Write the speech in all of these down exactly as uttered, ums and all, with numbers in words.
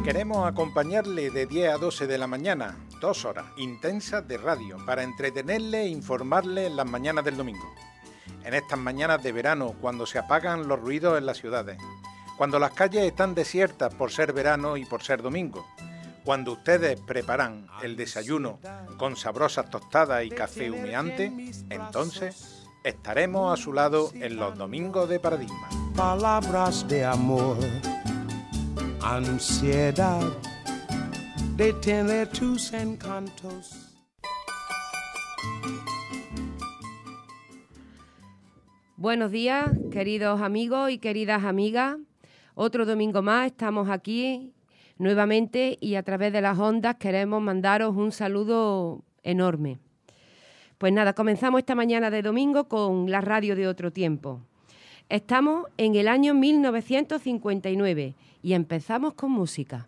Queremos acompañarle de diez a doce de la mañana, dos horas intensas de radio, para entretenerle e informarle en las mañanas del domingo. En estas mañanas de verano, cuando se apagan los ruidos en las ciudades, cuando las calles están desiertas por ser verano y por ser domingo, cuando ustedes preparan el desayuno con sabrosas tostadas y café humeante, entonces estaremos a su lado en los domingos de Paradigma. Palabras de amor, ansiedad, detiene tus encantos. Buenos días, queridos amigos y queridas amigas. Otro domingo más estamos aquí nuevamente y a través de las ondas queremos mandaros un saludo enorme. Pues nada, comenzamos esta mañana de domingo con la radio de otro tiempo. Estamos en el año mil novecientos cincuenta y nueve y empezamos con música.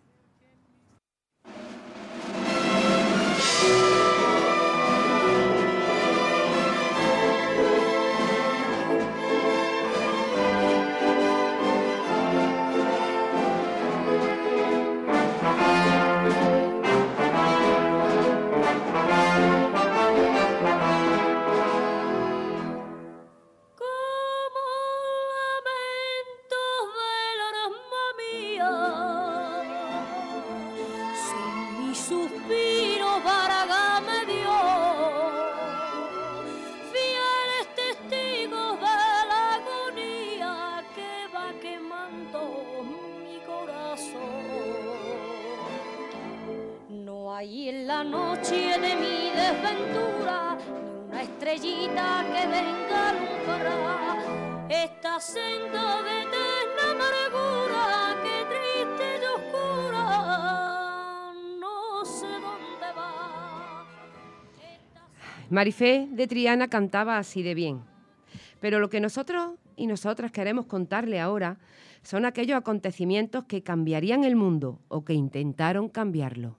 Y en la noche de mi desventura, ni una estrellita que venga a alumbrar esta senda de eterna amargura, que triste y oscura, no sé dónde va. Marifé de Triana cantaba así de bien, pero lo que nosotros y nosotras queremos contarle ahora son aquellos acontecimientos que cambiarían el mundo o que intentaron cambiarlo.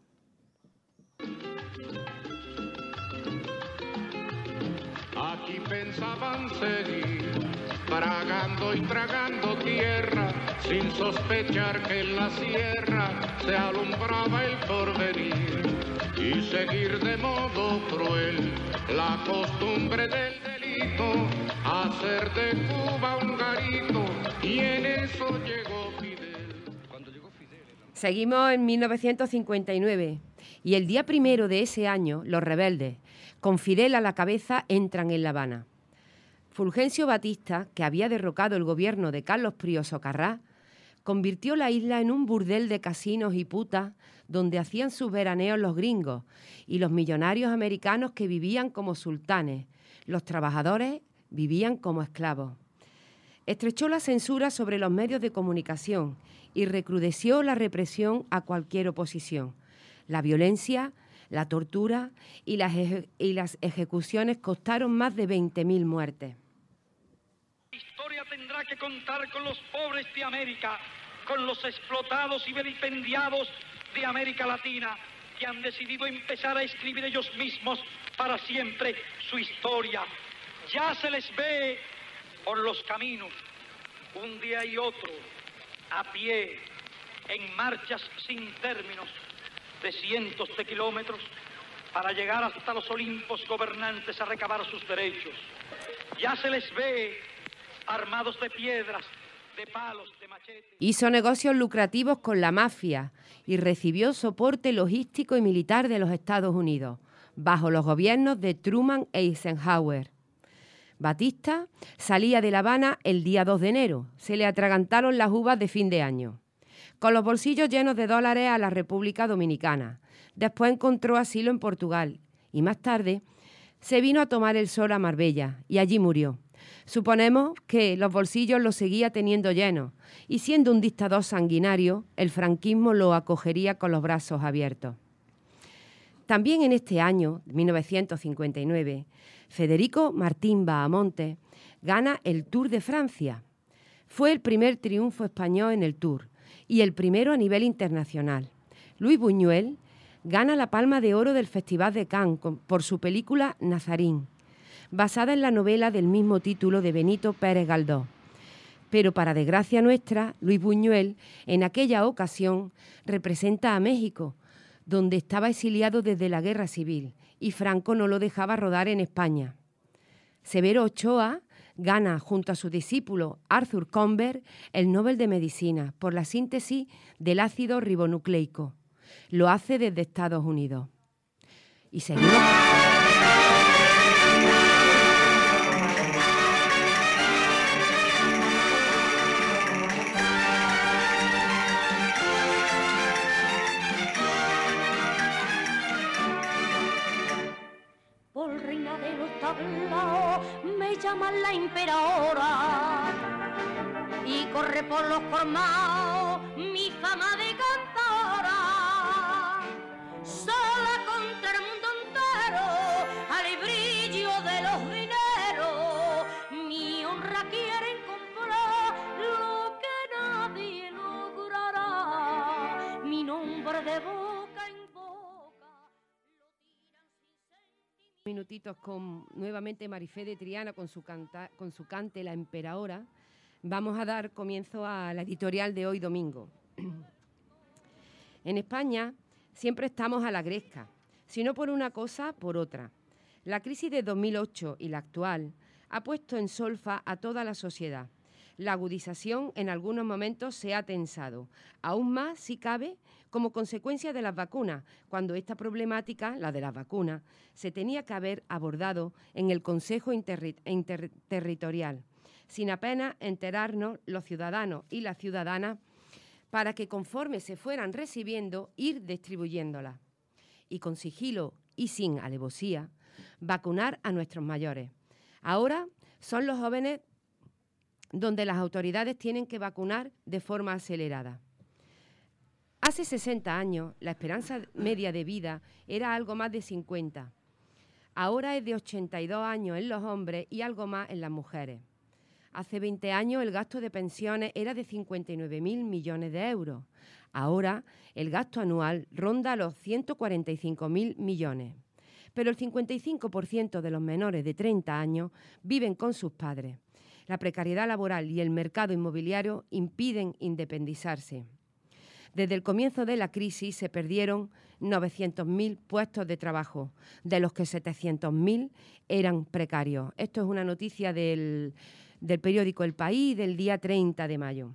Aquí pensaban seguir, tragando y tragando tierra, sin sospechar que en la sierra se alumbraba el porvenir, y seguir de modo cruel la costumbre del delito, hacer de Cuba un garito, y en eso llegó Fidel. Cuando llegó Fidel era... Seguimos en mil novecientos cincuenta y nueve, y el día primero de ese año, los rebeldes, con Fidel a la cabeza, entran en La Habana. Fulgencio Batista, que había derrocado el gobierno de Carlos Prío Socarrás, convirtió la isla en un burdel de casinos y putas donde hacían sus veraneos los gringos y los millonarios americanos que vivían como sultanes. Los trabajadores vivían como esclavos. Estrechó la censura sobre los medios de comunicación y recrudeció la represión a cualquier oposición. La violencia, la tortura y las, eje- y las ejecuciones costaron más de veinte mil muertes. La historia tendrá que contar con los pobres de América, con los explotados y vilipendiados de América Latina, que han decidido empezar a escribir ellos mismos para siempre su historia. Ya se les ve por los caminos, un día y otro, a pie, en marchas sin términos, de cientos de kilómetros para llegar hasta los Olimpos gobernantes a recabar sus derechos. Ya se les ve armados de piedras, de palos, de machetes. Hizo negocios lucrativos con la mafia y recibió soporte logístico y militar de los Estados Unidos, bajo los gobiernos de Truman e Eisenhower. Batista salía de La Habana el día dos de enero. Se le atragantaron las uvas de fin de año. Con los bolsillos llenos de dólares a la República Dominicana. Después encontró asilo en Portugal y más tarde se vino a tomar el sol a Marbella y allí murió. Suponemos que los bolsillos los seguía teniendo llenos y siendo un dictador sanguinario, el franquismo lo acogería con los brazos abiertos. También en este año, mil novecientos cincuenta y nueve, Federico Martín Bahamontes gana el Tour de Francia. Fue el primer triunfo español en el Tour y el primero a nivel internacional. Luis Buñuel gana la Palma de Oro del Festival de Cannes por su película Nazarín, basada en la novela del mismo título de Benito Pérez Galdós. Pero para desgracia nuestra, Luis Buñuel en aquella ocasión representa a México, donde estaba exiliado desde la Guerra Civil y Franco no lo dejaba rodar en España. Severo Ochoa gana junto a su discípulo Arthur Comber el Nobel de Medicina por la síntesis del ácido ribonucleico. Lo hace desde Estados Unidos. Y seguimos. Por reina de los tablaos me llaman la emperadora y corre por los colmados mi fama de cantora. Sola contra el mundo entero, al brillo de los dineros, mi honra quieren comprar lo que nadie logrará. Mi nombre de boca en boca lo tiran sin sentimiento. Minutitos con nuevamente Marifé de Triana con su, canta, con su cante La Emperadora. Vamos a dar comienzo a la editorial de hoy domingo. En España siempre estamos a la gresca, si no por una cosa, por otra. La crisis de dos mil ocho y la actual ha puesto en solfa a toda la sociedad. La agudización en algunos momentos se ha tensado, aún más si cabe como consecuencia de las vacunas, cuando esta problemática, la de las vacunas, se tenía que haber abordado en el Consejo Interri- Interterritorial, sin apenas enterarnos los ciudadanos y las ciudadanas, para que conforme se fueran recibiendo, ir distribuyéndolas. Y con sigilo y sin alevosía, vacunar a nuestros mayores. Ahora son los jóvenes donde las autoridades tienen que vacunar de forma acelerada. Hace sesenta años, la esperanza media de vida era algo más de cincuenta. Ahora es de ochenta y dos años en los hombres y algo más en las mujeres. Hace veinte años el gasto de pensiones era de cincuenta y nueve mil millones de euros. Ahora el gasto anual ronda los ciento cuarenta y cinco mil millones. Pero el cincuenta y cinco por ciento de los menores de treinta años viven con sus padres. La precariedad laboral y el mercado inmobiliario impiden independizarse. Desde el comienzo de la crisis se perdieron novecientos mil puestos de trabajo, de los que setecientos mil eran precarios. Esto es una noticia del, del periódico El País del día treinta de mayo.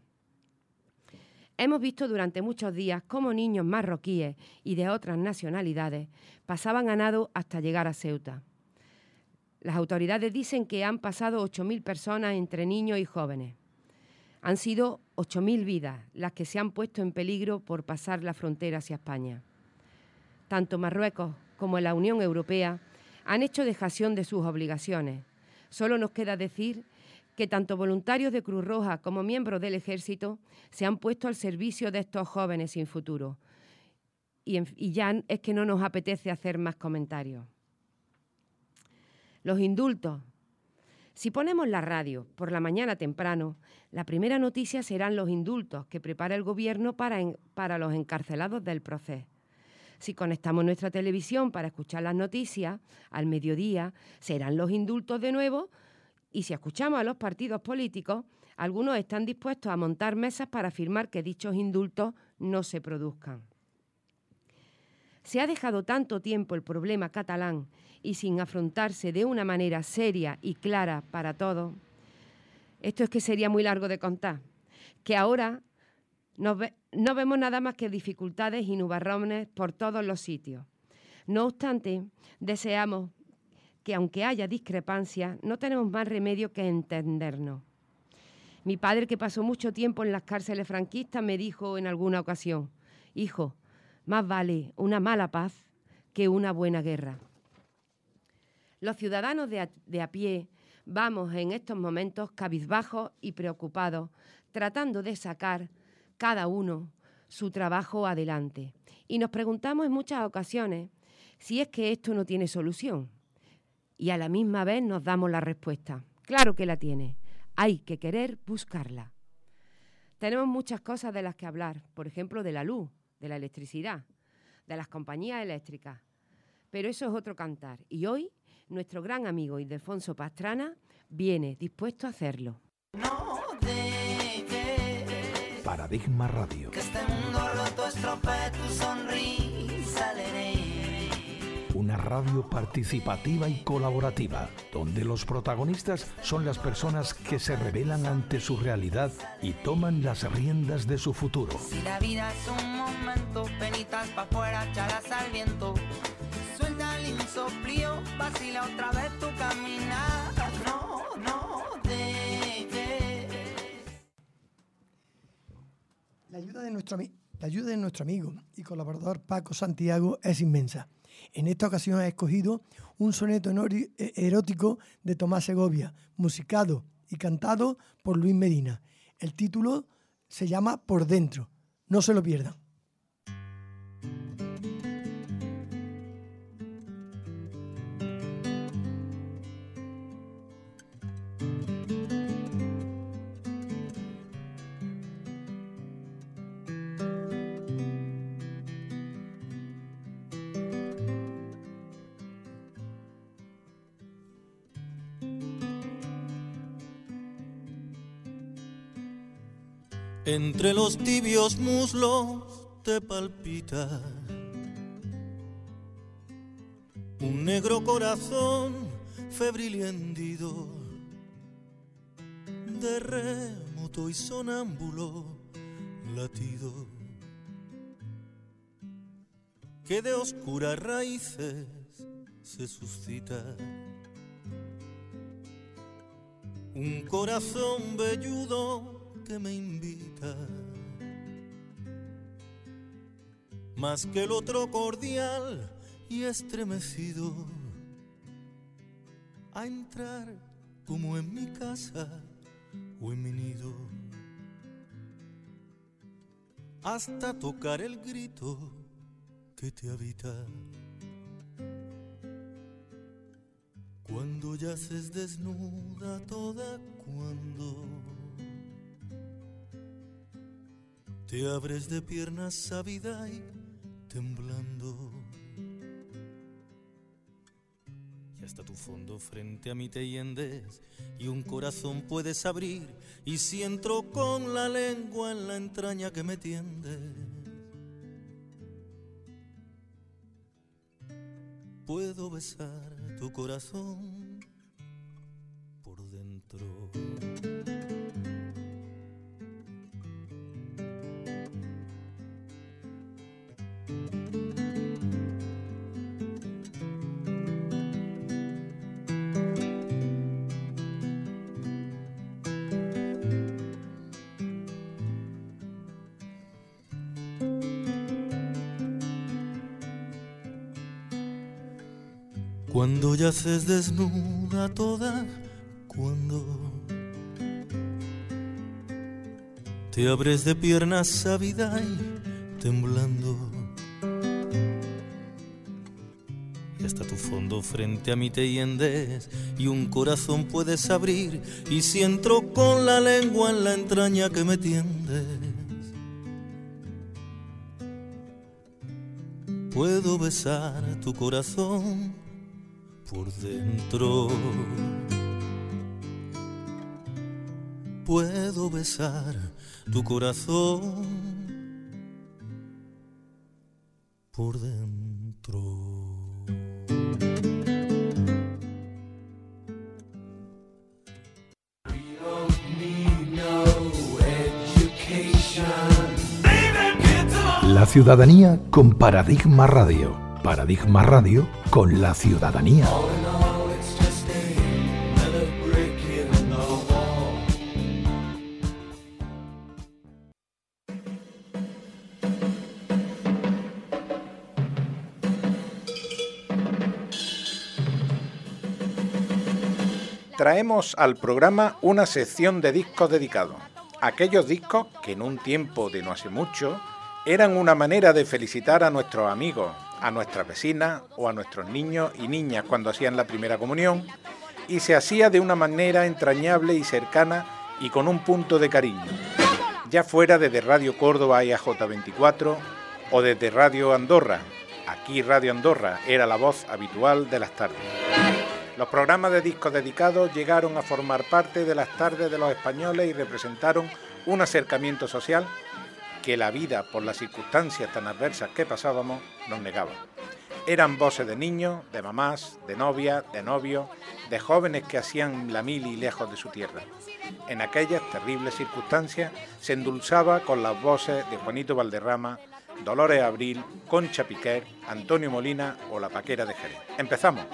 Hemos visto durante muchos días cómo niños marroquíes y de otras nacionalidades pasaban a nado hasta llegar a Ceuta. Las autoridades dicen que han pasado ocho mil personas entre niños y jóvenes. Han sido ocho mil vidas las que se han puesto en peligro por pasar la frontera hacia España. Tanto Marruecos como la Unión Europea han hecho dejación de sus obligaciones. Solo nos queda decir que tanto voluntarios de Cruz Roja como miembros del Ejército se han puesto al servicio de estos jóvenes sin futuro. Y, en, y ya es que no nos apetece hacer más comentarios. Los indultos. Si ponemos la radio por la mañana temprano, la primera noticia serán los indultos que prepara el Gobierno para, en, para los encarcelados del proceso. Si conectamos nuestra televisión para escuchar las noticias, al mediodía serán los indultos de nuevo, y si escuchamos a los partidos políticos, algunos están dispuestos a montar mesas para afirmar que dichos indultos no se produzcan. Se ha dejado tanto tiempo el problema catalán y sin afrontarse de una manera seria y clara para todos, esto es que sería muy largo de contar, que ahora no, ve, no vemos nada más que dificultades y nubarrones por todos los sitios. No obstante, deseamos que aunque haya discrepancias, no tenemos más remedio que entendernos. Mi padre, que pasó mucho tiempo en las cárceles franquistas, me dijo en alguna ocasión: hijo, más vale una mala paz que una buena guerra. Los ciudadanos de a, de a pie vamos en estos momentos cabizbajos y preocupados, tratando de sacar cada uno su trabajo adelante. Y nos preguntamos en muchas ocasiones si es que esto no tiene solución. Y a la misma vez nos damos la respuesta. Claro que la tiene. Hay que querer buscarla. Tenemos muchas cosas de las que hablar, por ejemplo, de la luz, de la electricidad, de las compañías eléctricas. Pero eso es otro cantar. Y hoy, nuestro gran amigo Ildefonso Pastrana viene dispuesto a hacerlo. No de Paradigma Radio. Que este mundo roto estropee tu sonrisa, leré. Una radio participativa y colaborativa, donde los protagonistas son las personas que se rebelan ante su realidad y toman las riendas de su futuro. Si la vida es un momento, penitas pa' afuera, chalas al viento. Suelta el insoplío, vacila otra vez tu caminar. No, no dejes. La ayuda de nuestro, la ayuda de nuestro amigo y colaborador Paco Santiago es inmensa. En esta ocasión ha escogido un soneto erótico de Tomás Segovia, musicado y cantado por Luis Medina. El título se llama Por Dentro. No se lo pierdan. Entre los tibios muslos te palpita un negro corazón febril y hendido, de remoto y sonámbulo latido, que de oscuras raíces se suscita. Un corazón velludo que me invita, más que el otro cordial y estremecido, a entrar como en mi casa o en mi nido, hasta tocar el grito que te habita. Cuando yaces desnuda toda, cuando te abres de piernas sabida y temblando, y hasta tu fondo frente a mí te hiendes, y un corazón puedes abrir, y si entro con la lengua en la entraña que me tiendes, puedo besar tu corazón por dentro. Cuando yaces desnuda toda, cuando te abres de piernas sabida y temblando, y hasta tu fondo frente a mí te hiendes, y un corazón puedes abrir, y si entro con la lengua en la entraña que me tiendes, puedo besar tu corazón por dentro. Puedo besar tu corazón por dentro. La ciudadanía con Paradigma Radio. Paradigma Radio con la ciudadanía. Traemos al programa una sección de discos dedicados. Aquellos discos que en un tiempo de no hace mucho eran una manera de felicitar a nuestros amigos, a nuestras vecinas o a nuestros niños y niñas cuando hacían la primera comunión, y se hacía de una manera entrañable y cercana y con un punto de cariño, ya fuera desde Radio Córdoba y A J veinticuatro o desde Radio Andorra. Aquí Radio Andorra era la voz habitual de las tardes. Los programas de discos dedicados llegaron a formar parte de las tardes de los españoles y representaron un acercamiento social que la vida, por las circunstancias tan adversas que pasábamos, nos negaba. Eran voces de niños, de mamás, de novias, de novios, de jóvenes que hacían la mili lejos de su tierra. En aquellas terribles circunstancias se endulzaba con las voces de Juanito Valderrama, Dolores Abril, Concha Piquer, Antonio Molina o La Paquera de Jerez. ¡Empezamos!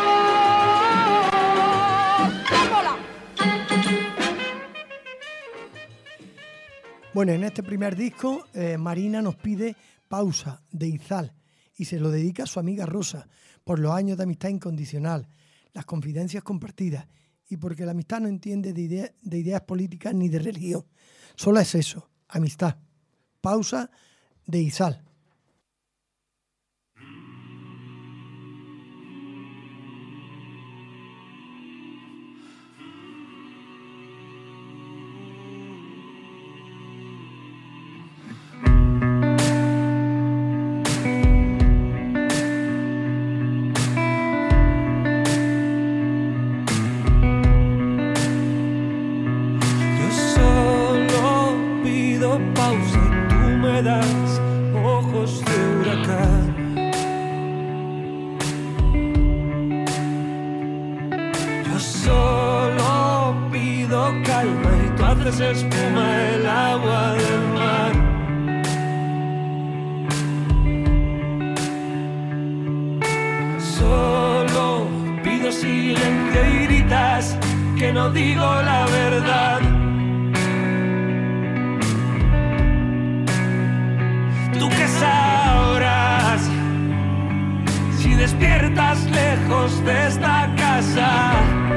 Bueno, en este primer disco, eh, Marina nos pide Pausa, de Izal, y se lo dedica a su amiga Rosa, por los años de amistad incondicional, las confidencias compartidas, y porque la amistad no entiende de, idea, de ideas políticas ni de religión. Solo es eso, amistad. Pausa, de Izal. Espuma el agua del mar. Solo pido silencio y gritas que no digo la verdad. Tú que sabrás si despiertas lejos de esta casa.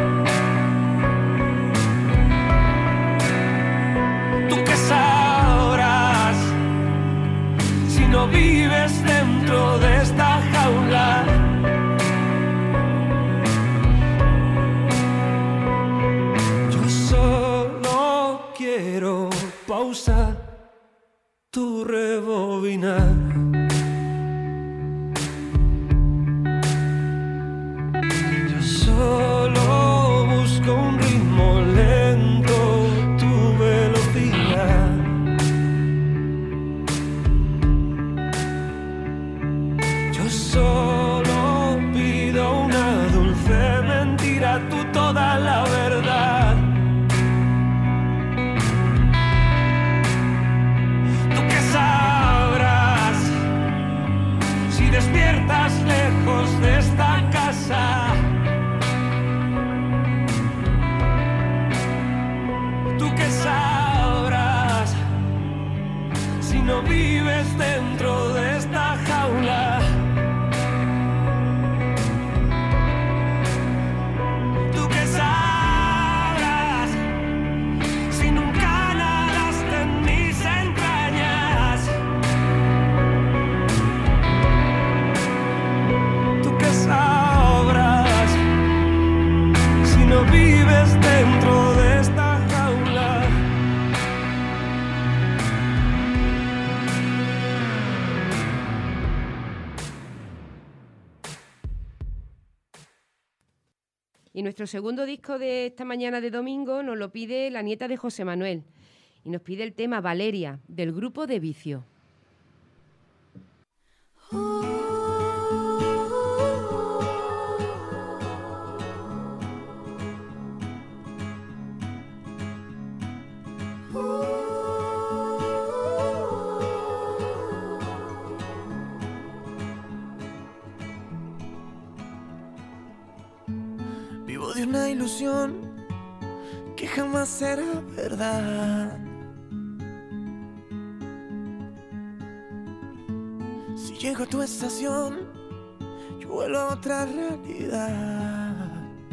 Sabrás si no vives dentro de esta jaula. Yo solo quiero pausa, tu rebobinar. Yo solo busco un ritmo lento, tu velocidad. Solo pido una dulce mentira, tú toda la verdad. Tú que sabrás si despiertas lejos de esta casa. Tú que sabrás si no vives dentro de esta jaula. Vives dentro de esta jaula. Y nuestro segundo disco de esta mañana de domingo nos lo pide la nieta de José Manuel y nos pide el tema Valeria, del grupo de Vicio. Vivo de una ilusión que jamás será verdad. Si llego a tu estación, yo vuelo a otra realidad.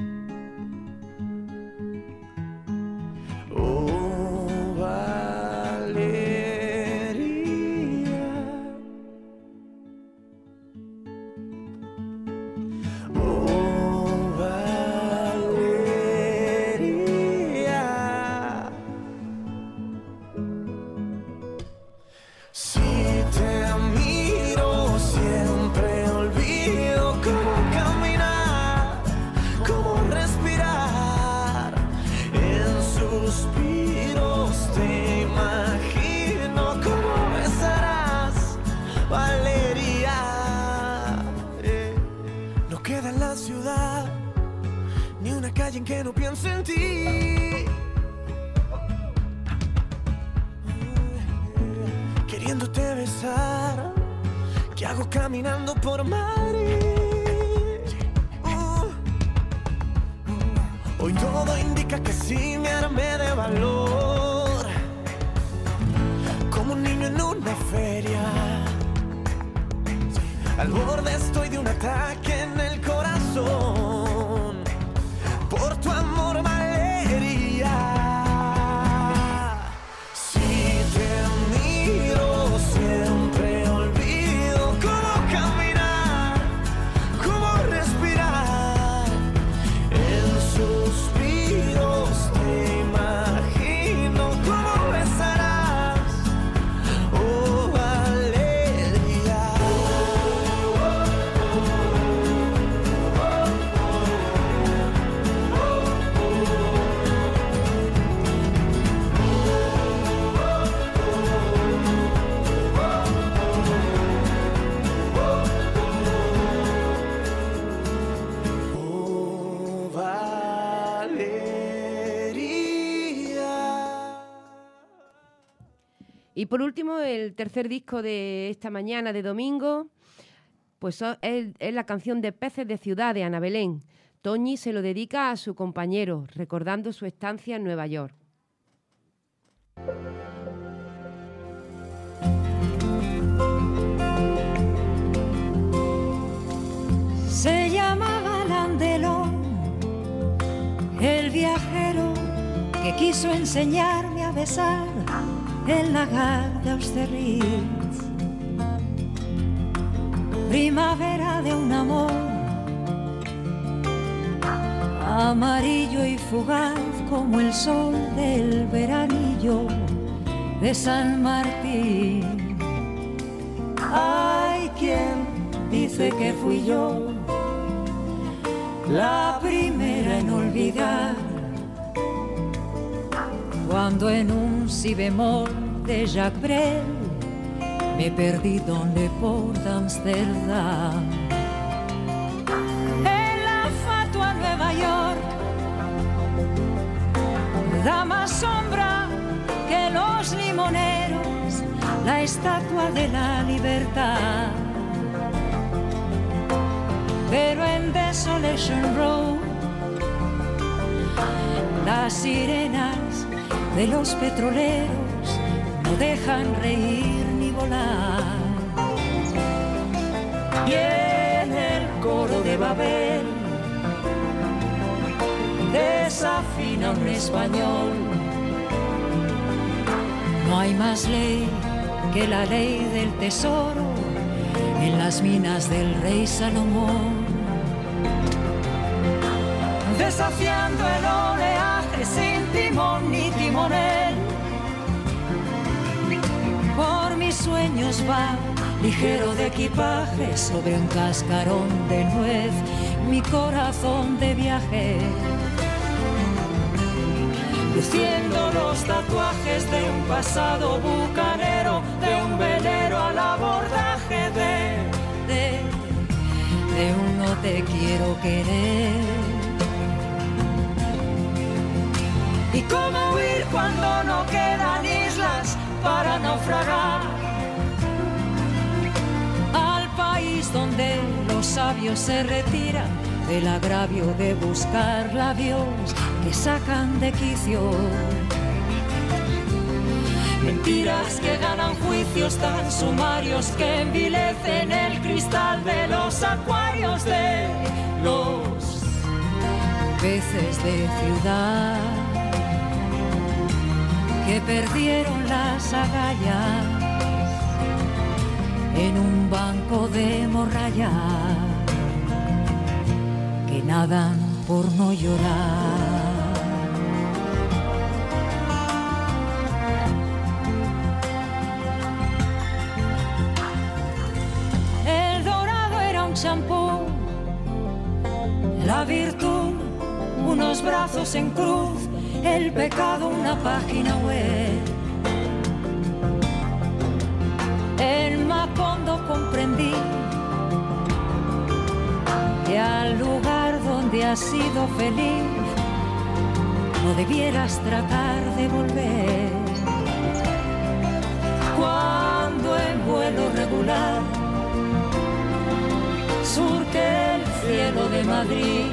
Oh, Valeria. Oh, Valeria. Si te miro siempre olvido cómo caminar, cómo calle en que no pienso en ti. Queriéndote besar, ¿qué hago caminando por Madrid? Uh, uh, hoy todo indica que sí me armé de valor, como un niño en una feria. Al borde estoy de un ataque en el corazón, por tu amor Valeria. Si te miro siempre olvido cómo caminar, cómo respirar. En suspiros te imagino cómo besarás, oh Valeria. Oh Valeria. Y por último, el tercer disco de esta mañana de domingo, pues so- es, es la canción de Peces de Ciudad de Ana Belén. Toñi se lo dedica a su compañero, recordando su estancia en Nueva York. Se llamaba Landelón, el viajero que quiso enseñarme a besar el lagar de Austerlitz. Primavera de un amor amarillo y fugaz como el sol del veranillo de San Martín. Hay quien dice que fui yo la primera en olvidar, cuando en un si bemol de Jacques Brel me perdí donde por Amsterdam. En la fatua Nueva York da más sombra que los limoneros la estatua de la libertad. Pero en Desolation Row las sirenas de los petroleros no dejan reír ni volar. Y en el coro de Babel desafina un español. No hay más ley que la ley del tesoro en las minas del rey Salomón. Desafiando el oleaje sin timón ni timonel, por mis sueños va ligero de equipaje sobre un cascarón de nuez mi corazón de viaje, luciendo los tatuajes de un pasado bucanero, de un velero al abordaje de, de, de un no te quiero querer. ¿Y cómo huir cuando no quedan islas para naufragar? Al país donde los sabios se retiran del agravio de buscar labios que sacan de quicio. Mentiras que ganan juicios tan sumarios que envilecen el cristal de los acuarios de los peces de ciudad que perdieron las agallas en un banco de morralla, que nadan por no llorar. El dorado era un champú, la virtud unos brazos en cruz, el pecado una página web. En Macondo comprendí que al lugar donde has sido feliz no debieras tratar de volver. Cuando en vuelo regular surque el cielo de Madrid,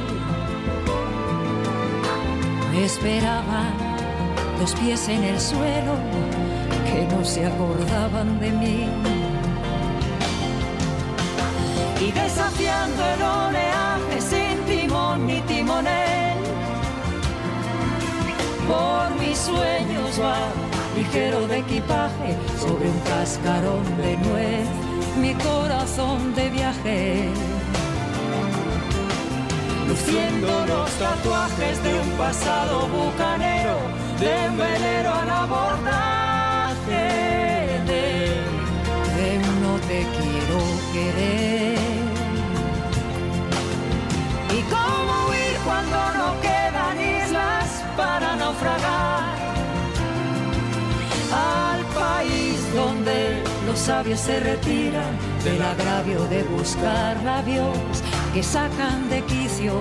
me esperaban dos pies en el suelo que no se acordaban de mí. Y desafiando el oleaje sin timón ni timonel, por mis sueños va ligero de equipaje sobre un cascarón de nuez, mi corazón de viaje, luciendo los tatuajes de un pasado bucanero, de un velero al abordaje, de, de un no te quiero querer. Y cómo huir cuando no quedan islas para naufragar, al país donde los sabios se retiran del agravio de buscar labios que sacan de quicio.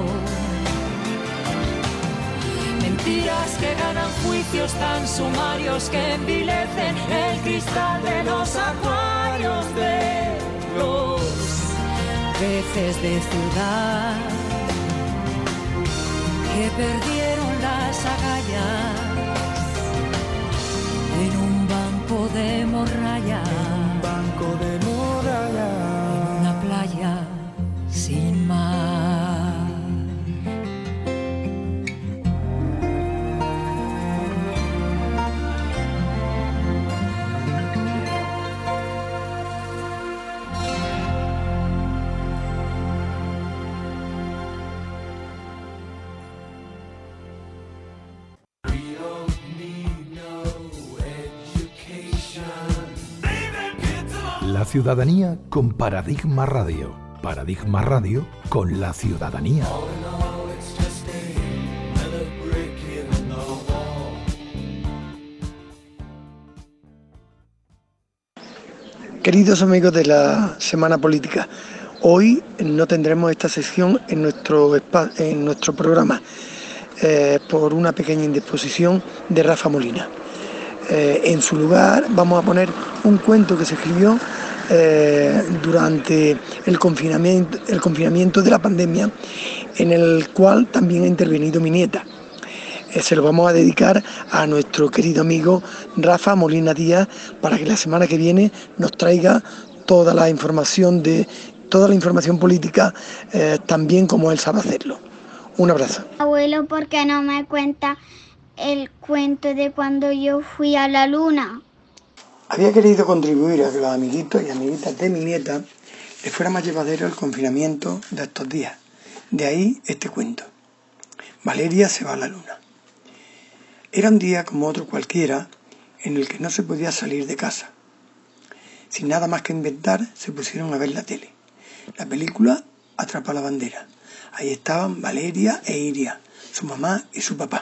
Mentiras que ganan juicios tan sumarios que envilecen el cristal de los acuarios de los peces de ciudad que perdieron las agallas en un banco de morralla, en un banco de morralla, en una playa sin mar. La ciudadanía con Paradigma Radio. Paradigma Radio con la ciudadanía. Queridos amigos de la Semana Política, hoy no tendremos esta sección en nuestro, en nuestro programa eh, por una pequeña indisposición de Rafa Molina. Eh, en su lugar vamos a poner un cuento que se escribió eh, durante el confinamiento, el confinamiento de la pandemia, en el cual también ha intervenido mi nieta. Eh, se lo vamos a dedicar a nuestro querido amigo Rafa Molina Díaz para que la semana que viene nos traiga toda la información de toda la información política eh, tan bien como él sabe hacerlo. Un abrazo. Abuelo, ¿por qué no me cuenta el cuento de cuando yo fui a la luna? Había querido contribuir a que los amiguitos y amiguitas de mi nieta les fuera más llevadero el confinamiento de estos días. De ahí este cuento. Valeria se va a la luna. Era un día como otro cualquiera en el que no se podía salir de casa. Sin nada más que inventar, se pusieron a ver la tele. La película Atrapa la bandera. Ahí estaban Valeria e Iria, su mamá y su papá.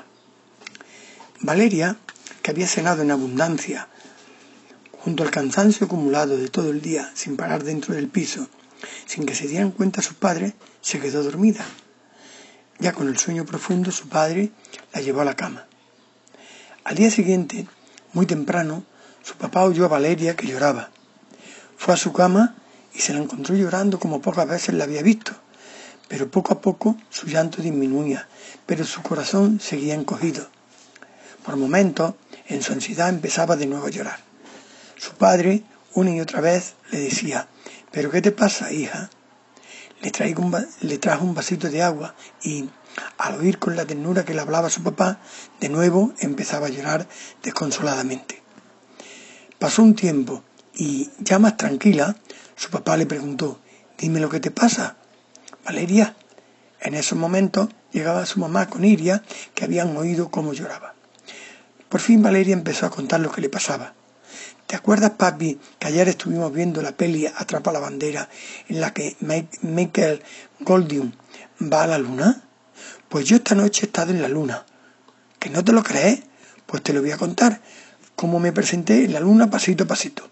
Valeria, que había cenado en abundancia, junto al cansancio acumulado de todo el día sin parar dentro del piso, sin que se dieran cuenta sus padres, se quedó dormida. Ya con el sueño profundo, su padre la llevó a la cama. Al día siguiente, muy temprano, su papá oyó a Valeria que lloraba. Fue a su cama y se la encontró llorando como pocas veces la había visto, pero poco a poco su llanto disminuía, pero su corazón seguía encogido. Por momentos, en su ansiedad empezaba de nuevo a llorar. Su padre, una y otra vez, le decía: ¿pero qué te pasa, hija? Le, traigo un, le trajo un vasito de agua y, al oír con la ternura que le hablaba su papá, de nuevo empezaba a llorar desconsoladamente. Pasó un tiempo y, ya más tranquila, su papá le preguntó: «Dime lo que te pasa, Valeria». En esos momentos llegaba su mamá con Iria, que habían oído cómo lloraba. Por fin Valeria empezó a contar lo que le pasaba. ¿Te acuerdas, papi, que ayer estuvimos viendo la peli Atrapa la bandera, en la que Michael Golding va a la luna? Pues yo esta noche he estado en la luna. ¿Que no te lo crees? Pues te lo voy a contar, cómo me presenté en la luna pasito a pasito.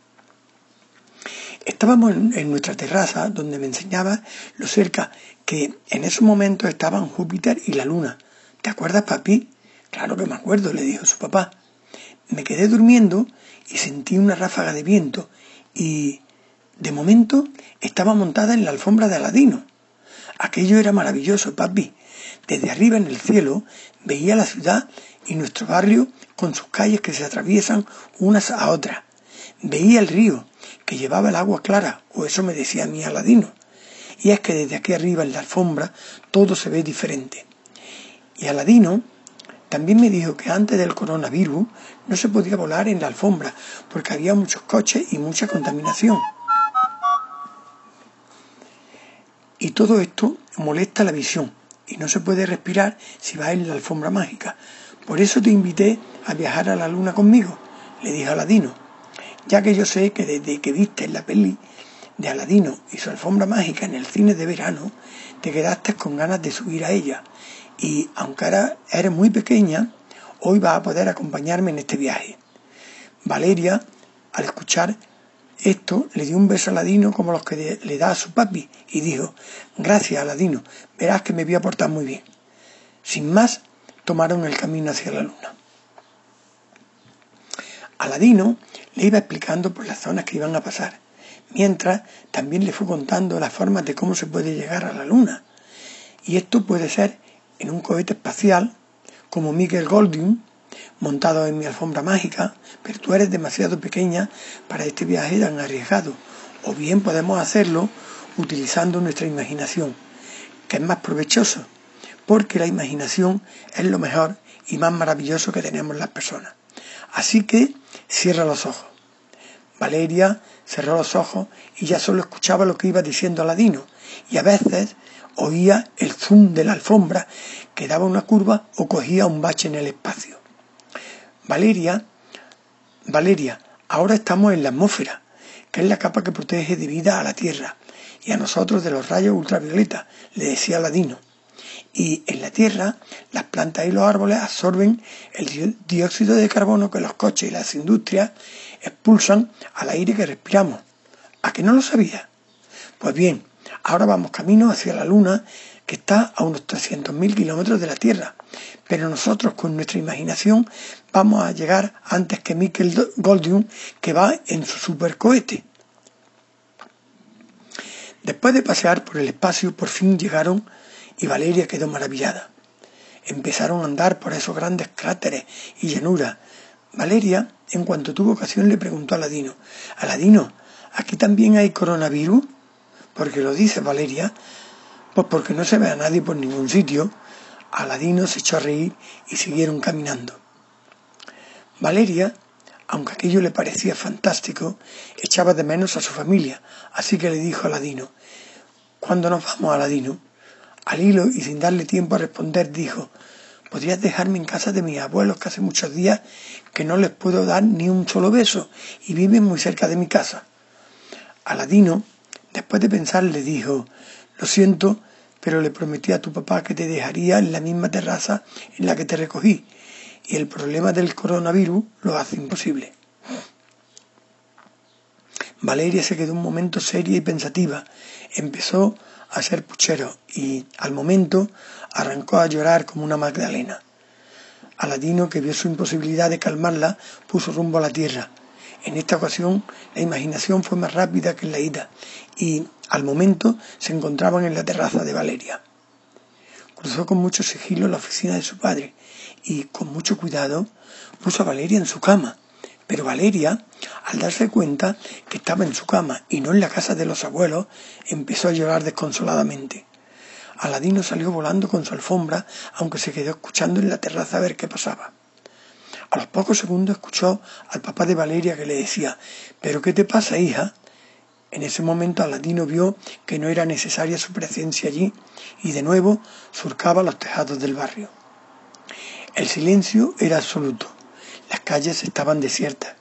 Estábamos en, en nuestra terraza, donde me enseñaba lo cerca que en esos momentos estaban Júpiter y la luna. ¿Te acuerdas, papi? Claro que me acuerdo, le dijo su papá. Me quedé durmiendo y sentí una ráfaga de viento y, de momento, estaba montada en la alfombra de Aladino. Aquello era maravilloso, papi. Desde arriba en el cielo veía la ciudad y nuestro barrio con sus calles que se atraviesan unas a otras. Veía el río, que llevaba el agua clara, o eso me decía mi Aladino. Y es que desde aquí arriba en la alfombra todo se ve diferente. Y Aladino también me dijo que antes del coronavirus no se podía volar en la alfombra porque había muchos coches y mucha contaminación. Y todo esto molesta la visión y no se puede respirar si vas en la alfombra mágica. Por eso te invité a viajar a la luna conmigo, le dijo Aladino, ya que yo sé que desde que viste la peli de Aladino y su alfombra mágica en el cine de verano, te quedaste con ganas de subir a ella. Y aunque ahora eres muy pequeña, hoy vas a poder acompañarme en este viaje. Valeria, al escuchar esto, le dio un beso a Aladino como los que le da a su papi y dijo: gracias, Aladino, verás que me voy a portar muy bien. Sin más, tomaron el camino hacia la luna. Aladino le iba explicando por las zonas que iban a pasar, mientras también le fue contando las formas de cómo se puede llegar a la luna. Y esto puede ser en un cohete espacial, como Michael Goldwyn, montado en mi alfombra mágica, pero tú eres demasiado pequeña para este viaje tan arriesgado. O bien podemos hacerlo utilizando nuestra imaginación, que es más provechoso, porque la imaginación es lo mejor y más maravilloso que tenemos las personas. Así que cierra los ojos. Valeria cerró los ojos y ya solo escuchaba lo que iba diciendo Aladino, y a veces oía el zoom de la alfombra que daba una curva o cogía un bache en el espacio. Valeria, Valeria, ahora estamos en la atmósfera, que es la capa que protege de vida a la Tierra y a nosotros de los rayos ultravioleta, le decía Aladino. Y en la Tierra, las plantas y los árboles absorben el dióxido de carbono que los coches y las industrias expulsan al aire que respiramos. ¿A que no lo sabías? Pues bien, ahora vamos camino hacia la Luna, que está a unos trescientos mil kilómetros de la Tierra, pero nosotros con nuestra imaginación vamos a llegar antes que Michael Goldwyn, que va en su supercohete. Después de pasear por el espacio, por fin llegaron y Valeria quedó maravillada. Empezaron a andar por esos grandes cráteres y llanuras. Valeria, en cuanto tuvo ocasión, le preguntó a Aladino: Aladino, ¿aquí también hay coronavirus? ¿Por qué lo dices, Valeria? Pues porque no se ve a nadie por ningún sitio. Aladino se echó a reír y siguieron caminando. Valeria, aunque aquello le parecía fantástico, echaba de menos a su familia, así que le dijo a Aladino: ¿cuándo nos vamos, Aladino? Al hilo y sin darle tiempo a responder, dijo: ¿podrías dejarme en casa de mis abuelos, que hace muchos días que no les puedo dar ni un solo beso y viven muy cerca de mi casa? Aladino, después de pensar, le dijo: lo siento, pero le prometí a tu papá que te dejaría en la misma terraza en la que te recogí, y el problema del coronavirus lo hace imposible. Valeria se quedó un momento seria y pensativa. Empezó a hacer puchero y, al momento, arrancó a llorar como una magdalena. Aladino, que vio su imposibilidad de calmarla, puso rumbo a la tierra. En esta ocasión, la imaginación fue más rápida que en la ida, y, al momento, se encontraban en la terraza de Valeria. Cruzó con mucho sigilo la oficina de su padre y, con mucho cuidado, puso a Valeria en su cama. Pero Valeria, al darse cuenta que estaba en su cama y no en la casa de los abuelos, empezó a llorar desconsoladamente. Aladino salió volando con su alfombra, aunque se quedó escuchando en la terraza a ver qué pasaba. A los pocos segundos escuchó al papá de Valeria, que le decía: ¿pero qué te pasa, hija? En ese momento Aladino vio que no era necesaria su presencia allí y de nuevo surcaba los tejados del barrio. El silencio era absoluto. Las calles estaban desiertas.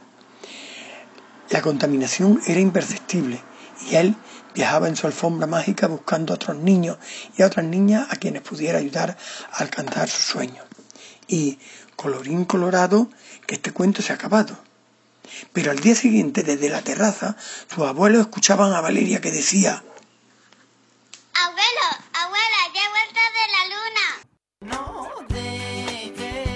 La contaminación era imperceptible y él viajaba en su alfombra mágica buscando a otros niños y a otras niñas a quienes pudiera ayudar a alcanzar sus sueños. Y, colorín colorado, que este cuento se ha acabado. Pero al día siguiente, desde la terraza, sus abuelos escuchaban a Valeria, que decía: Abuelo, abuela, ya he vuelto de la luna. No dejes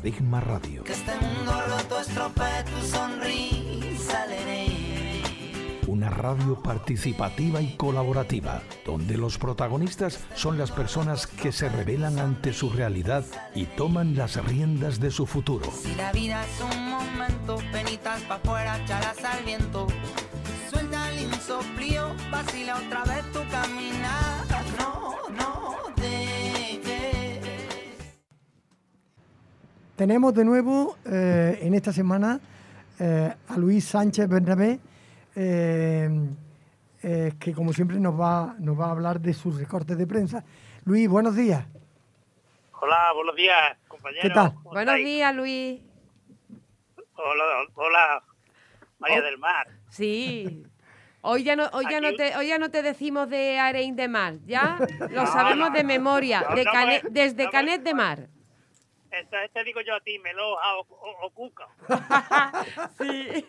Paradigma Radio. Que este mundo roto estropee tu sonrisa, leré. Una radio participativa y colaborativa, donde los protagonistas son las personas que se rebelan ante su realidad y toman las riendas de su futuro. Si la vida es un momento, penitas pa' afuera, chalas al viento. Suelta el insoplío, vacila otra vez tu caminar. No, no dejes. Tenemos de nuevo eh, en esta semana eh, a Luis Sánchez Bernabé, Eh, eh, que como siempre nos va, nos va a hablar de sus recortes de prensa. Luis, buenos días. Hola, buenos días, compañero. ¿Qué tal? Buenos días, Luis. Hola, hola, María Oh. del Mar. Sí. Hoy ya no, hoy ya no Aquí- te, hoy ya no te decimos de Areín de Mar, ya lo No, sabemos no, de no. memoria, No, de no Canet- me- desde no me- Canet de Mar. Entonces te digo yo a ti, Meloja o, o, o Cuca. Sí.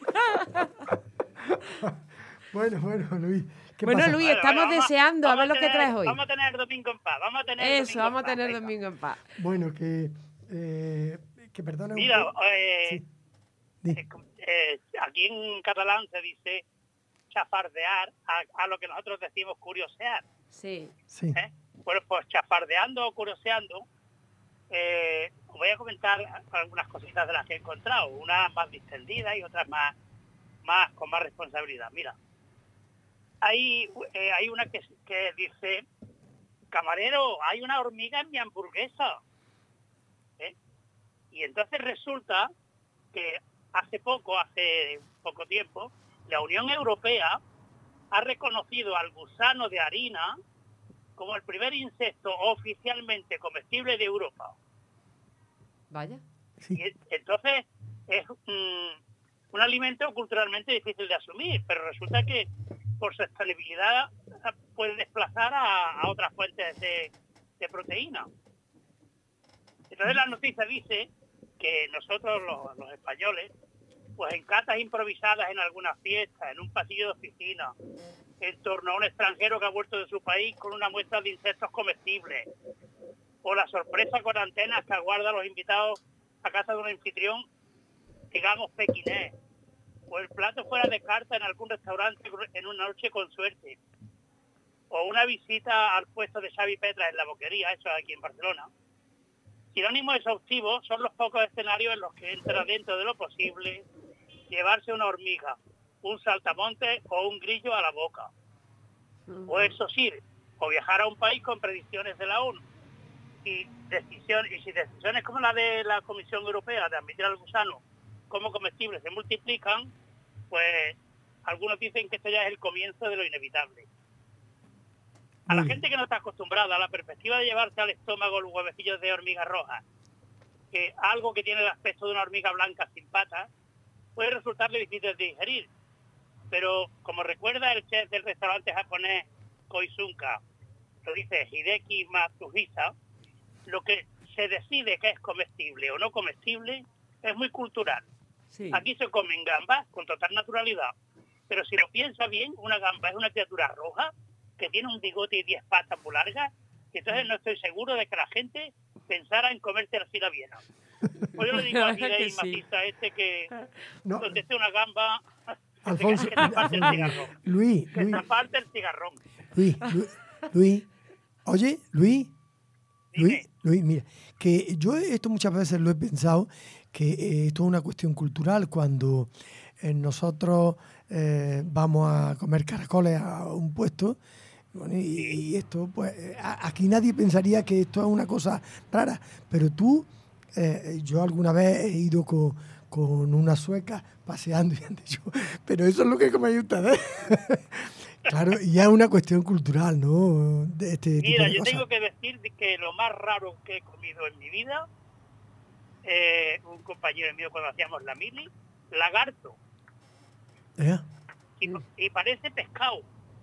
Bueno, bueno, Luis. ¿qué Bueno, pasa? Luis, Bueno, estamos bueno, vamos- deseando a vamos ver lo que tener- traes hoy. Vamos a tener el domingo en paz, vamos a tener el Eso, domingo vamos a en paz, tener venga. domingo en paz. Bueno, que, eh, que perdone un Mira, poco. eh, Sí. Di. eh, eh, aquí en catalán se dice chafardear a, a lo que nosotros decimos curiosear. Sí. Sí. ¿eh? Bueno, pues chafardeando o curioseando, eh, os voy a comentar algunas cositas de las que he encontrado, unas más distendidas y otras más, más con más responsabilidad. Mira, hay, eh, hay una que, que dice, camarero, hay una hormiga en mi hamburguesa. ¿Eh? Y entonces resulta que hace poco, hace poco tiempo, la Unión Europea ha reconocido al gusano de harina como el primer insecto oficialmente comestible de Europa. Vaya. Sí. Y entonces es mm, un alimento culturalmente difícil de asumir, pero resulta que por su estabilidad puede desplazar a, a otras fuentes de, de proteína. Entonces la noticia dice que nosotros los, los españoles, pues en catas improvisadas en alguna fiesta, en un pasillo de oficina, en torno a un extranjero que ha vuelto de su país con una muestra de insectos comestibles, o la sorpresa con antenas que aguarda a los invitados a casa de un anfitrión, digamos pequinés, o el plato fuera de carta en algún restaurante en una noche con suerte, o una visita al puesto de Xavi Petra en la Boquería, eso aquí en Barcelona. Sinónimos exhaustivos son los pocos escenarios en los que entra dentro de lo posible llevarse una hormiga, un saltamontes o un grillo a la boca. O eso sí, o viajar a un país con predicciones de la ONU. Y, decisión, y si decisiones como la de la Comisión Europea de admitir al gusano como comestible se multiplican, pues algunos dicen que esto ya es el comienzo de lo inevitable. A la gente que no está acostumbrada a la perspectiva de llevarse al estómago los huevecillos de hormiga roja, que algo que tiene el aspecto de una hormiga blanca sin patas, puede resultarle difícil de digerir. Pero como recuerda el chef del restaurante japonés Koizunka, lo dice Hideki Matsuhisa, lo que se decide que es comestible o no comestible es muy cultural. Sí. Aquí se comen gambas con total naturalidad, pero si lo piensa bien, una gamba es una criatura roja que tiene un bigote y diez patas muy largas, y entonces no estoy seguro de que la gente pensara en comerse así la Viena. Pues yo le digo a Hideki Sí. Matsuhisa este que No. donde esté una gamba, Alfonso, que se aparte el Alfonso, cigarrón. Luis, Que Luis, se aparte el cigarrón. Luis, Luis, Luis, oye, Luis, Luis, Luis, mira, que yo esto muchas veces lo he pensado, que eh, esto es una cuestión cultural, cuando eh, nosotros eh, vamos a comer caracoles a un puesto, bueno, y, y esto, pues, eh, a- aquí nadie pensaría que esto es una cosa rara, pero tú, eh, yo alguna vez he ido con, con una sueca paseando y han dicho, pero eso es lo que coméis ustedes. Claro, y ya es una cuestión cultural, ¿no? De este tipo Mira, de yo cosas. tengo que decir de que lo más raro que he comido en mi vida, eh, un compañero mío cuando hacíamos la mili, lagarto, Ya, y, y parece pescado.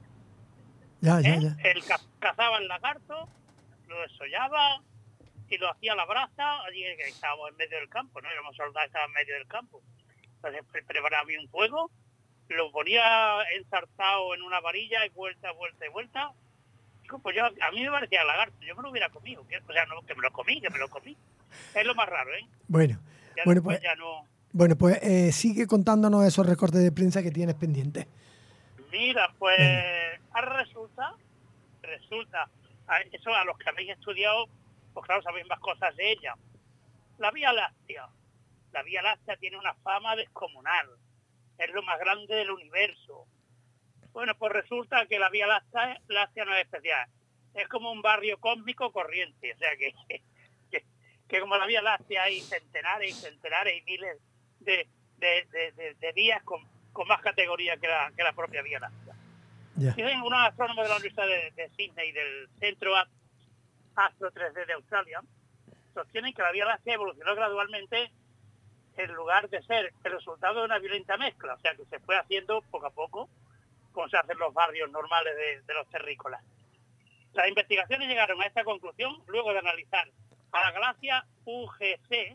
ya, ya, ¿eh? ya. Él ca- cazaba el lagarto, lo desollaba y lo hacía a la brasa, allí que estábamos en medio del campo, ¿no? Éramos soldados, estábamos en medio del campo. Entonces pre- preparaba un fuego, lo ponía ensartado en una varilla y vuelta, vuelta y vuelta. Digo, pues yo, a mí me parecía lagarto, yo me lo hubiera comido, que- o sea, no, que me lo comí, que me lo comí. Es lo más raro, ¿eh? Bueno, ya bueno pues, ya no... bueno, pues eh, sigue contándonos esos recortes de prensa que tienes pendientes. Mira, pues ahora resulta, resulta, a eso a los que habéis estudiado, pues claro, sabéis más cosas de ella. La Vía Láctea. La Vía Láctea tiene una fama descomunal. Es lo más grande del universo. Bueno, pues resulta que la Vía Láctea, Láctea no es especial. Es como un barrio cósmico corriente. O sea, que, que, que como la Vía Láctea hay centenares y centenares y miles de, de, de, de, de vías con, con más categoría que la, que la propia Vía Láctea. Yeah. Dicen unos astrónomos de la Universidad de, de Sydney y del Centro Astro tres D de Australia, sostienen que la Vía Láctea evolucionó gradualmente en lugar de ser el resultado de una violenta mezcla, o sea que se fue haciendo poco a poco, como se hacen los barrios normales de, de los terrícolas. Las investigaciones llegaron a esta conclusión luego de analizar a la galaxia U G C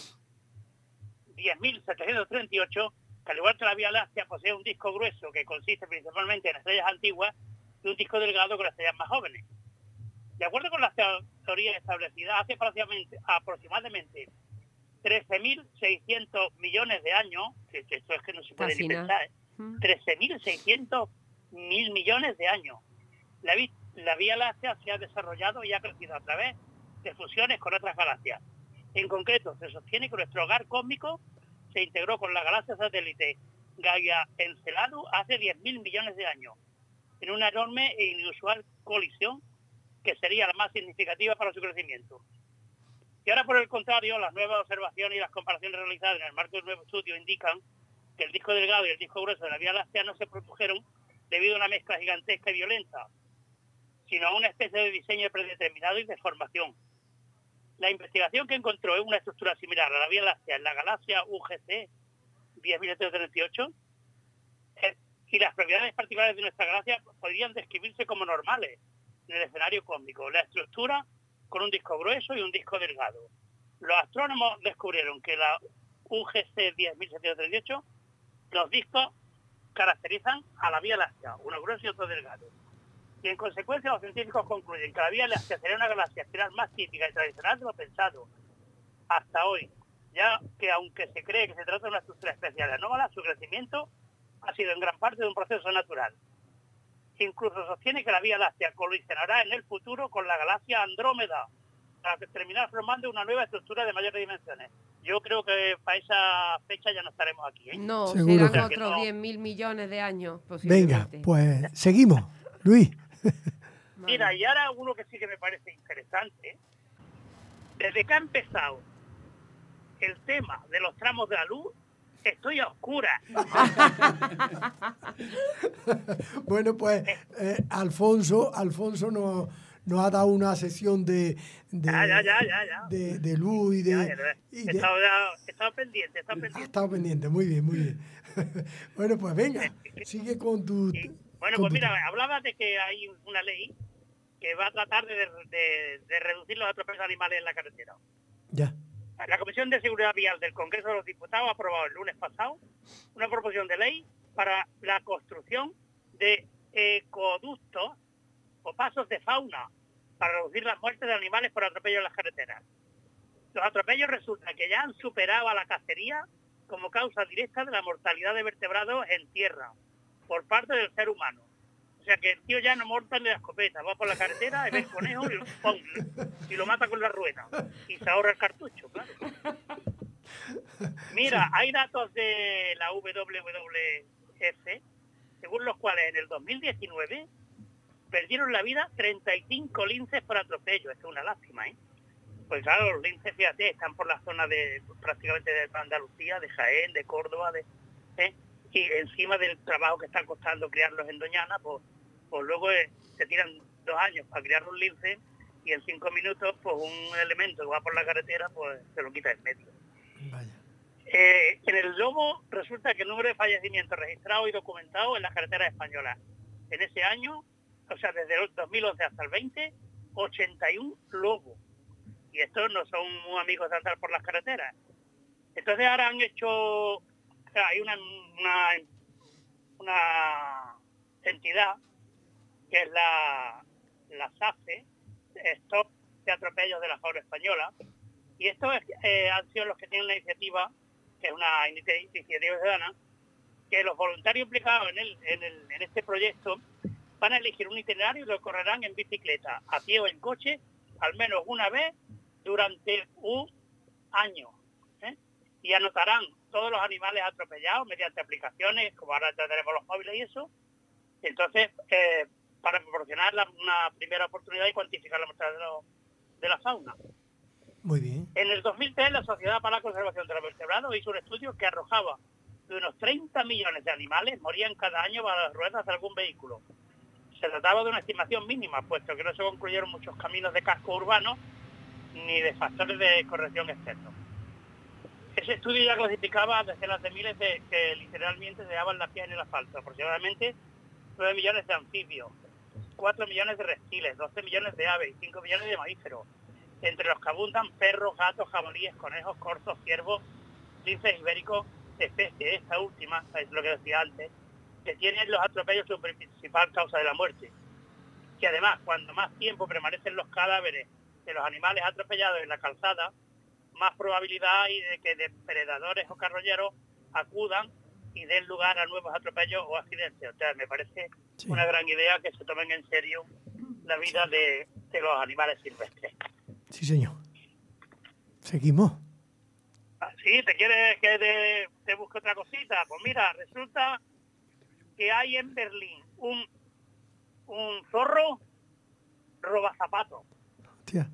diez mil setecientos treinta y ocho, que al igual que la Vía Láctea posee un disco grueso que consiste principalmente en estrellas antiguas y un disco delgado con estrellas más jóvenes. De acuerdo con las teorías establecidas, hace aproximadamente, aproximadamente trece mil seiscientos millones de años, que, que esto es que no se puede ni pensar, ¿eh? trece mil seiscientos mil millones de años. La, la Vía Láctea se ha desarrollado y ha crecido a través de fusiones con otras galaxias. En concreto, se sostiene que nuestro hogar cósmico se integró con la galaxia satélite Gaia Encelado hace diez mil millones de años, en una enorme e inusual colisión que sería la más significativa para su crecimiento. Y ahora, por el contrario, las nuevas observaciones y las comparaciones realizadas en el marco del nuevo estudio indican que el disco delgado y el disco grueso de la Vía Láctea no se produjeron debido a una mezcla gigantesca y violenta, sino a una especie de diseño predeterminado y de formación. La investigación que encontró en una estructura similar a la Vía Láctea en la galaxia U G C diez mil setecientos treinta y ocho eh, y las propiedades particulares de nuestra galaxia podrían describirse como normales en el escenario cósmico. La estructura con un disco grueso y un disco delgado. Los astrónomos descubrieron que la U G C diez mil setecientos treinta y ocho, los discos caracterizan a la Vía Láctea, uno grueso y otro delgado. Y en consecuencia los científicos concluyen que la Vía Láctea sería una galaxia estelar más típica y tradicional de lo pensado hasta hoy, ya que aunque se cree que se trata de una estructura especial anómala, su crecimiento ha sido en gran parte de un proceso natural. Incluso sostiene que la Vía Láctea colisionará en el futuro con la galaxia Andrómeda para terminar formando una nueva estructura de mayores dimensiones. Yo creo que para esa fecha ya no estaremos aquí, ¿eh? No, seguro. serán O sea, otros no. diez mil millones de años, Venga, posiblemente. pues seguimos. Luis. Mira, y ahora uno que sí que me parece interesante. Desde que ha empezado el tema de los tramos de la luz, estoy a oscuras. Bueno, pues eh, Alfonso, Alfonso nos, nos ha dado una sesión de, de, Ya, ya, ya, ya, ya. de, de luz y de... Ya, ya, ya. y He de- estado, ya- he estado pendiente, he estado ha pendiente. estado pendiente, muy bien, muy bien. Bueno, pues venga, sigue con tu... Bueno, con pues tu mira, tema. hablaba de que hay una ley que va a tratar de, de- de reducir los atropellos animales en la carretera. Ya. La Comisión de Seguridad Vial del Congreso de los Diputados ha aprobado el lunes pasado una proposición de ley para la construcción de ecoductos o pasos de fauna para reducir las muertes de animales por atropello en las carreteras. Los atropellos resulta que ya han superado a la cacería como causa directa de la mortalidad de vertebrados en tierra por parte del ser humano. O sea que el tío ya no monta ni la escopeta, va por la carretera y ve el conejo y lo, pon, y lo mata con la rueda y se ahorra el cartucho, claro. Mira, hay datos de la W W F según los cuales en el dos mil diecinueve perdieron la vida treinta y cinco linces por atropello. Esto es una lástima, ¿eh? Pues claro, los linces, fíjate, están por la zona de prácticamente de Andalucía, de Jaén, de Córdoba, de, ¿eh? Y encima del trabajo que está costando criarlos en Doñana, pues, pues luego eh, se tiran dos años para criar un lince y en cinco minutos, pues un elemento que va por la carretera, pues se lo quita en medio. Eh, en el lobo resulta que el número de fallecimientos registrados y documentados en las carreteras españolas en ese año, o sea, desde el dos mil once hasta el veinte, ochenta y uno lobos. Y estos no son muy amigos de andar por las carreteras. Entonces ahora han hecho, o sea, hay una, una, una entidad que es la, la SAFE, Stop de Atropellos de la Fauna Española, Y estos eh, han sido los que tienen la iniciativa, que es una iniciativa ciudadana, que los voluntarios implicados en, el, en, el, en este proyecto van a elegir un itinerario y lo correrán en bicicleta, a pie o en coche, al menos una vez durante un año. ¿eh? Y anotarán todos los animales atropellados mediante aplicaciones, como ahora ya tenemos los móviles y eso. Entonces, eh, para proporcionar la, una primera oportunidad y cuantificar la muestra de, lo, de la fauna. Muy bien. En el dos mil tres, la Sociedad para la Conservación de los Vertebrados hizo un estudio que arrojaba que unos treinta millones de animales morían cada año bajo las ruedas de algún vehículo. Se trataba de una estimación mínima, puesto que no se concluyeron muchos caminos de casco urbano ni de factores de corrección externos. Ese estudio ya clasificaba a decenas de miles de que literalmente se daban las pies en el asfalto, aproximadamente nueve millones de anfibios, cuatro millones de reptiles, doce millones de aves y cinco millones de mamíferos, entre los que abundan perros, gatos, jabalíes, conejos, corzos, ciervos, linces ibéricos, especie, esta última, es lo que decía antes, que tienen los atropellos su principal causa de la muerte. Y además, cuando más tiempo permanecen los cadáveres de los animales atropellados en la calzada, más probabilidad hay de que depredadores o carroñeros acudan y den lugar a nuevos atropellos o accidentes. O sea, me parece sí. una gran idea que se tomen en serio la vida de, de los animales silvestres. Sí, señor. Seguimos. Sí, ¿te quieres que te, te busque otra cosita? Pues mira, resulta que hay en Berlín un, un zorro robazapatos. Hostia.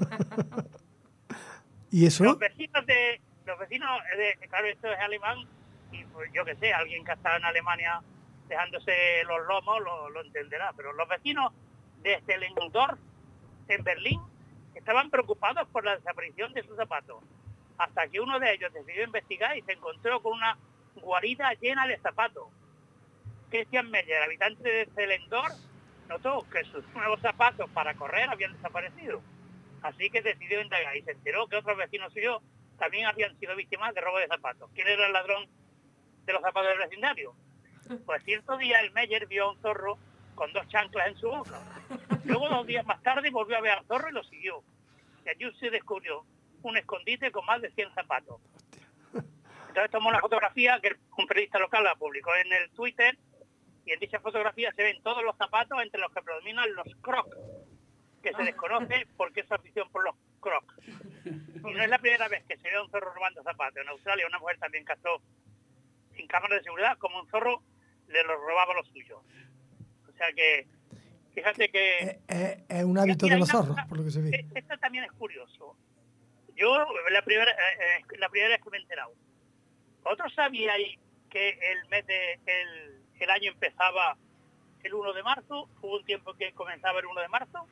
¿Y eso? Los vecinos de... Los vecinos de... Claro, esto es alemán y pues yo qué sé, alguien que ha estado en Alemania dejándose los lomos lo, lo entenderá, pero los vecinos de Stellendorf, en Berlín, estaban preocupados por la desaparición de sus zapatos, hasta que uno de ellos decidió investigar y se encontró con una guarida llena de zapatos. Christian Meyer, habitante de Stellendorf, notó que sus nuevos zapatos para correr habían desaparecido, así que decidió indagar y se enteró que otros vecinos suyos también habían sido víctimas de robo de zapatos. ¿Quién era el ladrón de los zapatos del vecindario? Pues cierto día el Meyer vio a un zorro con dos chanclas en su boca. Luego, dos días más tarde, volvió a ver al zorro y lo siguió. Y allí se descubrió un escondite con más de cien zapatos. Entonces tomó una fotografía que un periodista local la publicó en el Twitter, y en dicha fotografía se ven todos los zapatos, entre los que predominan los Crocs, que se desconoce por qué esa afición por los Crocs. Y no es la primera vez que se ve a un zorro robando zapatos. En Australia una mujer también cazó sin cámaras de seguridad como un zorro le los robaba los suyos. O sea que, fíjate que... Es, es, es un hábito de los zorros, por lo que se ve. Esto también es curioso. Yo, la primera, eh, la primera vez que me he enterado. ¿Vosotros sabíais que el mes de, el, el año empezaba el uno de marzo? ¿Hubo un tiempo que comenzaba el uno de marzo?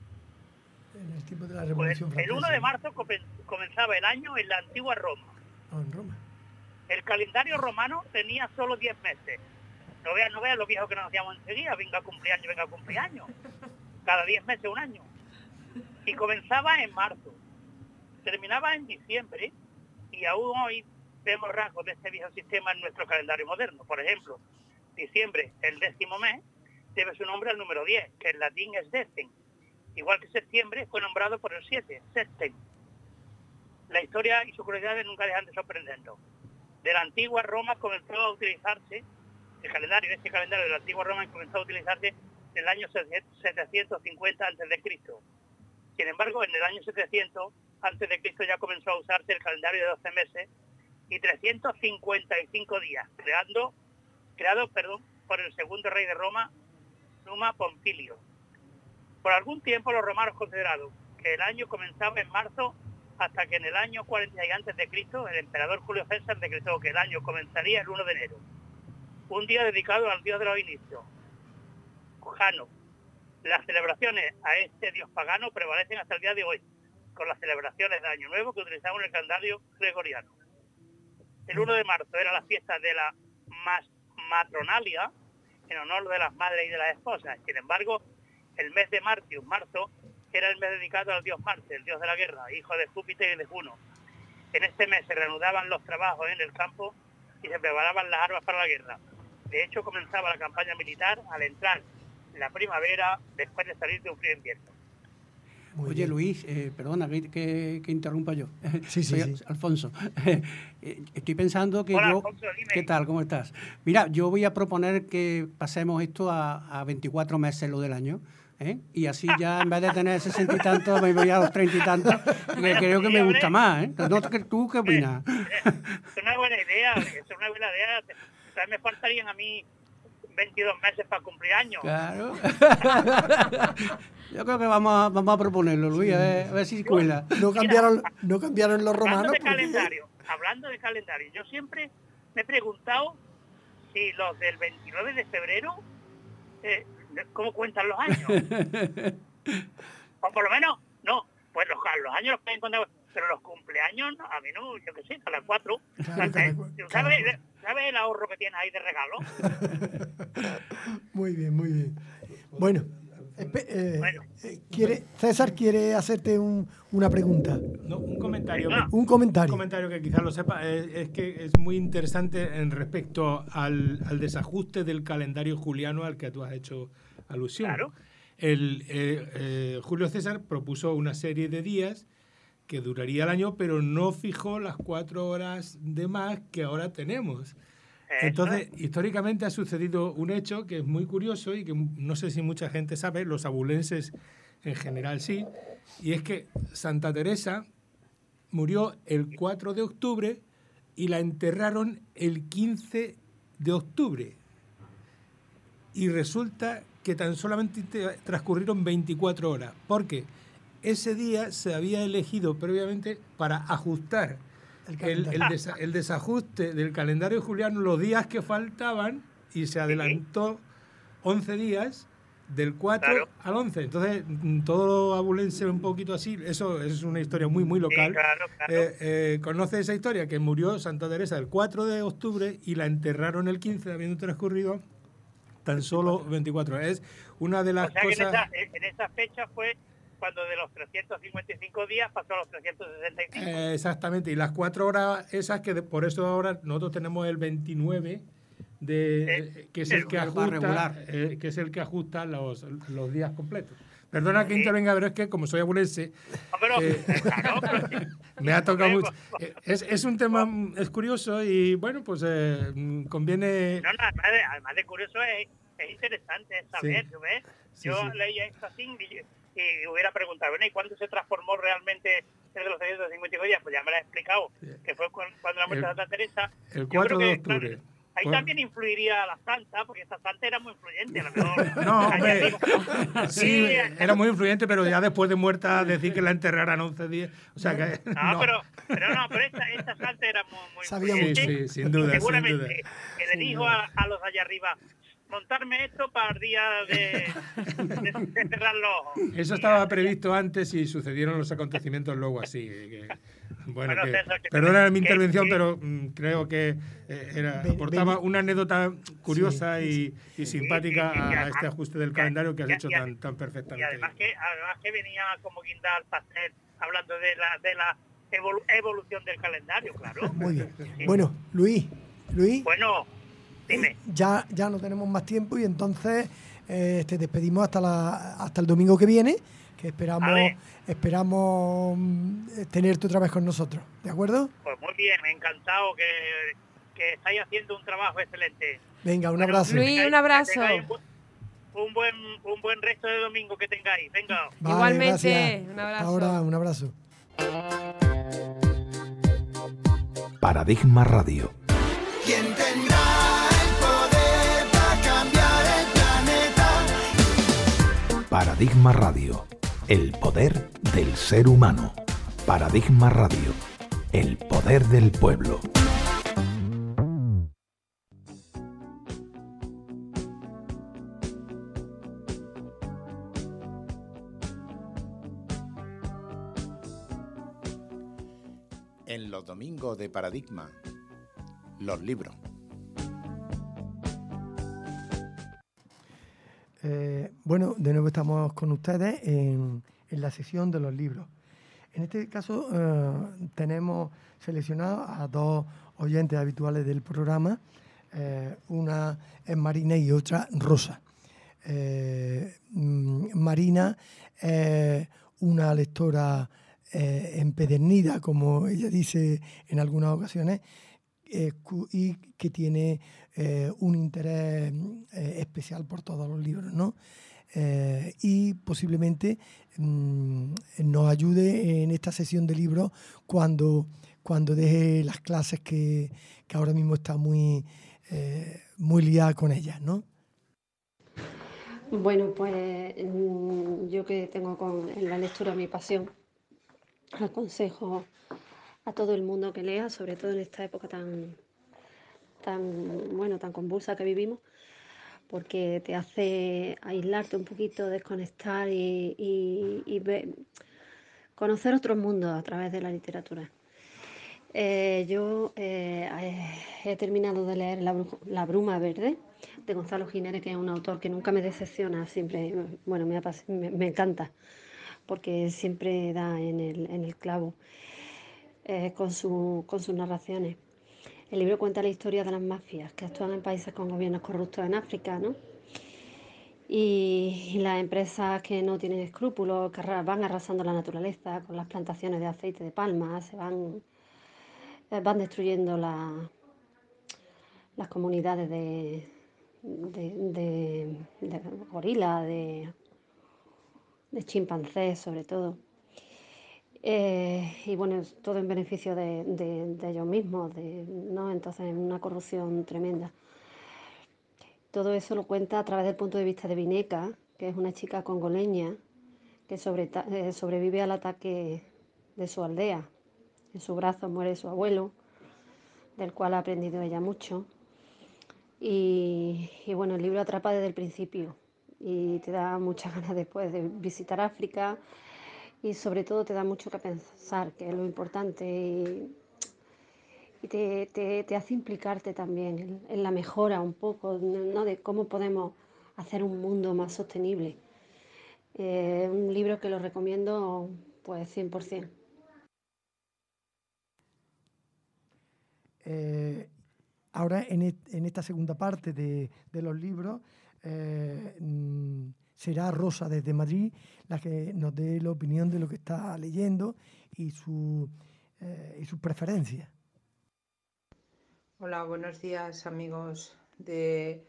En el tiempo de la Revolución pues, Francesa. El uno de marzo comenzaba el año en la antigua Roma. Oh, en Roma. El calendario romano tenía solo diez meses. No veas, no veas lo viejo que nos hacíamos enseguida. Venga a cumplir años, venga a cumplir años. Cada diez meses un año. Y comenzaba en marzo. Terminaba en diciembre. Y aún hoy vemos rasgos de este viejo sistema en nuestro calendario moderno. Por ejemplo, diciembre, el décimo mes, debe su nombre al número diez, que en latín es decen. Igual que septiembre fue nombrado por el siete, septem. La historia y sus curiosidades nunca dejan de sorprendernos. De la antigua Roma comenzó a utilizarse, el calendario, este calendario de la antigua Roma comenzó a utilizarse en el año setecientos cincuenta antes de Cristo. Sin embargo, en el año setecientos antes de Cristo ya comenzó a usarse el calendario de doce meses y trescientos cincuenta y cinco días, creando, creado perdón, por el segundo rey de Roma, Numa Pompilio. Por algún tiempo los romanos consideraron que el año comenzaba en marzo, hasta que en el año cuarenta y seis antes de Cristo el emperador Julio César decretó que el año comenzaría el uno de enero, un día dedicado al dios de los inicios, Jano. Las celebraciones a este dios pagano prevalecen hasta el día de hoy, con las celebraciones de Año Nuevo que utilizaban el calendario gregoriano. El uno de marzo era la fiesta de la mas matronalia, en honor de las madres y de las esposas. Sin embargo, el mes de Martius, marzo, era el mes dedicado al dios Marte, el dios de la guerra, hijo de Júpiter y de Juno. En este mes se reanudaban los trabajos en el campo y se preparaban las armas para la guerra. De hecho, comenzaba la campaña militar al entrar la primavera, después de salir de un frío invierno. Muy Oye, bien. Luis, eh, perdona que, que, que interrumpa yo. Sí, sí, Soy sí. Alfonso. Estoy pensando que Hola, yo... Alfonso, dime. ¿Qué tal? ¿Cómo estás? Mira, yo voy a proponer que pasemos esto a, a veinticuatro meses lo del año. ¿eh? Y así ya, en vez de tener sesenta y tantos, me voy a los treinta y tantos, que creo que me gusta más. ¿eh? ¿No, ¿Tú qué opinas? Es una buena idea, es una buena idea. Entonces me faltarían a mí veintidós meses para cumplir años. Claro. Yo creo que vamos a, vamos a proponerlo, Luis, a ver, a ver si cuela. No cambiaron, no cambiaron los romanos. Hablando de porque... calendario, hablando de calendario, yo siempre me he preguntado si los del veintinueve de febrero, eh, ¿cómo cuentan los años? O por lo menos, no, pues los, los años los pueden contar, pero los cumpleaños, a mí no, yo qué sé, a las cuatro. Claro, ¿Sabes, claro, ¿sabes, claro. ¿Sabes el ahorro que tienes ahí de regalo? Muy bien, muy bien. Bueno, espe- eh, bueno. Eh, quiere, César quiere hacerte un, una pregunta. No, un comentario. Ah. Un comentario. Un comentario que quizás lo sepa, es, es que es muy interesante en respecto al, al desajuste del calendario juliano al que tú has hecho alusión. Claro. El, eh, eh, Julio César propuso una serie de días que duraría el año, pero no fijó las cuatro horas de más que ahora tenemos. Entonces, históricamente ha sucedido un hecho que es muy curioso y que no sé si mucha gente sabe, los abulenses en general sí, y es que Santa Teresa murió el cuatro de octubre y la enterraron el quince de octubre. Y resulta que tan solamente transcurrieron veinticuatro horas, porque ese día se había elegido previamente para ajustar el, el, desa, el desajuste del calendario juliano, los días que faltaban, y se adelantó once días del cuatro claro. al once. Entonces, todo abulense un poquito así, eso es una historia muy, muy local. Sí, claro, claro. Eh, eh, conoce esa historia, que murió Santa Teresa el cuatro de octubre y la enterraron el quince, habiendo transcurrido tan solo veinticuatro horas. Es una de las o sea cosas... Que en, esa, en esa fecha fue cuando de los trescientos cincuenta y cinco días pasó a los trescientos sesenta y cinco. Eh, exactamente, y las cuatro horas esas que de, por eso ahora nosotros tenemos el veintinueve, de, sí, que es el que ajusta, eh, que es el que ajusta los, los días completos. Perdona que sí. intervenga, pero es que como soy abulense, no, pero, eh, claro, pero sí. me ha tocado mucho. Es, es un tema, es curioso y bueno, pues eh, conviene... No, no, además de, además de curioso es, es interesante saber, sí. ¿ves? Sí, Yo sí. leía esto así y, y hubiera preguntado, bueno, ¿y cuándo se transformó realmente el de los trescientos cincuenta y cinco días? Pues ya me lo he explicado, sí. que fue cuando, cuando la muerte de Santa Teresa. El cuatro de octubre. Claro, ahí bueno. también influiría la santa, porque esta santa era muy influyente. A lo mejor, no, hombre, sí, era muy influyente, pero ya después de muerta decir que la enterraran once días. O sea que. No, no. Pero, pero no, pero esta, esta santa era muy, muy Sabía influyente. Sí, sí, sin duda. Seguramente, sin duda. que le dijo a, a los allá arriba, montarme esto para el día de, de, de cerrar los ojos. Eso estaba previsto antes y sucedieron los acontecimientos luego así. Que, bueno, bueno que, César, que perdona que, mi intervención, que, pero mm, creo que eh, era, ven, aportaba ven. una anécdota curiosa sí, y, y simpática sí, y, y, y además, a este ajuste del calendario que has y, hecho y, tan, tan perfectamente. Y además que, además que venía como guinda al pastel hablando de la, de la evolu evolución del calendario, claro. Muy bien. Sí. Bueno, Luis, Luis. Bueno, dime. Ya, ya no tenemos más tiempo y entonces eh, te despedimos hasta, la, hasta el domingo que viene, que esperamos esperamos tenerte otra vez con nosotros, ¿de acuerdo? Pues muy bien, encantado que, que estáis haciendo un trabajo excelente. Venga, un bueno, abrazo. Luis, tengáis, un abrazo. Un, un, buen, un buen resto de domingo que tengáis. Venga. Vale, igualmente, gracias. Un abrazo. Ahora, un abrazo. Paradigma Radio. ¿Quién tendrá el poder para cambiar el planeta? Paradigma Radio. El poder del ser humano. Paradigma Radio. El poder del pueblo. En los domingos de Paradigma, los libros. Eh, bueno, de nuevo estamos con ustedes en, en la sesión de los libros. En este caso eh, tenemos seleccionados a dos oyentes habituales del programa. Eh, una es Marina y otra Rosa. Eh, Marina es una lectora eh, empedernida, como ella dice en algunas ocasiones, eh, y que tiene eh, un interés eh, especial por todos los libros, ¿no? Eh, y posiblemente mmm, nos ayude en esta sesión de libros cuando, cuando deje las clases que, que ahora mismo está muy, eh, muy liada con ellas, ¿no? Bueno, pues yo que tengo con en la lectura mi pasión, aconsejo a todo el mundo que lea, sobre todo en esta época tan, tan, bueno, tan convulsa que vivimos, porque te hace aislarte un poquito, desconectar y, y, y ver, conocer otros mundos a través de la literatura. Eh, yo eh, he terminado de leer La, Bru- La Bruma Verde, de Gonzalo Ginérez, que es un autor que nunca me decepciona, siempre, bueno, me, apas- me, me encanta, porque siempre da en el, en el clavo eh, con, su, con sus narraciones. El libro cuenta la historia de las mafias que actúan en países con gobiernos corruptos en África, ¿no? Y, y las empresas que no tienen escrúpulos, que arra- van arrasando la naturaleza con las plantaciones de aceite de palma, se van, eh, van destruyendo la- las comunidades de, de, de, de gorilas, de, de chimpancés sobre todo. Eh, y bueno, es todo en beneficio de, de- de ellos mismos, de, ¿no? Entonces, una corrupción tremenda. Todo eso lo cuenta a través del punto de vista de Bineca, que es una chica congoleña que sobre- eh, sobrevive al ataque de su aldea. En su brazo muere su abuelo, del cual ha aprendido ella mucho. Y, y bueno, el libro atrapa desde el principio y te da muchas ganas después de visitar África y sobre todo te da mucho que pensar, que es lo importante, y, y te, te- te hace implicarte también en, en la mejora un poco, ¿no? De cómo podemos hacer un mundo más sostenible. Eh, un libro que lo recomiendo pues cien por ciento. Eh, ahora, en, et- en esta segunda parte de, de los libros, eh, mm, será Rosa desde Madrid la que nos dé la opinión de lo que está leyendo y, su, eh, y sus preferencias. Hola, buenos días amigos de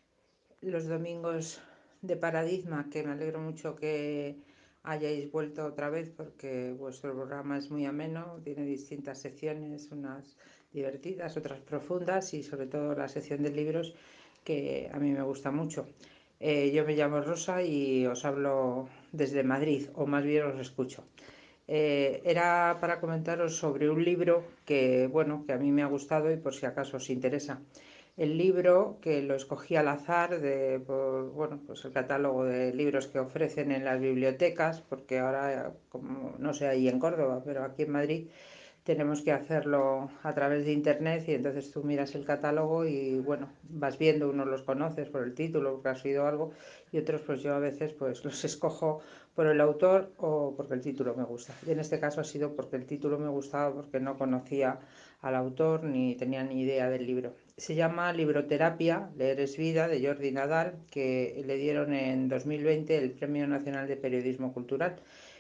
los domingos de Paradigma, que me alegro mucho que hayáis vuelto otra vez porque vuestro programa es muy ameno, tiene distintas secciones, unas divertidas, otras profundas y sobre todo la sección de libros que a mí me gusta mucho. Eh, yo me llamo Rosa y os hablo desde Madrid, o más bien os escucho. Eh, era para comentaros sobre un libro que, bueno, que a mí me ha gustado y por si acaso os interesa. El libro, que lo escogí al azar de, por, bueno, pues el catálogo de libros que ofrecen en las bibliotecas, porque ahora, como no sé ahí en Córdoba, pero aquí en Madrid tenemos que hacerlo a través de internet y entonces tú miras el catálogo y bueno, vas viendo, unos los conoces por el título, porque has oído algo, y otros pues yo a veces pues los escojo por el autor o porque el título me gusta. Y en este caso ha sido porque el título me gustaba, porque no conocía al autor ni tenía ni idea del libro. Se llama Libroterapia, Leer es vida, de Jordi Nadal, que le dieron en dos mil veinte el Premio Nacional de Periodismo Cultural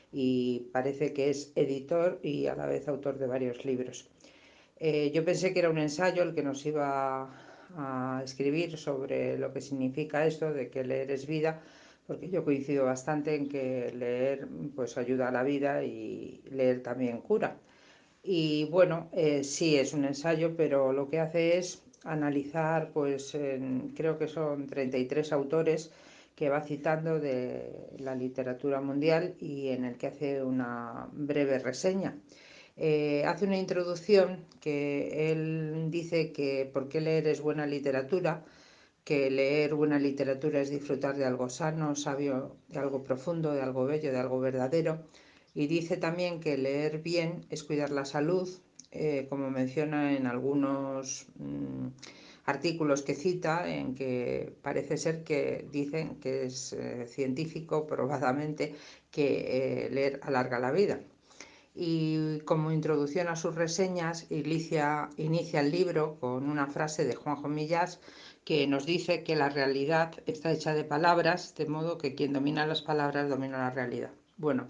y parece que es editor y a la vez autor de varios libros. Eh, yo pensé que era un ensayo el que nos iba a escribir sobre lo que significa esto de que leer es vida, porque yo coincido bastante en que leer pues ayuda a la vida y leer también cura. Y bueno, eh, sí es un ensayo, pero lo que hace es analizar, pues en, creo que son treinta y tres autores que va citando de la literatura mundial y en el que hace una breve reseña. Eh, hace una introducción que él dice que por qué leer es buena literatura, que leer buena literatura es disfrutar de algo sano, sabio, de algo profundo, de algo bello, de algo verdadero. Y dice también que leer bien es cuidar la salud, eh, como menciona en algunos mmm, artículos que cita, en que parece ser que dicen que es eh, científico, probadamente, que eh, leer alarga la vida. Y como introducción a sus reseñas, inicia, inicia el libro con una frase de Juanjo Millás que nos dice que la realidad está hecha de palabras, de modo que quien domina las palabras domina la realidad. Bueno, por,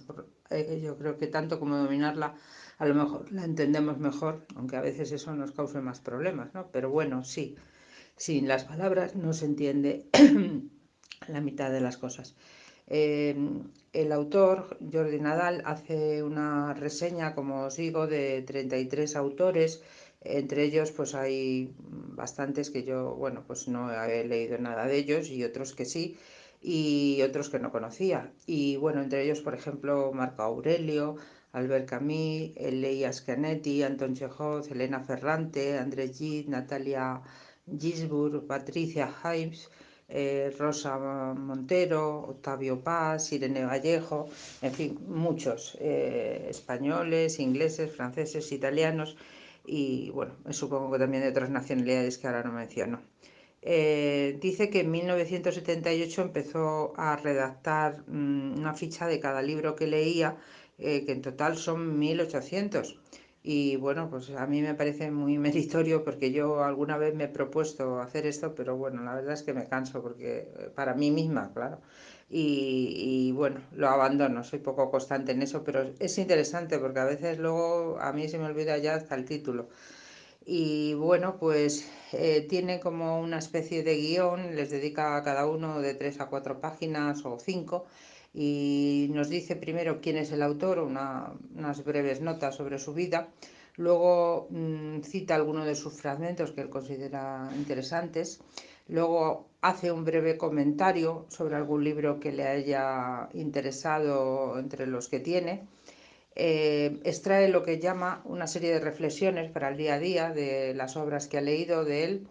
Eh, yo creo que tanto como dominarla, a lo mejor la entendemos mejor, aunque a veces eso nos cause más problemas, ¿no? Pero bueno, sí, sin las palabras no se entiende la mitad de las cosas. Eh, el autor, Jordi Nadal, hace una reseña, como os digo, de treinta y tres autores. Entre ellos pues hay bastantes que yo, bueno, pues no he leído nada de ellos y otros que sí, y otros que no conocía. Y bueno, entre ellos, por ejemplo, Marco Aurelio, Albert Camus, Leigh Ascanetti, Anton Chekhov, Elena Ferrante, André Gide, Natalia Gisburg, Patricia Himes, eh, Rosa Montero, Octavio Paz, Irene Vallejo, en fin, muchos eh, españoles, ingleses, franceses, italianos y bueno, supongo que también de otras nacionalidades que ahora no menciono. Eh, dice que en mil novecientos setenta y ocho empezó a redactar mmm, una ficha de cada libro que leía, eh, que en total son mil ochocientos. Y bueno, pues a mí me parece muy meritorio porque yo alguna vez me he propuesto hacer esto, pero bueno, la verdad es que me canso porque para mí misma, claro. Y, y bueno, lo abandono, soy poco constante en eso, pero es interesante porque a veces luego a mí se me olvida ya hasta el título. Y bueno, pues eh, tiene como una especie de guión, les dedica a cada uno de tres a cuatro páginas o cinco y nos dice primero quién es el autor, una, unas breves notas sobre su vida, luego mmm, cita algunos de sus fragmentos que él considera interesantes, luego hace un breve comentario sobre algún libro que le haya interesado entre los que tiene. Eh, extrae lo que llama una serie de reflexiones para el día a día de las obras que ha leído de él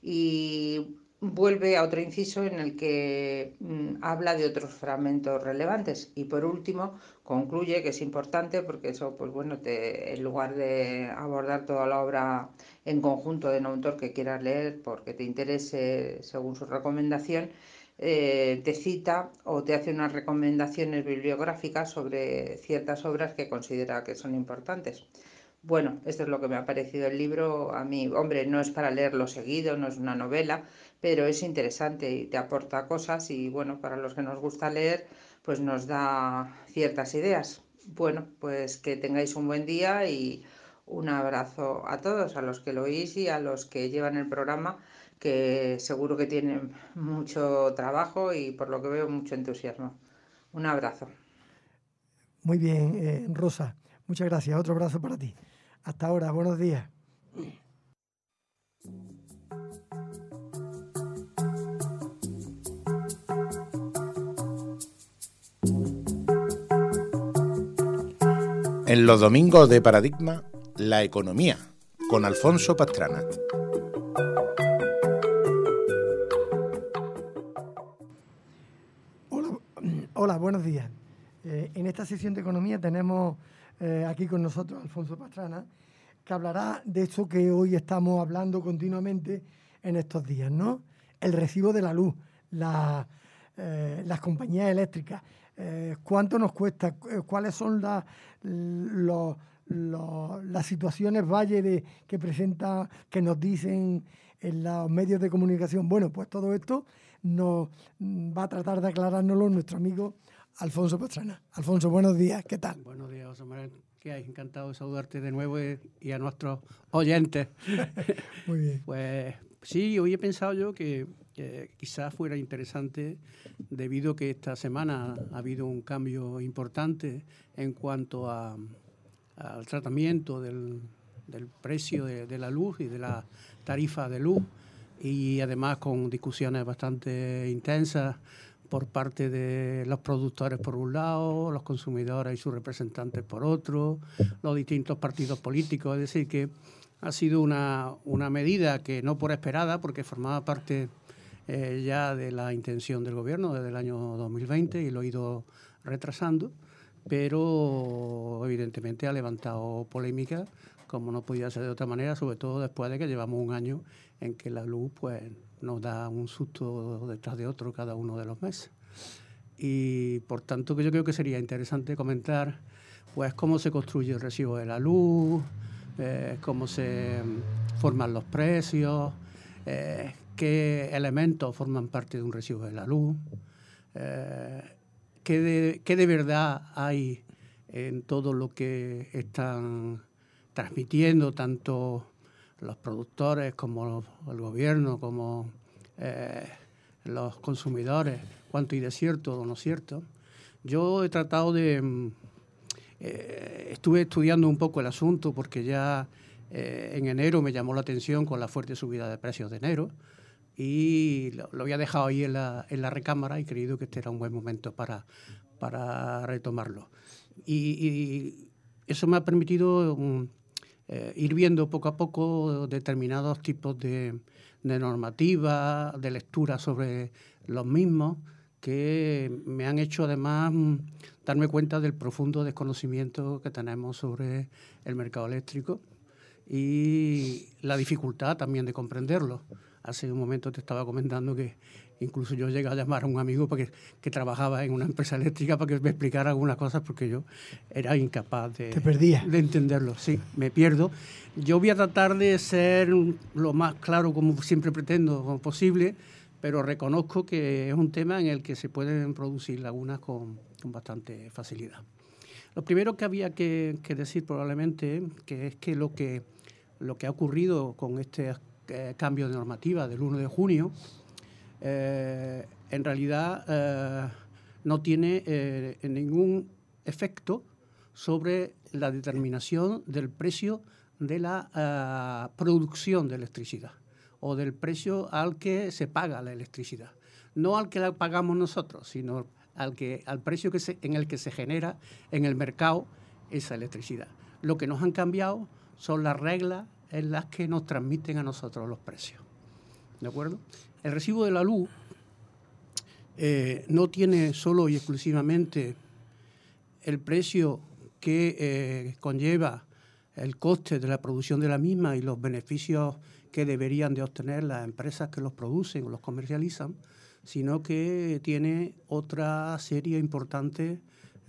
y vuelve a otro inciso en el que mmm, habla de otros fragmentos relevantes y por último concluye, que es importante porque eso, pues bueno, te, en lugar de abordar toda la obra en conjunto de un autor que quieras leer porque te interese según su recomendación, Eh, te cita o te hace unas recomendaciones bibliográficas sobre ciertas obras que considera que son importantes. Bueno, esto es lo que me ha parecido el libro. A mí, hombre, no es para leerlo seguido, no es una novela, pero es interesante y te aporta cosas y bueno, para los que nos gusta leer, pues nos da ciertas ideas. Bueno, pues que tengáis un buen día y un abrazo a todos, a los que lo oís y a los que llevan el programa, que seguro que tienen mucho trabajo y por lo que veo mucho entusiasmo. Un abrazo. Muy bien, eh, Rosa, muchas gracias. Otro abrazo para ti. Hasta ahora, buenos días. En los domingos de Paradigma, la economía, con Alfonso Pastrana. Hola, hola buenos días. Eh, en esta sesión de economía tenemos eh, aquí con nosotros a Alfonso Pastrana, que hablará de esto que hoy estamos hablando continuamente en estos días, ¿no? El recibo de la luz, la, eh, las compañías eléctricas, eh, cuánto nos cuesta, cuáles son la, los, los, las situaciones valle de, que presenta, que nos dicen en los medios de comunicación. Bueno, pues todo esto nos va a tratar de aclarárnoslo nuestro amigo Alfonso Pastrana. Alfonso, buenos días, ¿qué tal? Buenos días, José Manuel. ¿Qué hay? Encantado de saludarte de nuevo y a nuestros oyentes. Muy bien. Pues sí, hoy he pensado yo que, que quizás fuera interesante, debido a que esta semana ha habido un cambio importante en cuanto a, al tratamiento del, del precio de, de la luz y de la tarifa de luz, y además con discusiones bastante intensas por parte de los productores por un lado, los consumidores y sus representantes por otro, los distintos partidos políticos. Es decir, que ha sido una, una medida que no por esperada, porque formaba parte eh, ya de la intención del gobierno desde el año dos mil veinte y lo ha ido retrasando, pero evidentemente ha levantado polémica, como no podía ser de otra manera, sobre todo después de que llevamos un año en que la luz pues nos da un susto detrás de otro cada uno de los meses. Y por tanto que yo creo que sería interesante comentar pues cómo se construye el recibo de la luz, eh, cómo se forman los precios, eh, qué elementos forman parte de un recibo de la luz, eh, qué, de, qué de verdad hay en todo lo que están transmitiendo tanto los productores como el gobierno, como eh, los consumidores, cuánto hay de cierto o no cierto. Yo he tratado de... Eh, estuve estudiando un poco el asunto porque ya eh, en enero me llamó la atención con la fuerte subida de precios de enero y lo, lo había dejado ahí en la, en la recámara y creído que este era un buen momento para, para retomarlo. Y, y eso me ha permitido um, eh, ir viendo poco a poco determinados tipos de, de normativa, de lectura sobre los mismos, que me han hecho además darme cuenta del profundo desconocimiento que tenemos sobre el mercado eléctrico y la dificultad también de comprenderlo. Hace un momento te estaba comentando que incluso yo llegué a llamar a un amigo para que, que trabajaba en una empresa eléctrica para que me explicara algunas cosas porque yo era incapaz de, Te perdía. de entenderlo. Sí, me pierdo. Yo voy a tratar de ser lo más claro como siempre pretendo como posible, pero reconozco que es un tema en el que se pueden producir lagunas con, con bastante facilidad. Lo primero que había que, que decir probablemente que es que lo que, lo que ha ocurrido con este eh, cambio de normativa del uno de junio eh, en realidad eh, no tiene eh, ningún efecto sobre la determinación del precio de la eh, producción de electricidad o del precio al que se paga la electricidad. No al que la pagamos nosotros, sino al, que, al precio que se, en el que se genera en el mercado esa electricidad. Lo que nos han cambiado son las reglas en las que nos transmiten a nosotros los precios. ¿De acuerdo? El recibo de la luz eh, no tiene solo y exclusivamente el precio que eh, conlleva el coste de la producción de la misma y los beneficios que deberían de obtener las empresas que los producen o los comercializan, sino que tiene otra serie importante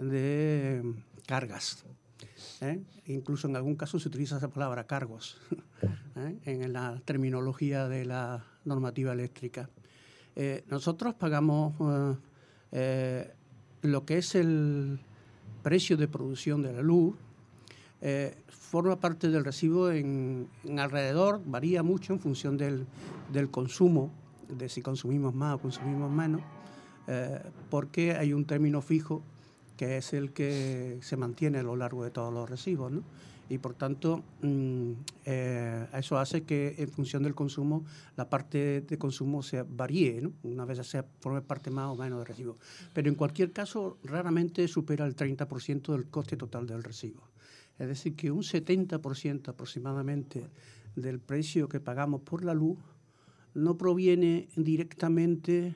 de cargas. ¿eh? Incluso en algún caso se utiliza esa palabra, cargos, ¿eh? en la terminología de la normativa eléctrica. Eh, nosotros pagamos eh, eh, lo que es el precio de producción de la luz, Eh, forma parte del recibo en, en alrededor, varía mucho en función del, del consumo, de si consumimos más o consumimos menos, eh, porque hay un término fijo que es el que se mantiene a lo largo de todos los recibos, ¿no? Y por tanto, mmm, eh, eso hace que en función del consumo, la parte de consumo se varíe, ¿no? Una vez sea forme parte más o menos del recibo. Pero en cualquier caso, raramente supera el treinta por ciento del coste total del recibo. Es decir, que un setenta por ciento aproximadamente del precio que pagamos por la luz no proviene directamente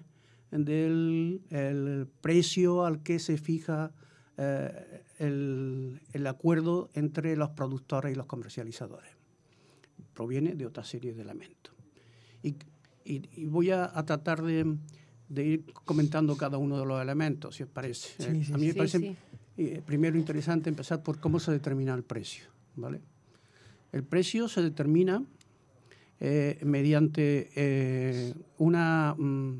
del el precio al que se fija eh, el, el acuerdo entre los productores y los comercializadores. Proviene de otra serie de elementos. Y, y, y voy a, a tratar de, de ir comentando cada uno de los elementos, si os parece. Sí, eh, sí, a mí me sí, parece... sí. Eh, primero interesante empezar por cómo se determina el precio, ¿vale? El precio se determina eh, mediante eh, una mm,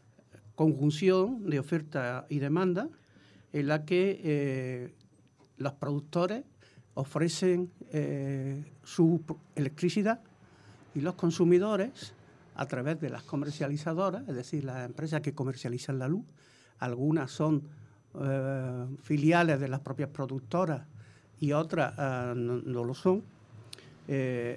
conjunción de oferta y demanda en la que eh, los productores ofrecen eh, su electricidad y los consumidores, a través de las comercializadoras, es decir, las empresas que comercializan la luz, algunas son Eh, filiales de las propias productoras y otras eh, no, no lo son, eh,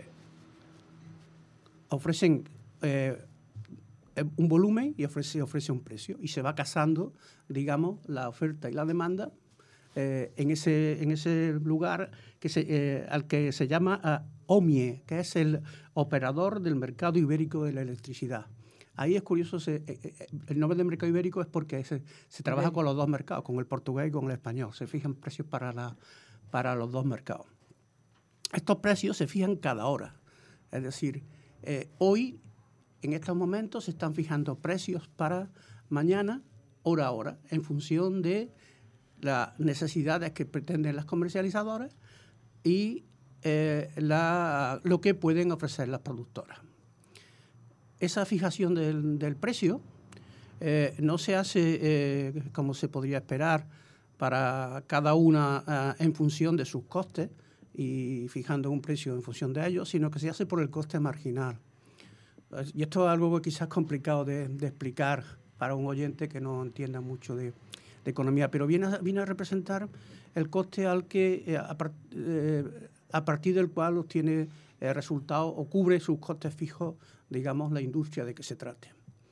ofrecen eh, un volumen y ofrece, ofrece un precio y se va casando, digamos, la oferta y la demanda eh, en, ese, en ese lugar que se, eh, al que se llama uh, O M I E, que es el operador del mercado ibérico de la electricidad. Ahí es curioso, se, eh, el nombre de mercado ibérico es porque se, se trabaja con los dos mercados, con el portugués y con el español. Se fijan precios para, la, para los dos mercados. Estos precios se fijan cada hora. Es decir, eh, hoy, en estos momentos, se están fijando precios para mañana, hora a hora, en función de las necesidades que pretenden las comercializadoras y eh, la, lo que pueden ofrecer las productoras. Esa fijación del, del precio eh, no se hace, eh, como se podría esperar, para cada una uh, en función de sus costes y fijando un precio en función de ellos, sino que se hace por el coste marginal. Y esto es algo que quizás es complicado de, de explicar para un oyente que no entienda mucho de, de economía, pero viene a, viene a representar el coste al que eh, a, eh, a partir del cual obtiene eh, resultados o cubre sus costes fijos, digamos, la industria de que se trate.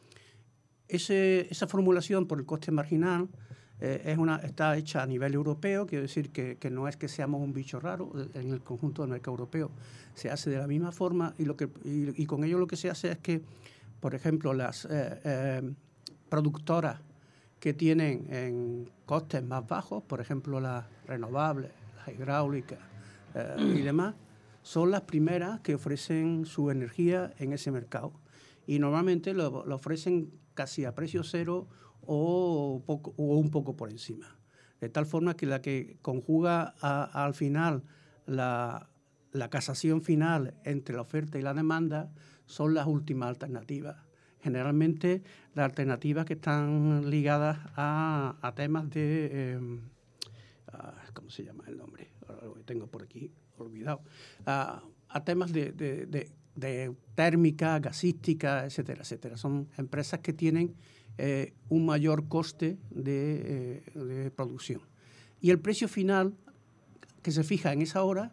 Ese, esa formulación por el coste marginal eh, es una, está hecha a nivel europeo, quiero decir que, que no es que seamos un bicho raro en el conjunto del mercado europeo, se hace de la misma forma y, lo que, y, y con ello lo que se hace es que, por ejemplo, las eh, eh, productoras que tienen en costes más bajos, por ejemplo, las renovables, las hidráulicas eh, y demás, son las primeras que ofrecen su energía en ese mercado. Y normalmente lo, lo ofrecen casi a precio cero o, poco, o un poco por encima. De tal forma que la que conjuga a, a, al final la, la casación final entre la oferta y la demanda son las últimas alternativas. Generalmente las alternativas que están ligadas a, a temas de... Eh, a, ¿cómo se llama el nombre? Ahora lo tengo por aquí olvidado. A, a temas de, de, de, de térmica, gasística, etcétera, etcétera. Son empresas que tienen eh, un mayor coste de, eh, de producción. Y el precio final que se fija en esa hora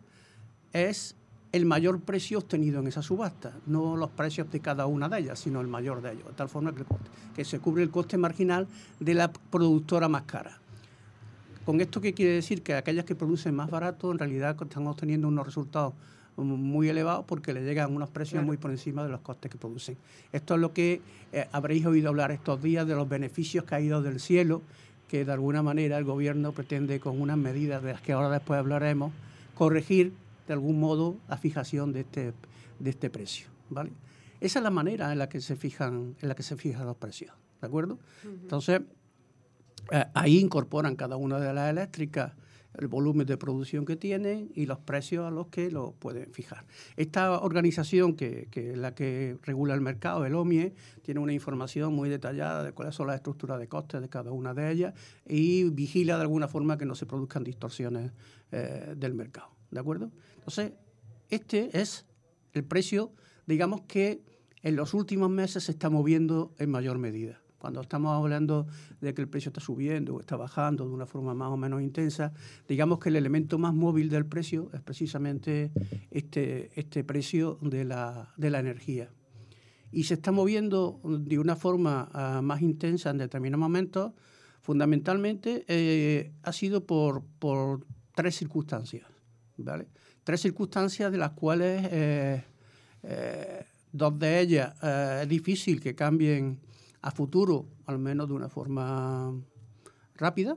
es el mayor precio obtenido en esa subasta, no los precios de cada una de ellas, sino el mayor de ellos, de tal forma que, que se cubre el coste marginal de la productora más cara. ¿Con esto qué quiere decir? Que aquellas que producen más barato en realidad están obteniendo unos resultados muy elevados porque le llegan unos precios claro. muy por encima de los costes que producen. Esto es lo que eh, habréis oído hablar estos días de los beneficios caídos del cielo, que de alguna manera el gobierno pretende con unas medidas de las que ahora después hablaremos, corregir de algún modo la fijación de este, de este precio, ¿vale? Esa es la manera en la que se fijan, en la que se fijan los precios, ¿de acuerdo? Uh-huh. Entonces, eh, ahí incorporan cada una de las eléctricas el volumen de producción que tienen y los precios a los que lo pueden fijar. Esta organización, que, que es la que regula el mercado, el O M I E, tiene una información muy detallada de cuáles son las estructuras de costes de cada una de ellas y vigila de alguna forma que no se produzcan distorsiones eh, del mercado, ¿de acuerdo? Entonces, este es el precio, digamos, que en los últimos meses se está moviendo en mayor medida. Cuando estamos hablando de que el precio está subiendo o está bajando de una forma más o menos intensa, digamos que el elemento más móvil del precio es precisamente este, este precio de la, de la energía. Y se está moviendo de una forma uh, más intensa en determinados momentos, fundamentalmente eh, ha sido por, por tres circunstancias, ¿vale? Tres circunstancias de las cuales eh, eh, dos de ellas eh, es difícil que cambien a futuro, al menos de una forma rápida,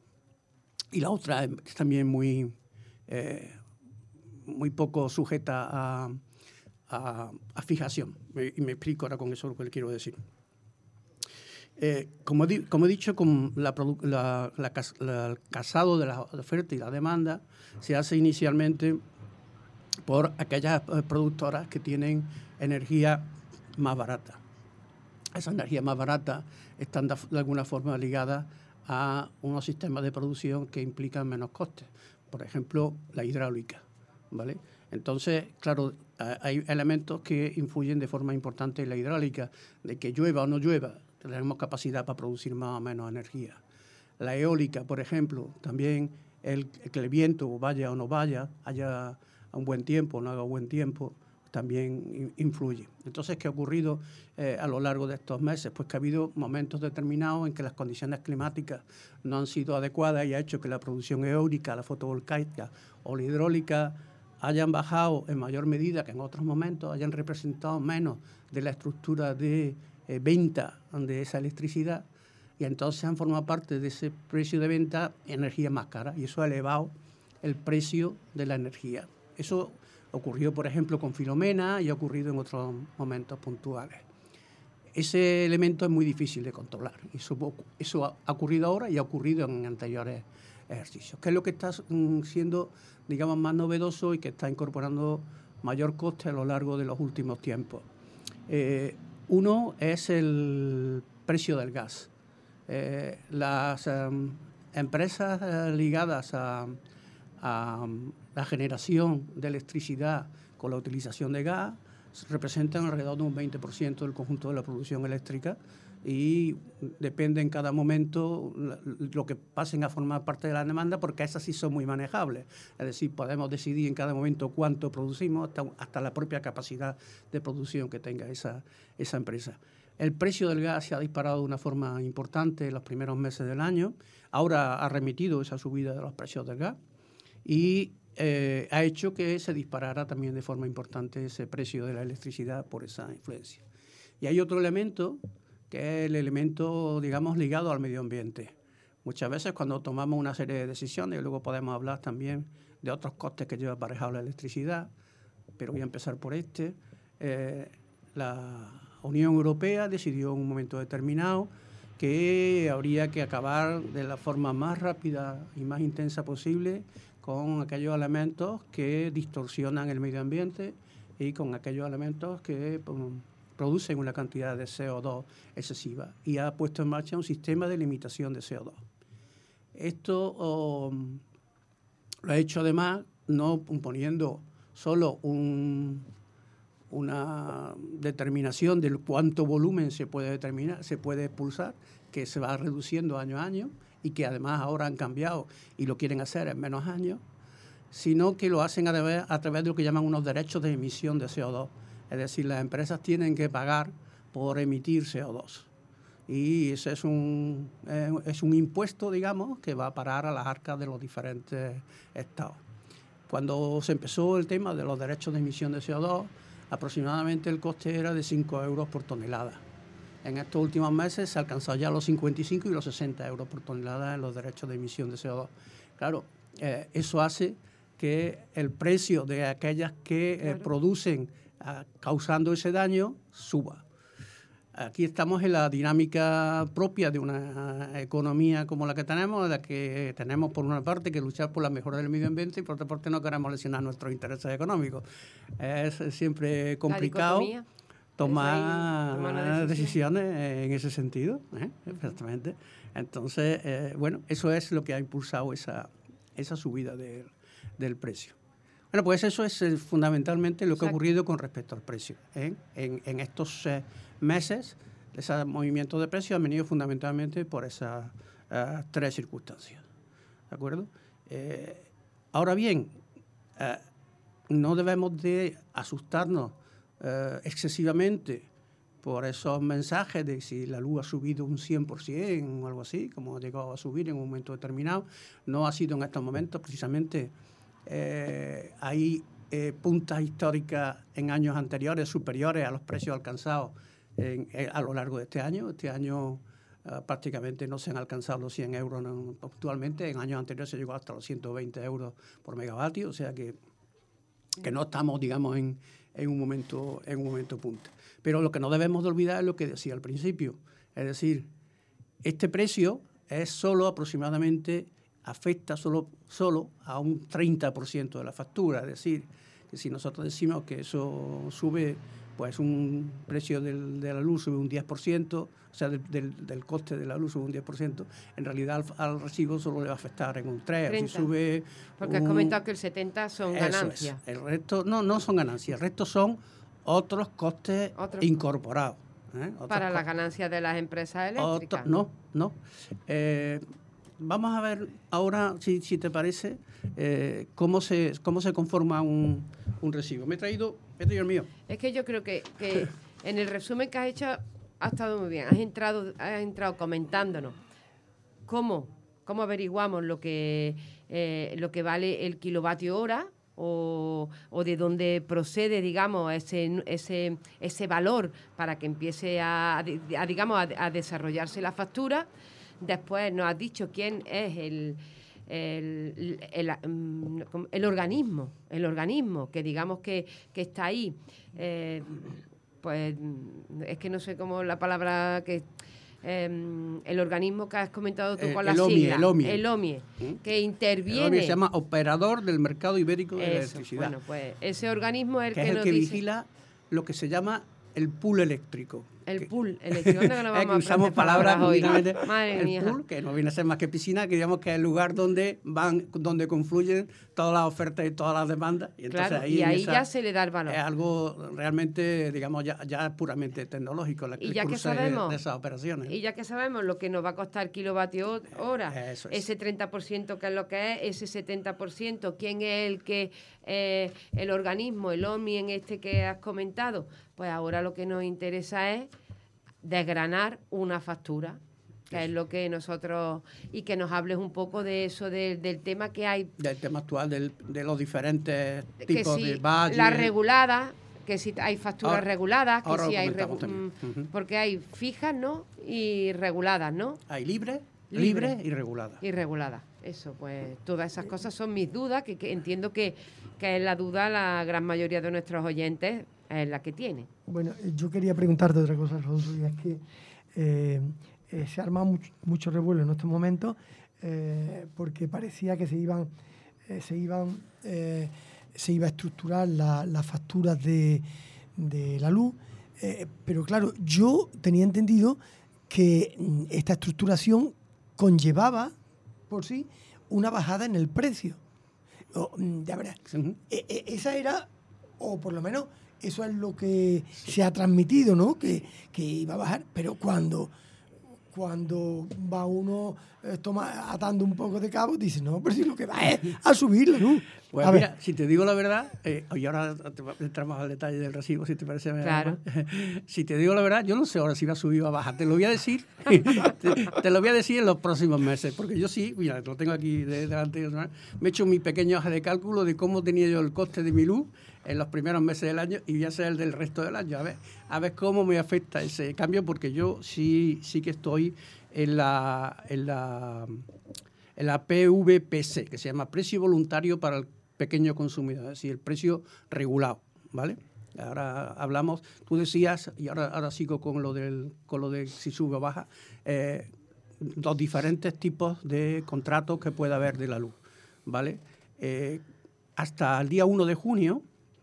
y la otra es también muy, eh, muy poco sujeta a, a, a fijación. Y me explico ahora con eso lo que le quiero decir. Eh, como, di, como he dicho, con la, la, la, la, el casado de la oferta y la demanda se hace inicialmente por aquellas productoras que tienen energía más barata. Esa energía más barata están de, de alguna forma ligadas a unos sistemas de producción que implican menos costes. Por ejemplo, la hidráulica, ¿vale? Entonces, claro, hay elementos que influyen de forma importante en la hidráulica, de que llueva o no llueva, tenemos capacidad para producir más o menos energía. La eólica, por ejemplo, también el que el viento vaya o no vaya, haya a un buen tiempo o no haga un buen tiempo, también influye. Entonces, ¿qué ha ocurrido eh, a lo largo de estos meses? Pues que ha habido momentos determinados en que las condiciones climáticas no han sido adecuadas y ha hecho que la producción eólica, la fotovoltaica o la hidráulica hayan bajado en mayor medida que en otros momentos, hayan representado menos de la estructura de eh, venta de esa electricidad y entonces han formado parte de ese precio de venta energía más cara y eso ha elevado el precio de la energía. Eso ocurrió, por ejemplo, con Filomena y ha ocurrido en otros momentos puntuales. Ese elemento es muy difícil de controlar. Eso, eso ha ocurrido ahora y ha ocurrido en anteriores ejercicios. ¿Qué es lo que está siendo, digamos, más novedoso y que está incorporando mayor coste a lo largo de los últimos tiempos? Eh, uno es el precio del gas. Eh, las um, empresas eh, ligadas a, a la generación de electricidad con la utilización de gas representan alrededor de un veinte por ciento del conjunto de la producción eléctrica y depende en cada momento lo que pasen a formar parte de la demanda, porque esas sí son muy manejables. Es decir, podemos decidir en cada momento cuánto producimos, hasta, hasta la propia capacidad de producción que tenga esa, esa empresa. El precio del gas se ha disparado de una forma importante en los primeros meses del año. Ahora ha remitido esa subida de los precios del gas y eh, ha hecho que se disparara también de forma importante ese precio de la electricidad por esa influencia. Y hay otro elemento que es el elemento, digamos, ligado al medio ambiente. Muchas veces cuando tomamos una serie de decisiones, y luego podemos hablar también de otros costes que lleva aparejado la electricidad, pero voy a empezar por este. Eh, la Unión Europea decidió en un momento determinado que habría que acabar de la forma más rápida y más intensa posible con aquellos elementos que distorsionan el medio ambiente y con aquellos elementos que um, producen una cantidad de C O dos excesiva, y ha puesto en marcha un sistema de limitación de C O dos. Esto um, lo ha hecho además no poniendo solo un, una determinación del cuánto volumen se puede determinar, se puede expulsar, que se va reduciendo año a año y que además ahora han cambiado y lo quieren hacer en menos años, sino que lo hacen a través, a través de lo que llaman unos derechos de emisión de C O dos. Es decir, las empresas tienen que pagar por emitir C O dos. Y ese es un, eh, es un impuesto, digamos, que va a parar a las arcas de los diferentes estados. Cuando se empezó el tema de los derechos de emisión de C O dos, aproximadamente el coste era de cinco euros por tonelada. En estos últimos meses se ha alcanzado ya los cincuenta y cinco y los sesenta euros por tonelada en los derechos de emisión de C O dos. Claro, eh, eso hace que el precio de aquellas que eh, claro. producen causando ese daño, suba. Aquí estamos en la dinámica propia de una economía como la que tenemos, en la que tenemos por una parte que luchar por la mejora del medio ambiente y por otra parte no queremos lesionar nuestros intereses económicos. Es siempre complicado tomar, tomar decisiones en ese sentido, ¿eh? Exactamente. Entonces, eh, bueno, eso es lo que ha impulsado esa, esa subida de, del precio. Bueno, pues eso es eh, fundamentalmente lo que Exacto. ha ocurrido con respecto al precio. ¿eh? En, en estos eh, meses, esos movimientos de precios han venido fundamentalmente por esas uh, tres circunstancias. ¿De acuerdo? Eh, ahora bien, eh, no debemos de asustarnos eh, excesivamente por esos mensajes de si la luz ha subido un cien por ciento o algo así, como ha llegado a subir en un momento determinado. No ha sido en estos momentos precisamente. Eh, hay eh, puntas históricas en años anteriores superiores a los precios alcanzados en, eh, a lo largo de este año. Este año eh, prácticamente no se han alcanzado los cien euros no, actualmente. En años anteriores se llegó hasta los ciento veinte euros por megavatio, o sea que, que no estamos, digamos, en, en, un momento, en un momento punta. Pero lo que no debemos de olvidar es lo que decía al principio. Es decir, este precio es solo aproximadamente... afecta solo, solo a un treinta por ciento de la factura. Es decir, que si nosotros decimos que eso sube, pues un precio del, de la luz sube un diez por ciento, o sea, del, del, del coste de la luz sube un diez por ciento, en realidad al, al recibo solo le va a afectar en un tres por ciento. Si sube Porque un, has comentado que el setenta por ciento son ganancias. Es. El resto, no, no son ganancias, el resto son otros costes ¿Otros? incorporados. ¿eh? Para las ganancias de las empresas eléctricas. Otro, no, no. Eh, Vamos a ver ahora, si, si te parece, eh, cómo se cómo se conforma un, un recibo. Me he traído, me he traído el mío. Es que yo creo que, que en el resumen que has hecho ha estado muy bien. Has entrado, has entrado comentándonos cómo, cómo averiguamos lo que, eh, lo que vale el kilovatio hora o, o de dónde procede, digamos, ese, ese, ese valor para que empiece a, a digamos, a, a desarrollarse la factura. Después nos has dicho quién es el, el, el, el, el organismo, el organismo que digamos que, que está ahí. Eh, pues es que no sé cómo la palabra que... Eh, el organismo que has comentado tú con la sigla. El O M I E. El O M I E, ¿Mm? que interviene... El O M I E se llama Operador del Mercado Ibérico de Eso, la Electricidad. Bueno, pues ese organismo es el que, que, es el nos que dice... vigila lo que se llama el pool eléctrico, El que, pool, elección de que no vamos es que a usamos palabras, palabras hoy. Madre el mía. Pool, que no viene a ser más que piscina, que digamos que es el lugar donde van, donde confluyen todas las ofertas y todas las demandas. Y entonces claro, ahí, y ahí esa, ya se le da el valor. Es algo realmente, digamos, ya, ya puramente tecnológico, la, y el ya curso que sabemos, de, de esas operaciones. Y ya que sabemos lo que nos va a costar kilovatio hora, Eso es. ese treinta por ciento que es lo que es, ese setenta por ciento, quién es el que, eh, el organismo, el O M I en este que has comentado, pues ahora lo que nos interesa es desgranar una factura, que es lo que nosotros, y que nos hables un poco de eso, de, del tema que hay. Del tema actual, del, de los diferentes que tipos si de valles. las reguladas, que si hay facturas ahora, reguladas, que si hay regu mm, uh-huh. porque hay fijas, ¿no? Y reguladas, ¿no? Hay libres, libre, libre y reguladas. Y reguladas. Eso, pues todas esas cosas son mis dudas, que, que entiendo que, que es la duda la gran mayoría de nuestros oyentes es la que tiene. Bueno, yo quería preguntarte otra cosa, Alfonso, y es que eh, eh, se arma mucho, mucho revuelo en estos momentos eh, porque parecía que se iban, eh, se iban, eh, se iba a estructurar las la facturas de, de la luz, eh, pero claro, yo tenía entendido que esta estructuración conllevaba por sí una bajada en el precio. O, ya verás, uh-huh. e, e, esa era, o por lo menos eso es lo que sí. se ha transmitido, ¿no? Que, que iba a bajar, pero cuando, cuando va uno eh, toma, atando un poco de cabo, dice, no, pero si lo que va es a subirlo, ¿no? Pues a mira, ver. si te digo la verdad, eh, y ahora entramos al detalle del recibo, si te parece. Claro. Si te digo la verdad, yo no sé ahora si va a subir o a bajar. Te lo voy a decir, te, te lo voy a decir en los próximos meses, porque yo sí, mira, lo tengo aquí de, delante, me he hecho mi pequeña hoja de cálculo de cómo tenía yo el coste de mi luz en los primeros meses del año y voy a ser el del resto del año. A ver, a ver cómo me afecta ese cambio, porque yo sí, sí que estoy en la, en la, en la P V P C, que se llama Precio Voluntario para el Pequeño Consumidor, es decir, el precio regulado, ¿vale? Ahora hablamos, tú decías, y ahora, ahora sigo con lo, del, con lo de si sube o baja, eh, los diferentes tipos de contratos que puede haber de la luz, ¿vale? Eh, hasta el día uno de junio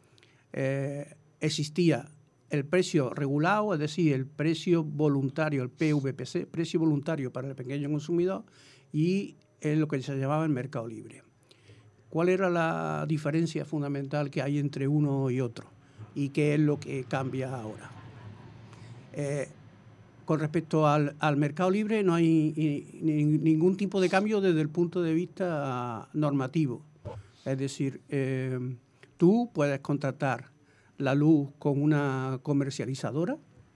eh, existía el precio regulado, es decir, el precio voluntario, el P V P C, precio voluntario para el pequeño consumidor, y es lo que se llamaba el mercado libre. ¿Cuál era la diferencia fundamental que hay entre uno y otro? ¿Y qué es lo que cambia ahora? Eh, con respecto al, al mercado libre no hay y, ni, ningún tipo de cambio desde el punto de vista normativo. Es decir, eh, tú puedes contratar la luz con una comercializadora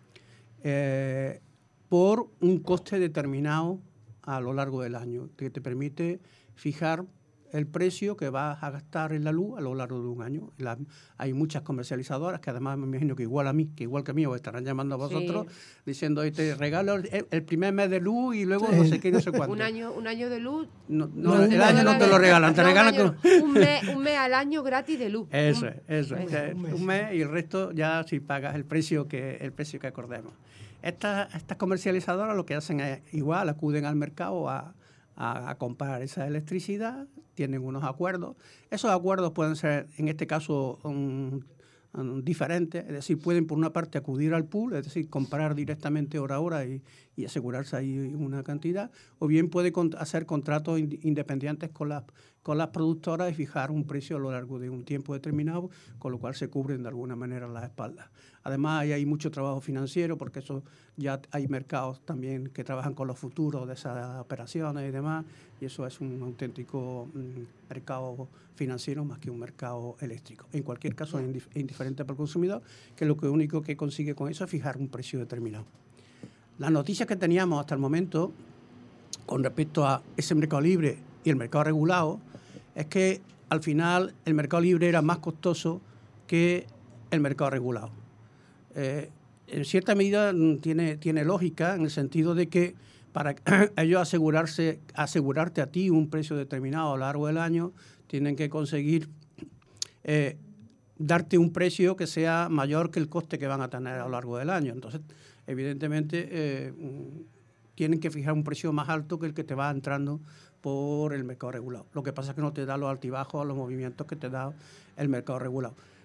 eh, por un coste determinado a lo largo del año, que te permite fijar el precio que vas a gastar en la luz a lo largo de un año. La, hay muchas comercializadoras que además me imagino que igual a mí, que igual que a mí, os estarán llamando a vosotros, sí, diciendo, te regalo el, el primer mes de luz y luego sí, no sé qué, no sé cuánto. un año un año de luz. No, no, no el año no te lo regalan, te no, regalan un, año, con... un, mes, un mes al año gratis de luz. Eso un, es, eso es. Un mes. un mes y el resto ya si pagas el precio que el precio que acordemos. Estas, estas comercializadoras lo que hacen es igual, acuden al mercado a A, a comprar esa electricidad, tienen unos acuerdos. Esos acuerdos pueden ser, en este caso, um, um, diferentes, es decir, pueden por una parte acudir al pool, es decir, comprar directamente hora a hora y, y asegurarse ahí una cantidad, o bien puede con, hacer contratos in, independientes con las, con las productoras y fijar un precio a lo largo de un tiempo determinado, con lo cual se cubren de alguna manera las espaldas. Además, ahí hay mucho trabajo financiero, porque eso ya hay mercados también que trabajan con los futuros de esas operaciones y demás, y eso es un auténtico mm, mercado financiero más que un mercado eléctrico. En cualquier caso, es indif- indiferente para el consumidor, que lo que único que consigue con eso es fijar un precio determinado. Las noticias que teníamos hasta el momento con respecto a ese mercado libre y el mercado regulado es que al final el mercado libre era más costoso que el mercado regulado. Eh, en cierta medida tiene, tiene lógica en el sentido de que para ellos asegurarse, asegurarte a ti un precio determinado a lo largo del año, tienen que conseguir eh, darte un precio que sea mayor que el coste que van a tener a lo largo del año. Entonces, evidentemente, eh, tienen que fijar un precio más alto que el que te va entrando por el mercado regulado. Lo que pasa es que no te da los altibajos, los movimientos que te da el mercado regulado.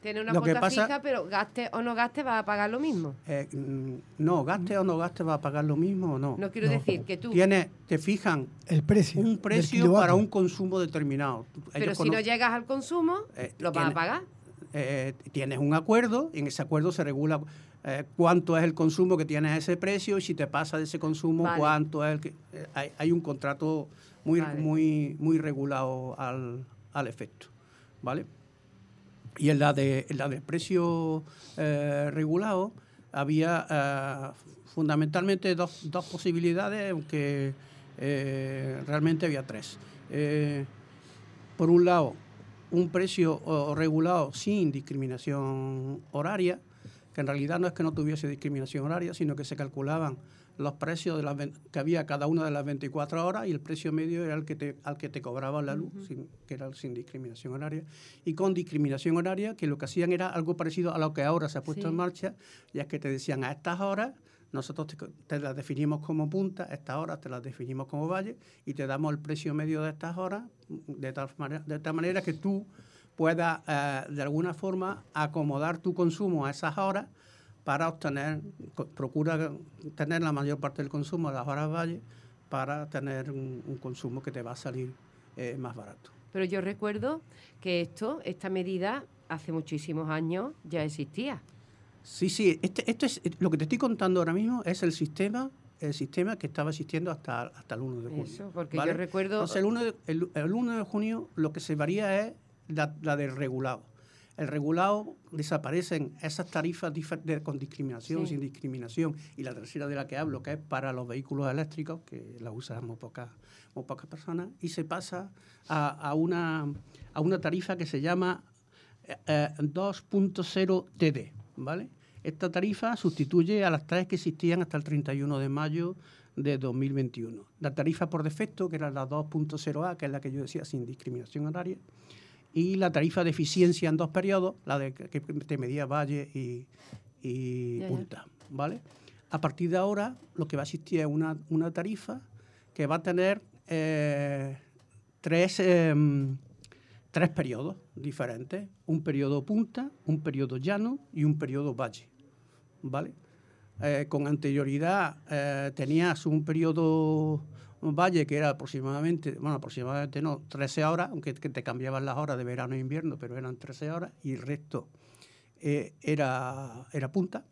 Tiene una Lo que cuota pasa- fija, pero gaste o no gaste va a pagar lo mismo. Eh, mm, no, gaste o no gaste, va a pagar lo mismo o no. No quiero decir que tú... Tienes, te fijan el precio, un del precio kilovatio. para un consumo determinado. Pero Ellos si no cono- llegas al consumo, Eh, lo vas a tiene- pagar. eh, tienes un acuerdo, y en ese acuerdo se regula eh, cuánto es el consumo que tienes a ese precio y si te pasa de ese consumo, Vale. cuánto es el que... eh, hay, hay un contrato muy, Vale. muy, muy regulado al, al efecto, ¿vale? Y en la de en la del precio eh, regulado había eh, fundamentalmente dos, dos posibilidades, aunque eh, realmente había tres. Eh, por un lado, un precio o, regulado sin discriminación horaria, que en realidad no es que no tuviese discriminación horaria, sino que se calculaban los precios de las ven- que había cada una de las veinticuatro horas y el precio medio era el que te, al que te cobraban la luz, Ujú. sin- que era el sin discriminación horaria. Y con discriminación horaria, que lo que hacían era algo parecido a lo que ahora se ha puesto Sí. en marcha, ya es que te decían a estas horas, nosotros te, te las definimos como punta, estas horas te las definimos como valle y te damos el precio medio de estas horas de tal manera, de tal manera que tú puedas eh, de alguna forma acomodar tu consumo a esas horas para obtener, co- procura tener la mayor parte del consumo a las horas valle para tener un, un consumo que te va a salir eh, más barato. Pero yo recuerdo que esto, esta medida, hace muchísimos años ya existía. Sí, sí, este, esto es lo que te estoy contando ahora mismo es el sistema, el sistema que estaba existiendo hasta, hasta el uno de junio. Eso, porque ¿vale? yo recuerdo... Entonces, el uno de, el, el uno de junio lo que se varía es la, la del regulado. El regulado desaparecen esas tarifas difer- de- con discriminación, Sí. sin discriminación, y la tercera de la que hablo, que es para los vehículos eléctricos, que la usan muy pocas, muy pocas personas, y se pasa a, a, una, a una tarifa que se llama eh, dos punto cero T D, ¿vale? Esta tarifa sustituye a las tres que existían hasta el treinta y uno de mayo de dos mil veintiuno. La tarifa por defecto, que era la dos punto cero A, que es la que yo decía sin discriminación horaria, y la tarifa de eficiencia en dos periodos, la de que que te medía valle y, y Ya, ya. punta, ¿vale? A partir de ahora, lo que va a existir es una, una tarifa que va a tener eh, tres, eh, tres periodos diferentes, un periodo punta, un periodo llano y un periodo valle, ¿vale? Eh, con anterioridad eh, tenías un periodo valle que era aproximadamente, bueno, aproximadamente no, trece horas, aunque que te cambiaban las horas de verano e invierno, pero eran trece horas, y el resto eh, era, era punta.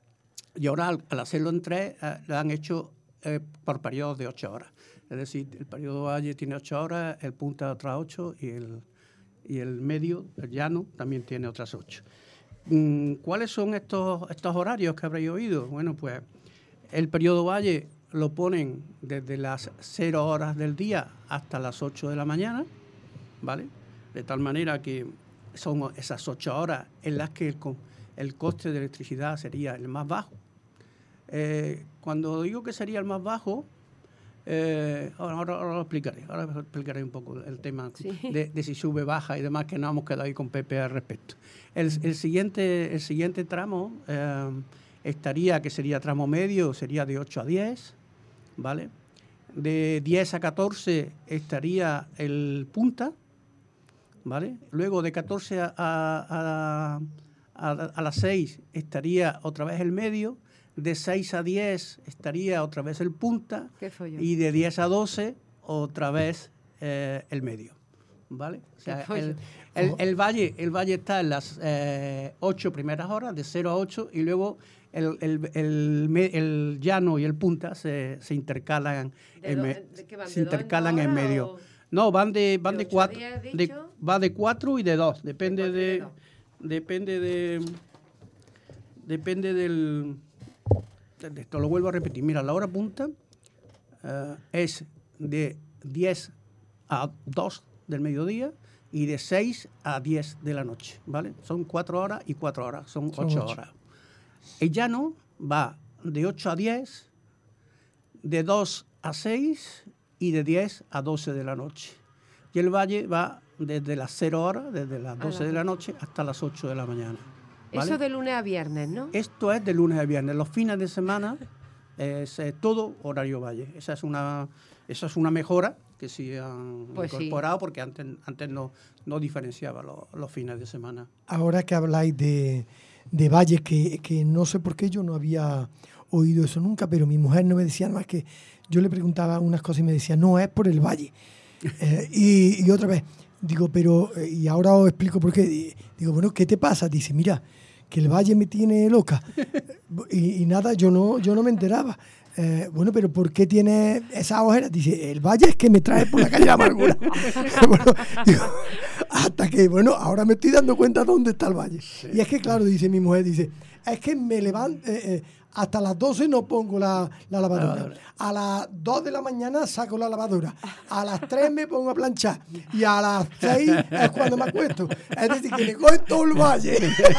Y ahora, al, al hacerlo en tres, eh, lo han hecho eh, por periodos de ocho horas. Es decir, el periodo valle tiene ocho horas, el punta otras ocho y el, y el medio, el llano, también tiene otras ocho. Mm, ¿Cuáles son estos, estos horarios que habréis oído? Bueno, pues el periodo valle lo ponen desde las cero horas del día hasta las ocho de la mañana, ¿vale? De tal manera que son esas ocho horas en las que el, co- el coste de electricidad sería el más bajo. Eh, cuando digo que sería el más bajo, eh, ahora, ahora- ahora lo explicaré, ahora explicaré un poco el tema Sí. de, de si sube, baja y demás, que no hemos quedado ahí con Pepe al respecto. El, el, siguiente, el siguiente tramo eh, estaría, que sería tramo medio, sería de ocho a diez, ¿vale? De diez a catorce estaría el punta, ¿vale? Luego de catorce a, a, a, a las seis estaría otra vez el medio, de seis a diez estaría otra vez el punta Qué follón. y de diez a doce otra vez eh, el medio, ¿vale? O sea, Qué follón. el, el, el valle, el valle está en las eh, ocho primeras horas, de cero a ocho, y luego el, el, el, me- el llano y el punta se, se intercalan, ¿De en, do- me- de qué van, se de dos en intercalan dos en horas medio. o- No, van de van de de ocho a cuatro, diez, has de- dicho? va de cuatro y de dos, depende cuatro y de de, dos. depende de, depende del, de esto lo vuelvo a repetir. Mira, la hora punta eh, es de diez a dos del mediodía y de seis a diez de la noche, ¿vale? Son cuatro horas y cuatro horas, son, Son ocho ocho. horas. El llano va de ocho a diez, de dos a seis y de diez a doce de la noche. Y el valle va desde las cero horas, desde las A doce las de la noche hasta las ocho de la mañana. ¿vale? Eso de lunes a viernes, ¿no? Esto es de lunes a viernes. Los fines de semana es eh, todo horario valle. Esa es una, esa es una mejora que sí han Pues incorporado sí. porque antes, antes no, no diferenciaba los, los fines de semana. Ahora que habláis de, de valles, que, que no sé por qué yo no había oído eso nunca, pero mi mujer no me decía nada más que yo le preguntaba unas cosas y me decía, no, es por el valle. eh, y, y otra vez, digo, pero, eh, y ahora os explico por qué. Digo, bueno, ¿qué te pasa? Dice, mira, que el valle me tiene loca. y, y nada, yo no, yo no me enteraba. Eh, bueno, pero ¿por qué tiene esas ojeras? Dice, el valle es que me trae por la calle la amargura. Bueno, digo, hasta que, bueno, ahora me estoy dando cuenta de dónde está el valle. Sí. Y es que, claro, dice mi mujer, dice, es que me levanto, eh, eh, hasta las doce no pongo la, la lavadora. A las dos de la mañana saco la lavadora. A las tres me pongo a planchar. Y a las seis es cuando me acuesto. Es decir, que le coge todo el valle.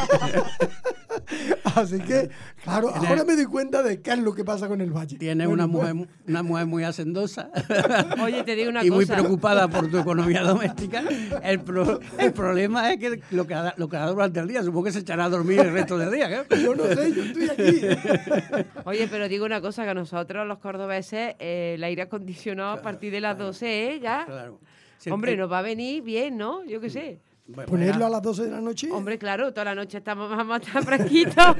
Así que, claro, ahora me doy cuenta de qué es lo que pasa con el valle. Tienes bueno, una, pues, mujer, una mujer muy hacendosa. Oye, te digo una y cosa. muy preocupada por tu economía doméstica. El, pro, el problema es que lo que, ha, lo que hará durante el día, supongo que se echará a dormir el resto del día. ¿eh? Yo no sé, yo estoy aquí. Oye, pero digo una cosa, que nosotros los cordobeses, eh, el aire acondicionado a partir de las doce, ¿eh? Ya. Claro. Hombre, nos va a venir bien, ¿no? Yo qué sé. Bueno, ¿ponerlo a las doce de la noche? Hombre, claro, toda la noche estamos, vamos a estar fresquitos.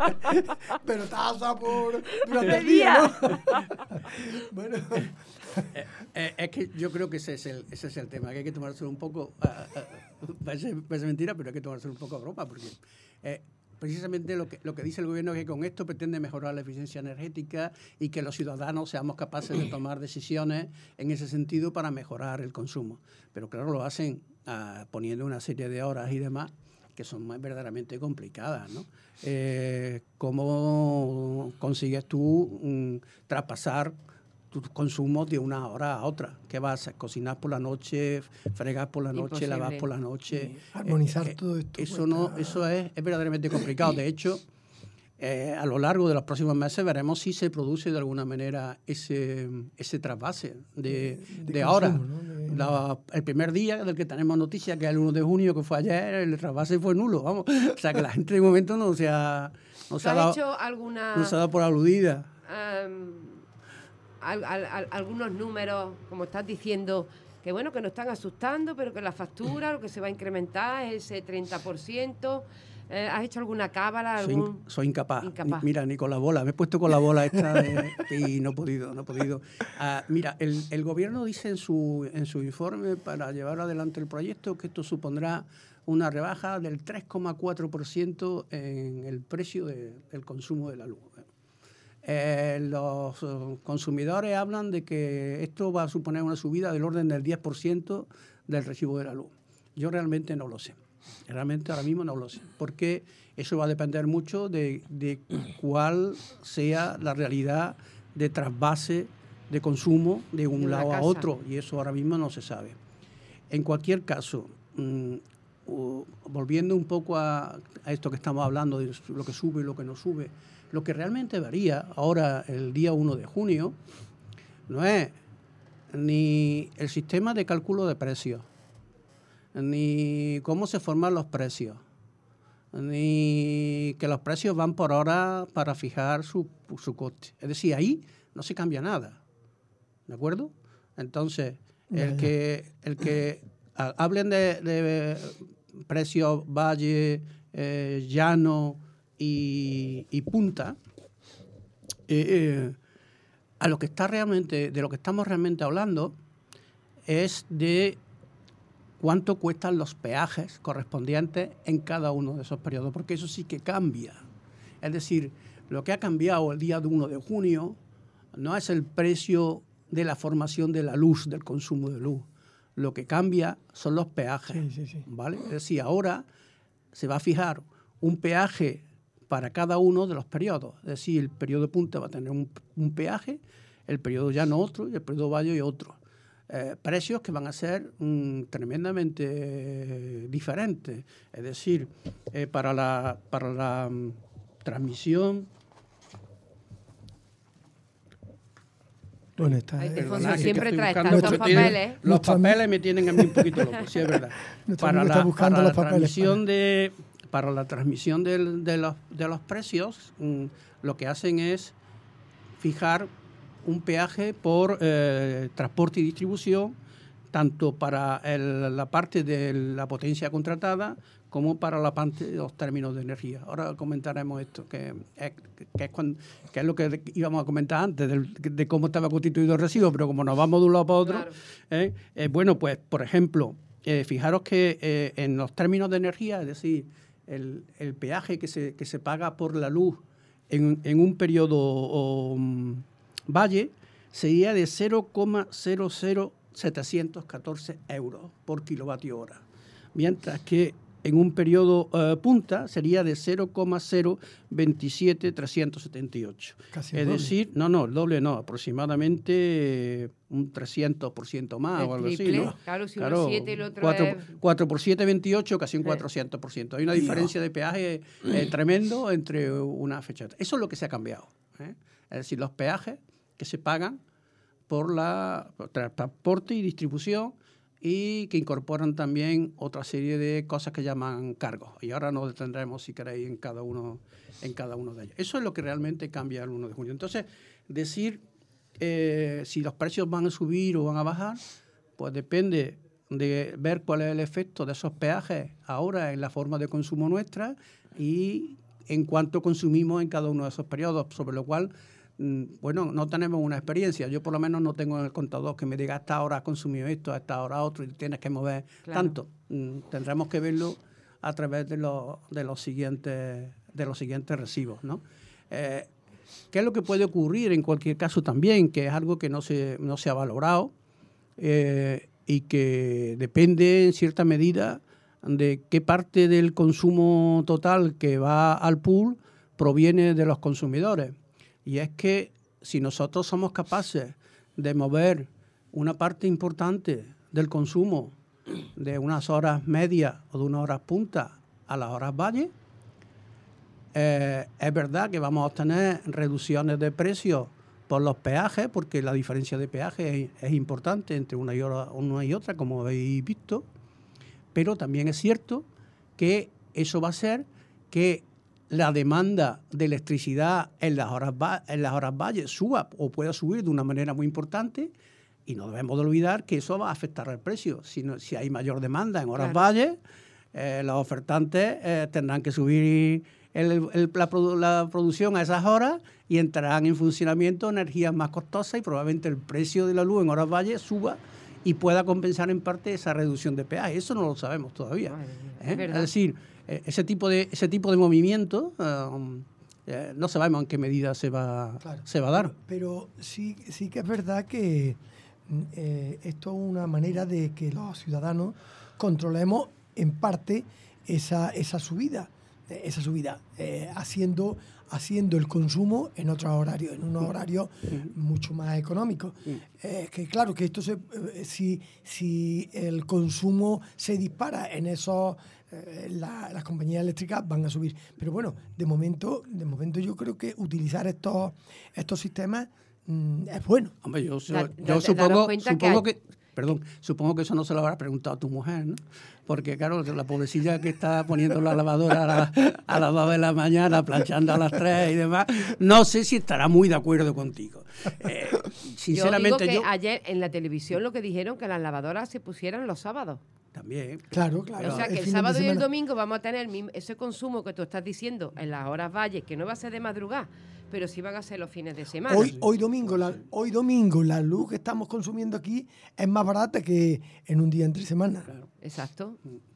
Pero taza por durante el día, ¿no? Bueno. Eh, eh, es que yo creo que ese es el, ese es el tema, que hay que tomárselo un poco, uh, uh, parece, parece mentira, pero hay que tomárselo un poco a broma, porque eh, precisamente lo que, lo que dice el gobierno es que con esto pretende mejorar la eficiencia energética y que los ciudadanos seamos capaces de tomar decisiones en ese sentido para mejorar el consumo. Pero claro, lo hacen uh, poniendo una serie de horas y demás que son verdaderamente complicadas, ¿no? Eh, ¿Cómo consigues tú um, traspasar tus consumos de una hora a otra? ¿Qué vas a cocinar por la noche, fregar por la noche, Imposible. lavar por la noche? Sí, armonizar eh, todo esto. Eso, no, eso es, es verdaderamente complicado. De hecho, eh, a lo largo de los próximos meses veremos si se produce de alguna manera ese, ese trasvase de, de, de, de ahora. ¿No? De... La, el primer día del que tenemos noticia, que es el uno de junio, que fue ayer, el trasvase fue nulo. Vamos. O sea, que la gente de momento no se ha, no se ha, dado, hecho alguna, no se ha dado por aludida. Um, Al, al, algunos números, como estás diciendo, que bueno, que nos están asustando, pero que la factura, lo que se va a incrementar es ese treinta por ciento. Eh, ¿Has hecho alguna cábala? Algún... Soy, soy incapaz. incapaz. Mira, ni con la bola. Me he puesto con la bola esta de, y no he podido, no he podido. Uh, mira, el, el gobierno dice en su, en su informe para llevar adelante el proyecto que esto supondrá una rebaja del tres coma cuatro por ciento en el precio de, del consumo de la luz. Eh, los uh, consumidores hablan de que esto va a suponer una subida del orden del diez por ciento del recibo de la luz. Yo realmente no lo sé. Realmente ahora mismo no lo sé. Porque eso va a depender mucho de, de cuál sea la realidad de trasvase de consumo de un de lado a otro. Y eso ahora mismo no se sabe. En cualquier caso, mmm, uh, volviendo un poco a, a esto que estamos hablando, de lo que sube y lo que no sube, lo que realmente varía ahora, el día uno de junio, no es ni el sistema de cálculo de precios, ni cómo se forman los precios, ni que los precios van por hora para fijar su, su coste. Es decir, ahí no se cambia nada. ¿De acuerdo? Entonces, el que, el que hablen de, de precios valle, eh, llano, Y, y punta, eh, eh, a lo que está realmente, de lo que estamos realmente hablando es de cuánto cuestan los peajes correspondientes en cada uno de esos periodos, porque eso sí que cambia. Es decir, lo que ha cambiado el día uno de junio no es el precio de la formación de la luz, del consumo de luz. Lo que cambia son los peajes. Sí, sí, sí. ¿Vale? Es decir, ahora se va a fijar un peaje para cada uno de los periodos. Es decir, el periodo de punta va a tener un, un peaje, el periodo llano otro y el periodo valle otro. Eh, precios que van a ser mm, tremendamente eh, diferentes. Es decir, eh, para la, para la um, transmisión... Bueno, está, Ay, eh, Alfonso, siempre trae tantos papeles. Los papeles me tienen a mí un poquito loco, sí es verdad. Para la, para la transmisión de... Para la transmisión del, de, los, de los precios, mmm, lo que hacen es fijar un peaje por eh, transporte y distribución, tanto para el, la parte de la potencia contratada como para la parte de los términos de energía. Ahora comentaremos esto, que es, que es, cuando, que es lo que íbamos a comentar antes, del, de cómo estaba constituido el residuo, pero como nos vamos de un lado para otro, claro. eh, eh, bueno, pues, por ejemplo, eh, fijaros que eh, en los términos de energía, es decir, el, el peaje que se, que se paga por la luz en, en un periodo o, um, valle, sería de cero coma cero cero setecientos catorce euros por kilovatio hora, mientras que en un periodo uh, punta sería de cero coma cero veintisiete trescientos setenta y ocho. Casi es doble. Decir, no, no, el doble no, aproximadamente eh, un trescientos por ciento más el o algo triple, así, ¿no? Claro, si claro, uno siete y el otro cuatro, es... cuatro por siete, veintiocho, casi un cuatrocientos por ciento. Hay una diferencia de peaje eh, tremendo entre una fecha y otra. Eso es lo que se ha cambiado. ¿eh? Es decir, los peajes que se pagan por la por transporte y distribución, y que incorporan también otra serie de cosas que llaman cargos. Y ahora nos detendremos, si queréis, en cada uno, en cada uno de ellos. Eso es lo que realmente cambia el uno de junio. Entonces, decir eh, si los precios van a subir o van a bajar, pues depende de ver cuál es el efecto de esos peajes ahora en la forma de consumo nuestra y en cuánto consumimos en cada uno de esos periodos, sobre lo cual... Bueno, no tenemos una experiencia. Yo por lo menos no tengo en el contador que me diga a esta hora has consumido esto, a esta hora otro, y tienes que mover claro. tanto. Tendremos que verlo a través de los, de los siguientes de los siguientes recibos, ¿no? Eh, ¿Qué es lo que puede ocurrir en cualquier caso también? Que es algo que no se, no se ha valorado eh, y que depende en cierta medida de qué parte del consumo total que va al pool proviene de los consumidores. Y es que si nosotros somos capaces de mover una parte importante del consumo de unas horas medias o de unas horas punta a las horas valle, eh, es verdad que vamos a obtener reducciones de precios por los peajes, porque la diferencia de peaje es, es importante entre una y, hora, una y otra, como habéis visto, pero también es cierto que eso va a hacer que la demanda de electricidad en las horas en las horas valle suba o pueda subir de una manera muy importante, y no debemos de olvidar que eso va a afectar al precio. Si, no, si hay mayor demanda en horas claro. valle, eh, los ofertantes eh, tendrán que subir el, el, la, la producción a esas horas y entrarán en funcionamiento energías más costosas, y probablemente el precio de la luz en horas valle suba y pueda compensar en parte esa reducción de peaje. Eso no lo sabemos todavía. ¿eh? Es, es decir, ese tipo de ese tipo de movimiento um, eh, no sabemos en qué medida se va claro. se va a dar. Pero sí sí que es verdad que eh, esto es una manera de que los ciudadanos controlemos en parte esa esa subida esa subida eh, haciendo haciendo el consumo en otros horarios, en unos horarios uh-huh. mucho más económicos. Uh-huh. Eh, que claro que esto se, eh, si si el consumo se dispara en esos Eh, la, las compañías eléctricas van a subir, pero bueno, de momento de momento yo creo que utilizar estos estos sistemas mmm, es bueno. Hombre, yo, yo, da, yo supongo, supongo que, que perdón, supongo que eso no se lo habrá preguntado a tu mujer, ¿no? Porque claro, la pobrecilla que está poniendo la lavadora a, la, a las dos de la mañana, planchando a las tres y demás, no sé si estará muy de acuerdo contigo. Eh, sinceramente, yo digo que yo... ayer en la televisión lo que dijeron, que las lavadoras se pusieran los sábados. También. Claro, claro. O sea, que el, el sábado y el domingo vamos a tener ese consumo que tú estás diciendo en las horas valles, que no va a ser de madrugada, pero sí van a ser los fines de semana. Hoy, hoy, domingo, la, hoy domingo la luz que estamos consumiendo aquí es más barata que en un día entre semana. Claro. Exacto.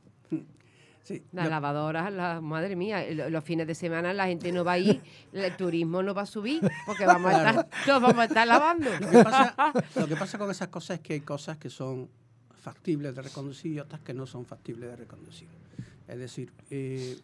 Sí. Las lavadoras, la, madre mía, los fines de semana la gente no va a ir, el turismo no va a subir, porque vamos, claro. a, estar, nos vamos a estar lavando. Lo que, pasa, lo que pasa con esas cosas es que hay cosas que son factibles de reconducir y otras que no son factibles de reconducir. Es decir, eh,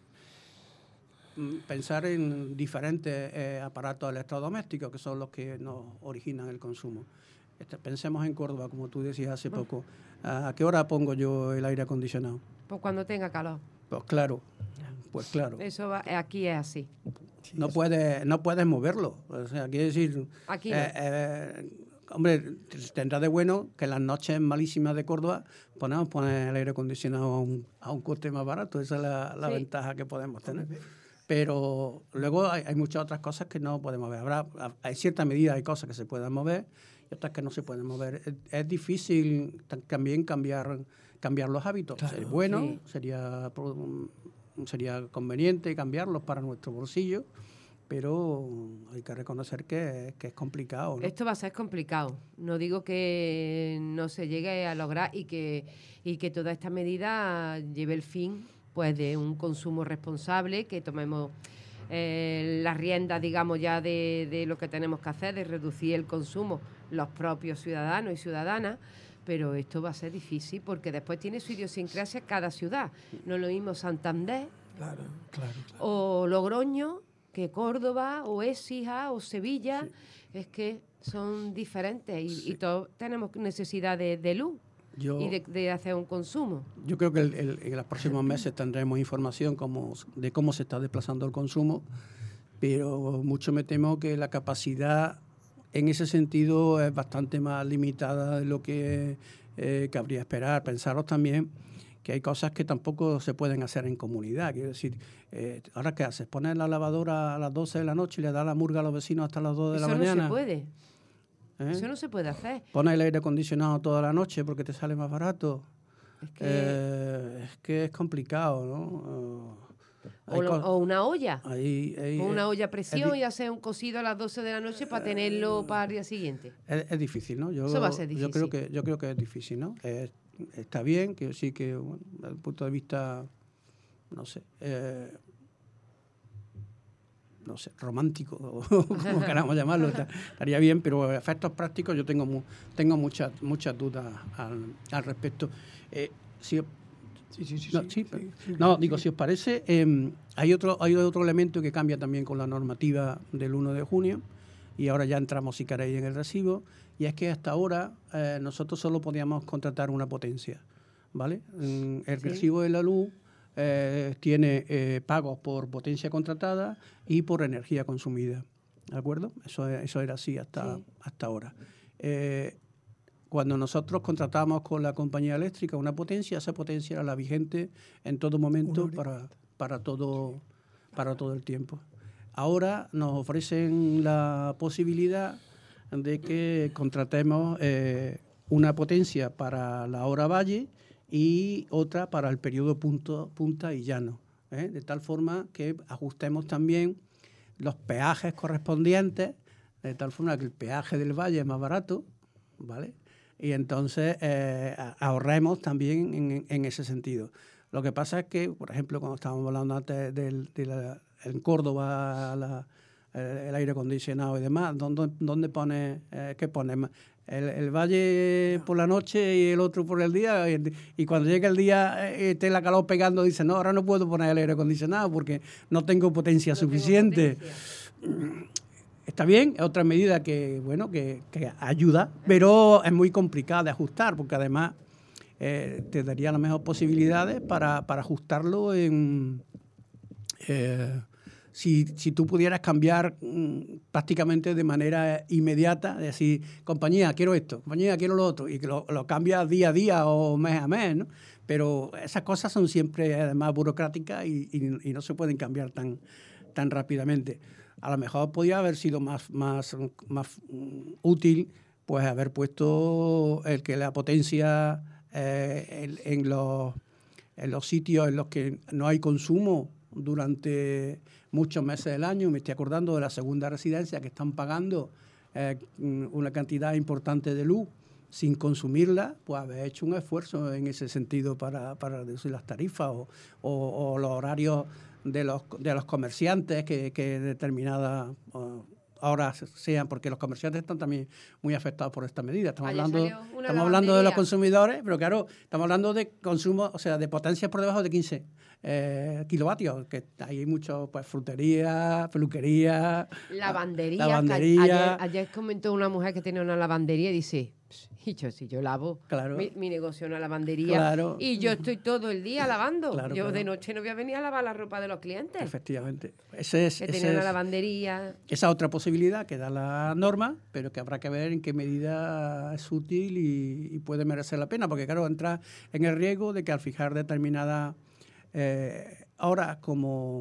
pensar en diferentes eh, aparatos electrodomésticos que son los que nos originan el consumo. Este, pensemos en Córdoba, como tú decías hace poco. ¿A qué hora pongo yo el aire acondicionado? Pues cuando tenga calor. Pues claro, pues claro. Eso va, aquí es así. No puedes, no puedes moverlo. O sea, quiere decir... Aquí no. eh, eh, Hombre, tendrá de bueno que en las noches malísimas de Córdoba ponemos poner el aire acondicionado a un, a un coste más barato. Esa es la, la sí. ventaja que podemos tener. pero luego hay, hay muchas otras cosas que no podemos mover. Habrá, hay cierta medida, hay cosas que se pueden mover y otras que no se pueden mover. Es, es difícil también cambiar, cambiar los hábitos. Claro, es bueno, sí. sería, sería conveniente cambiarlos para nuestro bolsillo, pero hay que reconocer que, que es complicado, ¿no? Esto va a ser complicado. No digo que no se llegue a lograr y que, y que toda esta medida lleve el fin pues de un consumo responsable, que tomemos eh, las riendas, digamos, ya de, de lo que tenemos que hacer, de reducir el consumo los propios ciudadanos y ciudadanas, pero esto va a ser difícil porque después tiene su idiosincrasia cada ciudad. No es lo mismo Santander Claro, claro, claro. o Logroño que Córdoba o Écija o Sevilla. Sí. Es que son diferentes y, sí. y todos tenemos necesidad de, de luz yo, y de, de hacer un consumo. Yo creo que el, el, en los próximos meses tendremos información como, de cómo se está desplazando el consumo, pero mucho me temo que la capacidad en ese sentido es bastante más limitada de lo que eh, cabría esperar. Pensaros también que hay cosas que tampoco se pueden hacer en comunidad. Quiero decir, eh, ¿ahora qué haces? ¿Pones la lavadora a las doce de la noche y le das la murga a los vecinos hasta las dos de Eso la no mañana? Se puede. ¿Eh? Eso no se puede hacer. ¿Pones el aire acondicionado toda la noche porque te sale más barato? Es que, eh, es, que es complicado, ¿no? O, lo, o una olla. Ahí, ahí, o una olla a presión di- y hacer un cocido a las doce de la noche para tenerlo para el día siguiente. Es, es difícil, ¿no? Yo, Eso va a ser difícil. Yo creo que, yo creo que es difícil, ¿no? Eh, está bien, que sí que, bueno, desde el punto de vista, no sé, eh, no sé, romántico, o como queramos llamarlo, está, estaría bien, pero efectos prácticos yo tengo mu, tengo muchas muchas dudas al, al respecto. Eh, si, Sí, sí, sí, no, sí, sí, sí, sí, no sí. digo, si os parece, eh, hay otro hay otro elemento que cambia también con la normativa del uno de junio, y ahora ya entramos, si queréis, en el recibo, y es que hasta ahora eh, nosotros solo podíamos contratar una potencia, ¿vale? El Sí. recibo de la luz eh, tiene eh, pagos por potencia contratada y por energía consumida, ¿de acuerdo? Eso, eso era así hasta, Sí. hasta ahora. Eh, Cuando nosotros contratábamos con la compañía eléctrica una potencia, esa potencia era la vigente en todo momento para, para, todo, para todo el tiempo. Ahora nos ofrecen la posibilidad de que contratemos eh, una potencia para la hora valle y otra para el periodo punto, punta y llano, ¿eh? De tal forma que ajustemos también los peajes correspondientes, de tal forma que el peaje del valle es más barato, ¿vale? Y entonces eh, ahorremos también en, en ese sentido. Lo que pasa es que, por ejemplo, cuando estábamos hablando antes del, de la, en Córdoba, la, el, el aire acondicionado y demás, ¿dónde, dónde pone, eh, qué pone? El, el valle por la noche y el otro por el día, y, y cuando llega el día eh, esté la calor pegando, dice, no, ahora no puedo poner el aire acondicionado porque no tengo potencia no suficiente. Tengo potencia. Está bien, es otra medida que, bueno, que, que ayuda, pero es muy complicada de ajustar, porque además eh, te daría las mejores posibilidades para, para ajustarlo en... Eh, si, si tú pudieras cambiar mmm, prácticamente de manera inmediata, decir, compañía, quiero esto, compañía, quiero lo otro, y que lo, lo cambias día a día o mes a mes, ¿no? Pero esas cosas son siempre además burocráticas y, y, y no se pueden cambiar tan, tan rápidamente. A lo mejor podría haber sido más, más, más útil pues haber puesto el que la potencia eh, en, en, los, en los sitios en los que no hay consumo durante muchos meses del año. Me estoy acordando de la segunda residencia que están pagando eh, una cantidad importante de luz sin consumirla, pues haber hecho un esfuerzo en ese sentido para, para reducir las tarifas o, o, o los horarios de los de los comerciantes que, que determinadas uh, horas sean, porque los comerciantes están también muy afectados por esta medida. Estamos Ayer hablando estamos hablando de los consumidores, pero claro, estamos hablando de consumo, o sea, de potencias por debajo de quince eh, kilovatios, que hay mucho, pues, frutería, peluquería, lavandería. lavandería. Ayer, ayer comentó una mujer que tiene una lavandería y dice, y yo, si yo lavo, claro. mi, mi negocio es una lavandería, claro. y yo estoy todo el día lavando. Claro, yo claro. de noche no voy a venir a lavar la ropa de los clientes. Efectivamente. Ese es, que ese tenía una es, lavandería. Esa otra posibilidad que da la norma, pero que habrá que ver en qué medida es útil y, y puede merecer la pena, porque claro, entra en el riesgo de que al fijar determinadas eh, horas como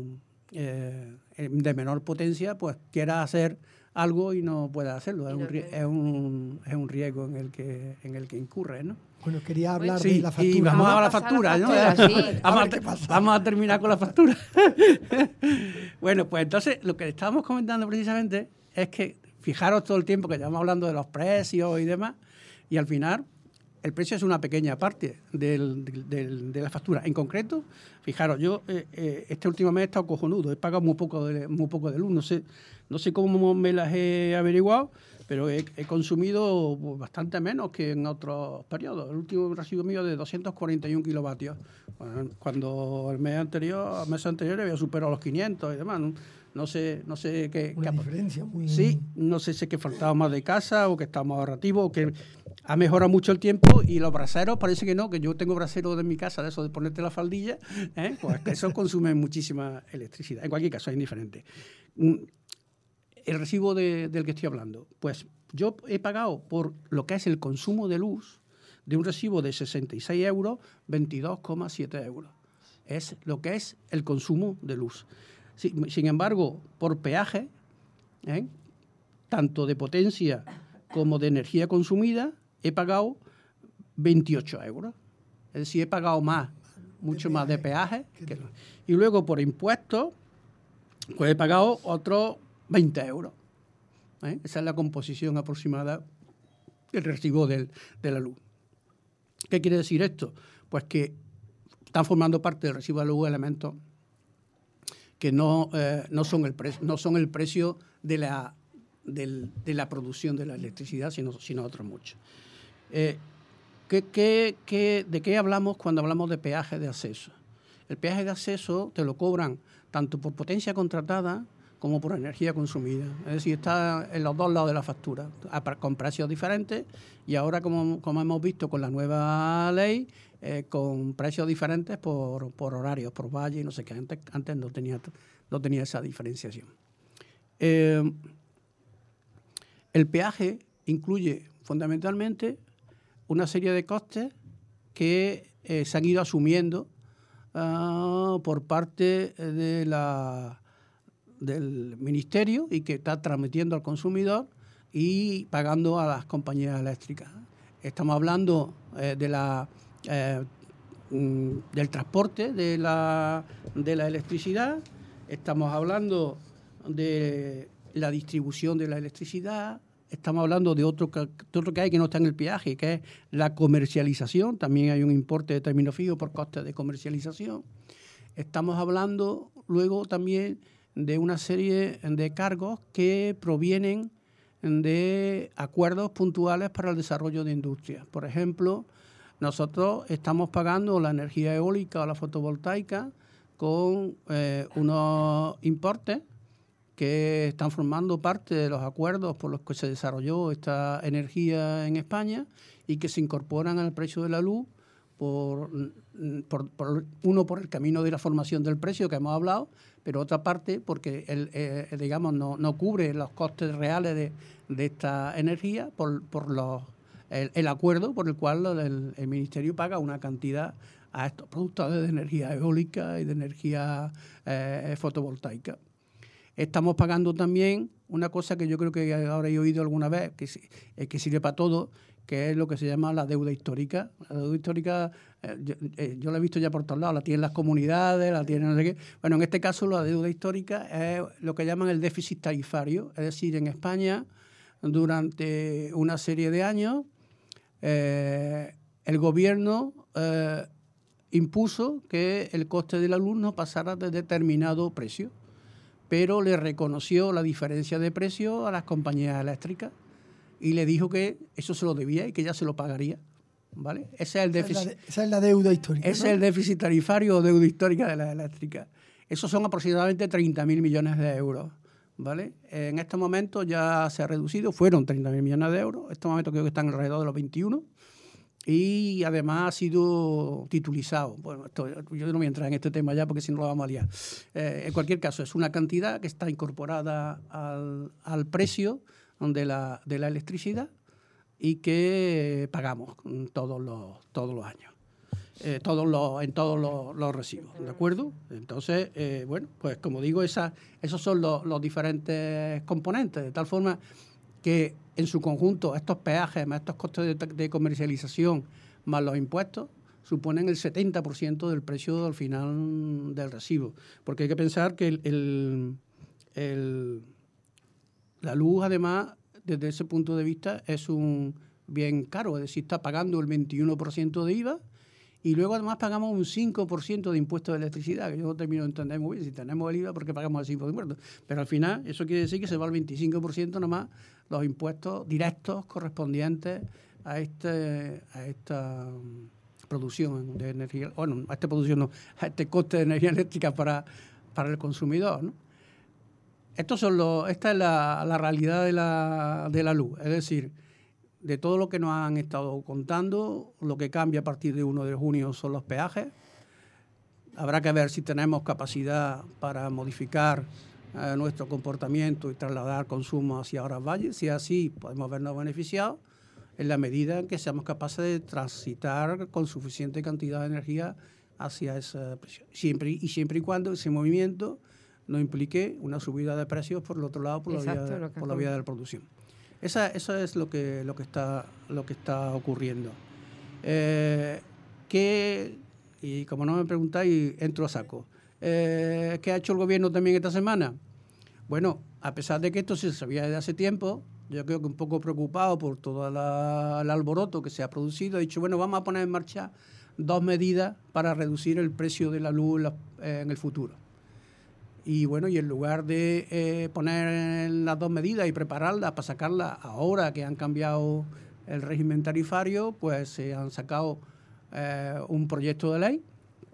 eh, de menor potencia, pues quiera hacer algo y no pueda hacerlo. Es un, es un, es un riesgo en el que en el que incurre, ¿no? Bueno, quería hablar sí, de la factura. Y vamos ¿no? a la factura, ¿no? La factura, sí. vamos, a a, vamos a terminar con la factura. Bueno, pues entonces lo que estábamos comentando precisamente es que fijaros todo el tiempo que llevamos hablando de los precios y demás, y al final el precio es una pequeña parte del, del, de la factura. En concreto, fijaros, yo eh, eh, este último mes he estado cojonudo, he pagado muy poco de, muy poco de luz, no sé, no sé cómo me las he averiguado, pero he, he consumido bastante menos que en otros periodos. El último recibo mío de doscientos cuarenta y un kilovatios, bueno, cuando el mes anterior, el mes anterior había superado los quinientos y demás, ¿no? No sé, no sé qué... Una qué, diferencia muy... Sí, no sé si es que faltaba más de casa o que estaba más ahorrativo o que ha mejorado mucho el tiempo, y los braseros parece que no, que yo tengo braseros de mi casa, de eso de ponerte la faldilla, ¿eh? Pues que eso consume muchísima electricidad. En cualquier caso, es indiferente. El recibo de, del que estoy hablando, pues yo he pagado por lo que es el consumo de luz de un recibo de sesenta y seis euros, veintidós coma siete euros. Es lo que es el consumo de luz. Sin, sin embargo, por peaje, ¿eh? tanto de potencia como de energía consumida, he pagado veintiocho euros. Es decir, he pagado más, mucho más de peaje. Que no. Y luego por impuestos, pues he pagado otros veinte euros. ¿Eh? Esa es la composición aproximada del recibo del, de la luz. ¿Qué quiere decir esto? Pues que están formando parte del recibo de la luz elementos que no, eh, no, son el pre- no son el precio de la, del, de la producción de la electricidad, sino, sino otros muchos. Eh, ¿qué, qué, qué, ¿De qué hablamos cuando hablamos de peaje de acceso? El peaje de acceso te lo cobran tanto por potencia contratada como por energía consumida. Es decir, está en los dos lados de la factura, con precios diferentes, y ahora, como, como hemos visto con la nueva ley, eh, con precios diferentes por, por horarios, por valle y no sé qué. Antes, antes no tenía, no tenía esa diferenciación. Eh, el peaje incluye fundamentalmente una serie de costes que eh, se han ido asumiendo uh, por parte de la... del Ministerio y que está transmitiendo al consumidor y pagando a las compañías eléctricas. Estamos hablando eh, de la, eh, del transporte de la, de la electricidad, estamos hablando de la distribución de la electricidad, estamos hablando de otro que, de otro que hay que no está en el peaje, que es la comercialización. También hay un importe de término fijo por costes de comercialización. Estamos hablando luego también de una serie de cargos que provienen de acuerdos puntuales para el desarrollo de industrias. Por ejemplo, nosotros estamos pagando la energía eólica o la fotovoltaica con eh, unos importes que están formando parte de los acuerdos por los que se desarrolló esta energía en España y que se incorporan al precio de la luz, por, por, por uno por el camino de la formación del precio que hemos hablado, pero otra parte porque el, eh, digamos no, no cubre los costes reales de, de esta energía por, por los, el, el acuerdo por el cual el, el Ministerio paga una cantidad a estos productores de energía eólica y de energía eh, fotovoltaica. Estamos pagando también una cosa que yo creo que ahora he oído alguna vez, que, que sirve para todo, que es lo que se llama la deuda histórica. La deuda histórica, eh, yo, eh, yo la he visto ya por todos lados, la tienen las comunidades, la tienen no sé qué. Bueno, en este caso la deuda histórica es lo que llaman el déficit tarifario, es decir, en España, durante una serie de años, eh, el gobierno eh, impuso que el coste del luz no pasara de determinado precio, pero le reconoció la diferencia de precio a las compañías eléctricas y le dijo que eso se lo debía y que ya se lo pagaría, ¿vale? Ese es el déficit. Esa es la, de, esa es la deuda histórica, Ese ¿no? es el déficit tarifario o deuda histórica de las eléctricas. Esos son aproximadamente treinta mil millones de euros, ¿vale? En este momento ya se ha reducido, fueron treinta mil millones de euros, en este momento creo que están alrededor de los veintiuno, y además ha sido titulizado. Bueno, esto, yo no voy a entrar en este tema ya porque si no lo vamos a liar. Eh, en cualquier caso, es una cantidad que está incorporada al, al precio de la, de la electricidad y que pagamos todos los, todos los años. eh, todos los, en todos los, los recibos, ¿de acuerdo? Entonces, eh, bueno, pues como digo, esa, esos son los, los diferentes componentes, de tal forma que en su conjunto estos peajes, más estos costes de, de comercialización, más los impuestos, suponen el setenta por ciento del precio al final del recibo. Porque hay que pensar que el, el, el, la luz, además, desde ese punto de vista, es un bien caro, es decir, está pagando el veintiuno por ciento de I V A y luego además pagamos un cinco por ciento de impuestos de electricidad, que yo no termino de entender muy bien. Si tenemos el I V A, ¿por qué pagamos el cinco por ciento de impuestos? Pero al final eso quiere decir que se va al veinticinco por ciento nomás los impuestos directos correspondientes a, este, a esta producción de energía, bueno, a esta producción no, a este coste de energía eléctrica para, para el consumidor, ¿no? Estos son los, esta es la, la realidad de la, de la luz, es decir, de todo lo que nos han estado contando, lo que cambia a partir de uno de junio son los peajes. Habrá que ver si tenemos capacidad para modificar eh, nuestro comportamiento y trasladar consumo hacia Horas Valle. Si es así, podemos vernos beneficiados en la medida en que seamos capaces de transitar con suficiente cantidad de energía hacia esa presión. Siempre, y siempre y cuando ese movimiento no implique una subida de precios por el otro lado, por, Exacto, la, vía, por la vía de la producción. Esa, eso es lo que, lo que, está, lo que está ocurriendo. Eh, ¿qué, y como no me preguntáis, entro a saco. Eh, ¿Qué ha hecho el gobierno también esta semana? Bueno, a pesar de que esto se sabía desde hace tiempo, yo creo que un poco preocupado por todo la, el alboroto que se ha producido, ha dicho, bueno, vamos a poner en marcha dos medidas para reducir el precio de la luz la, eh, en el futuro. Y bueno, y en lugar de eh, poner las dos medidas y prepararlas para sacarlas ahora que han cambiado el régimen tarifario, pues se han sacado eh, un proyecto de ley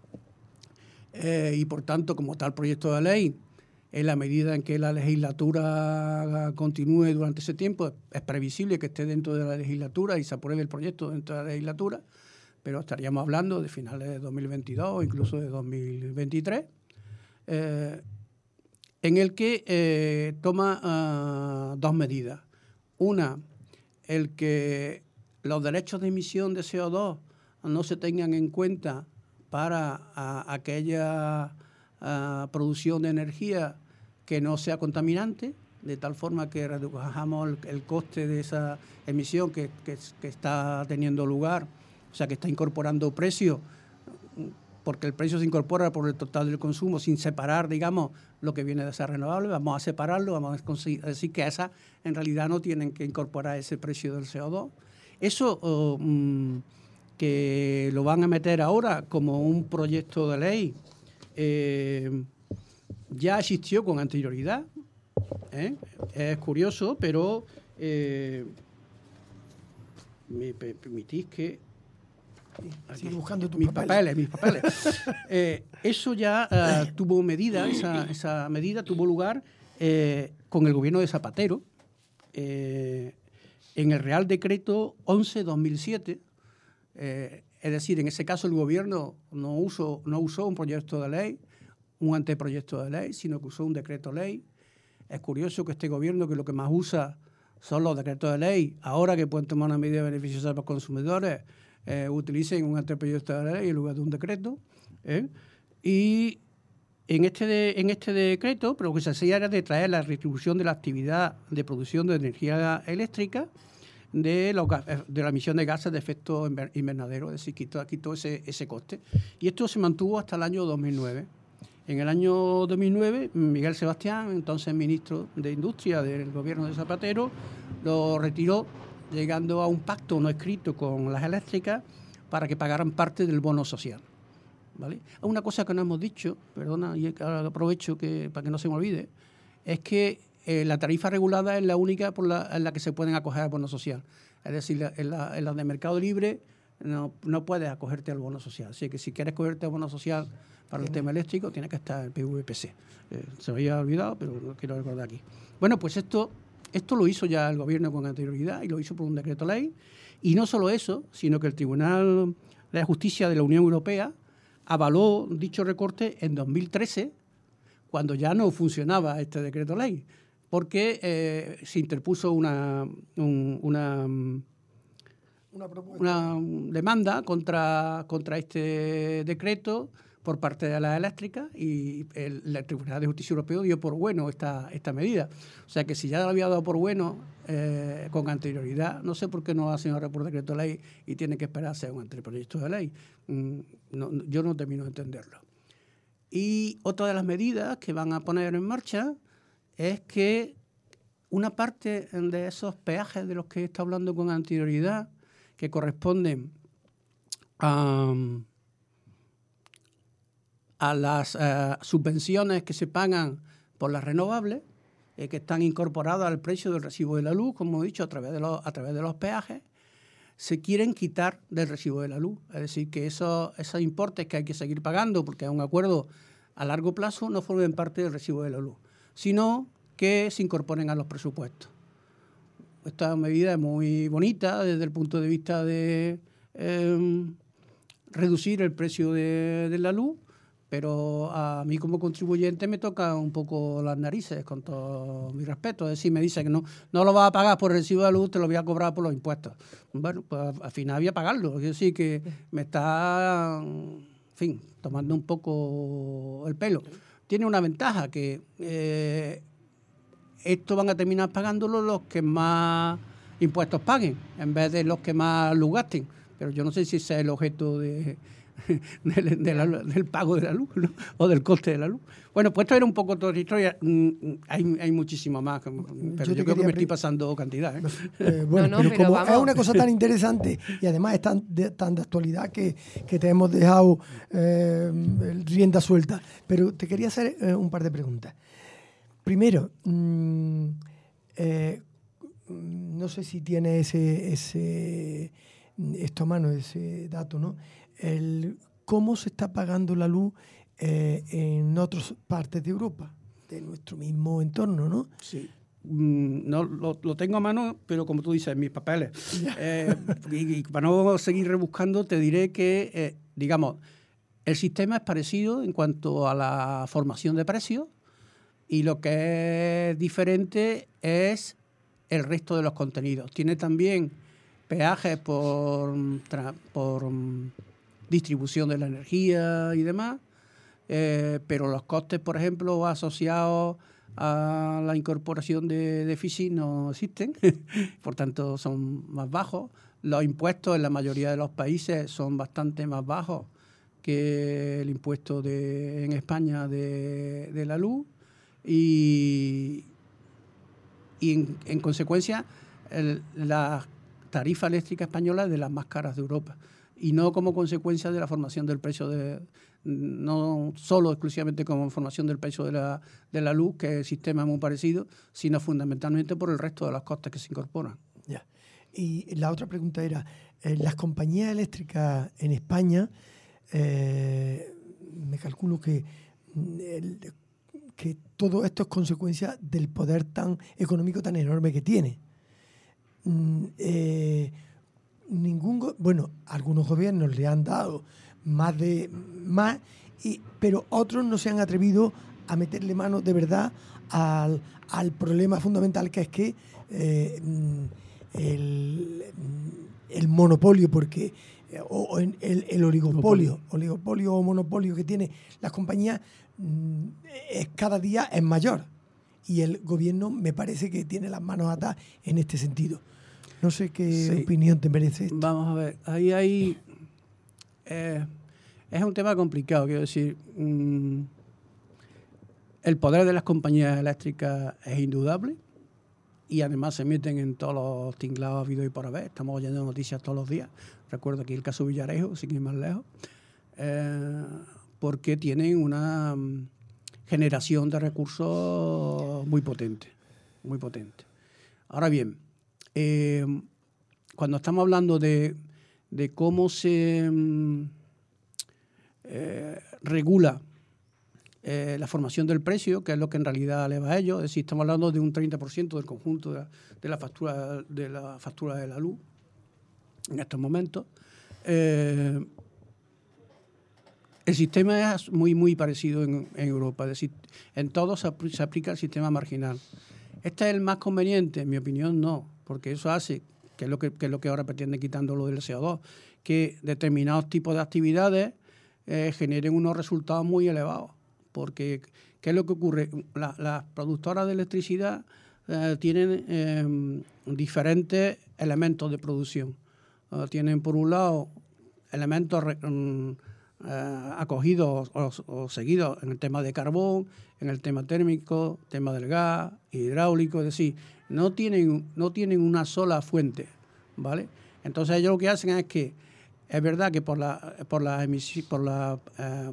eh, y por tanto, como tal proyecto de ley, en la medida en que la legislatura continúe durante ese tiempo, es previsible que esté dentro de la legislatura y se apruebe el proyecto dentro de la legislatura, pero estaríamos hablando de finales de dos mil veintidós o incluso de dos mil veintitrés. Eh, en el que eh, toma uh, dos medidas. Una, el que los derechos de emisión de C O dos no se tengan en cuenta para uh, aquella uh, producción de energía que no sea contaminante, de tal forma que redujamos el, el coste de esa emisión que, que, que está teniendo lugar, o sea, que está incorporando precio, porque el precio se incorpora por el total del consumo sin separar, digamos, lo que viene de ser renovable. Vamos a separarlo, vamos a decir que esas en realidad no tienen que incorporar ese precio del C O dos. Eso oh, mmm, que lo van a meter ahora como un proyecto de ley eh, ya existió con anterioridad. ¿eh? Es curioso, pero eh, me permitís que... Sigue buscando tus mis papeles. papeles, mis papeles. eh, eso ya uh, tuvo medida, esa, esa medida tuvo lugar eh, con el gobierno de Zapatero eh, en el Real Decreto once barra dos mil siete. Eh, es decir, en ese caso el gobierno no usó, no usó un proyecto de ley, un anteproyecto de ley, sino que usó un decreto ley. Es curioso que este gobierno, que lo que más usa son los decretos de ley, ahora que pueden tomar una medida beneficiosa para los consumidores, Eh, utilicen un anteproyecto de ley en lugar de un decreto. ¿eh? Y en este, de, en este decreto, pero lo que se hacía era de traer la retribución de la actividad de producción de energía eléctrica de, los, de la emisión de gases de efecto invernadero, es decir, quitó, quitó ese, ese coste. Y esto se mantuvo hasta el año dos mil nueve. En el año dos mil nueve, Miguel Sebastián, entonces ministro de Industria del gobierno de Zapatero, lo retiró, llegando a un pacto no escrito con las eléctricas para que pagaran parte del bono social. ¿Vale? Una cosa que no hemos dicho, perdona, y aprovecho que, para que no se me olvide, es que eh, la tarifa regulada es la única por la, en la que se pueden acoger al bono social. Es decir, en la, en la de mercado libre no, no puedes acogerte al bono social. Así que si quieres acogerte al bono social para el tema eléctrico, tiene que estar el P V P C. Eh, se me había olvidado, pero lo quiero recordar aquí. Bueno, pues esto... Esto lo hizo ya el gobierno con anterioridad y lo hizo por un decreto ley. Y no solo eso, sino que el Tribunal de Justicia de la Unión Europea avaló dicho recorte en dos mil trece, cuando ya no funcionaba este decreto ley, porque eh, se interpuso una, un, una, una, propuesta. una demanda contra, contra este decreto por parte de las eléctricas y el, el Tribunal de Justicia Europeo dio por bueno esta, esta medida. O sea que si ya lo había dado por bueno eh, con anterioridad, no sé por qué no hacen ahora por decreto de ley y tiene que esperarse a un anteproyecto de ley. Mm, no, yo no termino de entenderlo. Y otra de las medidas que van a poner en marcha es que una parte de esos peajes de los que he estado hablando con anterioridad, que corresponden a... Um, a las eh, subvenciones que se pagan por las renovables, eh, que están incorporadas al precio del recibo de la luz, como he dicho, a través de los, a través de los peajes, se quieren quitar del recibo de la luz. Es decir, que esos, esos importes que hay que seguir pagando, porque es un acuerdo a largo plazo, no formen parte del recibo de la luz, sino que se incorporen a los presupuestos. Esta medida es muy bonita desde el punto de vista de eh, reducir el precio de, de la luz, pero a mí como contribuyente me toca un poco las narices, con todo mi respeto. Es decir, me dice que no, no lo vas a pagar por el recibo de luz, te lo voy a cobrar por los impuestos. Bueno, pues al final voy a pagarlo. Es decir, que me está, en fin, tomando un poco el pelo. Tiene una ventaja, que eh, esto van a terminar pagándolo los que más impuestos paguen, en vez de los que más luz gasten. Pero yo no sé si ese es el objeto de... del, de la, del pago de la luz, ¿no? O del coste de la luz. Bueno, pues esto era un poco toda la historia. Hay, hay muchísimo más, pero yo, yo creo que me estoy pasando cantidad. ¿eh? Eh, bueno, no, no, pero, pero como vamos. Es una cosa tan interesante y además es tan de, tan de actualidad que, que te hemos dejado eh, rienda suelta. Pero te quería hacer eh, un par de preguntas. Primero, mmm, eh, no sé si tiene ese, ese esto a mano, ese dato, ¿no? El, ¿Cómo se está pagando la luz eh, en otras partes de Europa, de nuestro mismo entorno, ¿no? Sí. Mm, no lo, lo tengo a mano, pero como tú dices, en mis papeles. Eh, y, y para no seguir rebuscando, te diré que, eh, digamos, el sistema es parecido en cuanto a la formación de precios y lo que es diferente es el resto de los contenidos. Tiene también peajes por... por distribución de la energía y demás, eh, pero los costes, por ejemplo, asociados a la incorporación de déficit no existen, por tanto son más bajos. Los impuestos en la mayoría de los países son bastante más bajos que el impuesto de, en España de, de la luz y, y en, en consecuencia el, la tarifa eléctrica española es de las más caras de Europa. Y no como consecuencia de la formación del precio de, no solo exclusivamente como formación del precio de la, de la luz, que el sistema es muy parecido, sino fundamentalmente por el resto de los costes que se incorporan. Ya. Y la otra pregunta era, eh, las compañías eléctricas en España, eh, me calculo que, el, que todo esto es consecuencia del poder tan económico tan enorme que tiene. Mm, eh, Ningún go- bueno, algunos gobiernos le han dado más de más, y, pero otros no se han atrevido a meterle mano de verdad al, al problema fundamental que es que eh, el, el monopolio, porque o el, el oligopolio, oligopolio o monopolio que tiene las compañías es cada día es mayor y el gobierno me parece que tiene las manos atadas en este sentido. No sé qué sí. opinión te merece esto. Vamos a ver, ahí hay... Eh, es un tema complicado, quiero decir. Mmm, el poder de las compañías eléctricas es indudable y además se meten en todos los tinglados habidos y por haber. Estamos oyendo noticias todos los días. Recuerdo aquí el caso Villarejo, sin ir más lejos, eh, porque tienen una um, generación de recursos muy potente, muy potente. Ahora bien, Eh, cuando estamos hablando de, de cómo se um, eh, regula eh, la formación del precio, que es lo que en realidad eleva a ello, es decir, estamos hablando de un treinta por ciento del conjunto de la, de la factura de la factura de la luz en estos momentos. Eh, el sistema es muy, muy parecido en, en Europa, es decir, en todo se, se aplica el sistema marginal. ¿Este es el más conveniente? En mi opinión, no, porque eso hace que es lo que, que es lo que ahora pretende quitando lo del C O dos, que determinados tipos de actividades eh, generen unos resultados muy elevados. Porque, ¿qué es lo que ocurre? La, las productoras de electricidad eh, tienen eh, diferentes elementos de producción. Uh, tienen, por un lado, elementos um, uh, acogidos o, o seguidos en el tema de carbón, en el tema térmico, tema del gas, hidráulico, es decir, no tienen, no tienen una sola fuente, ¿vale? Entonces ellos lo que hacen es que, es verdad que por la, por la emisión, por la uh,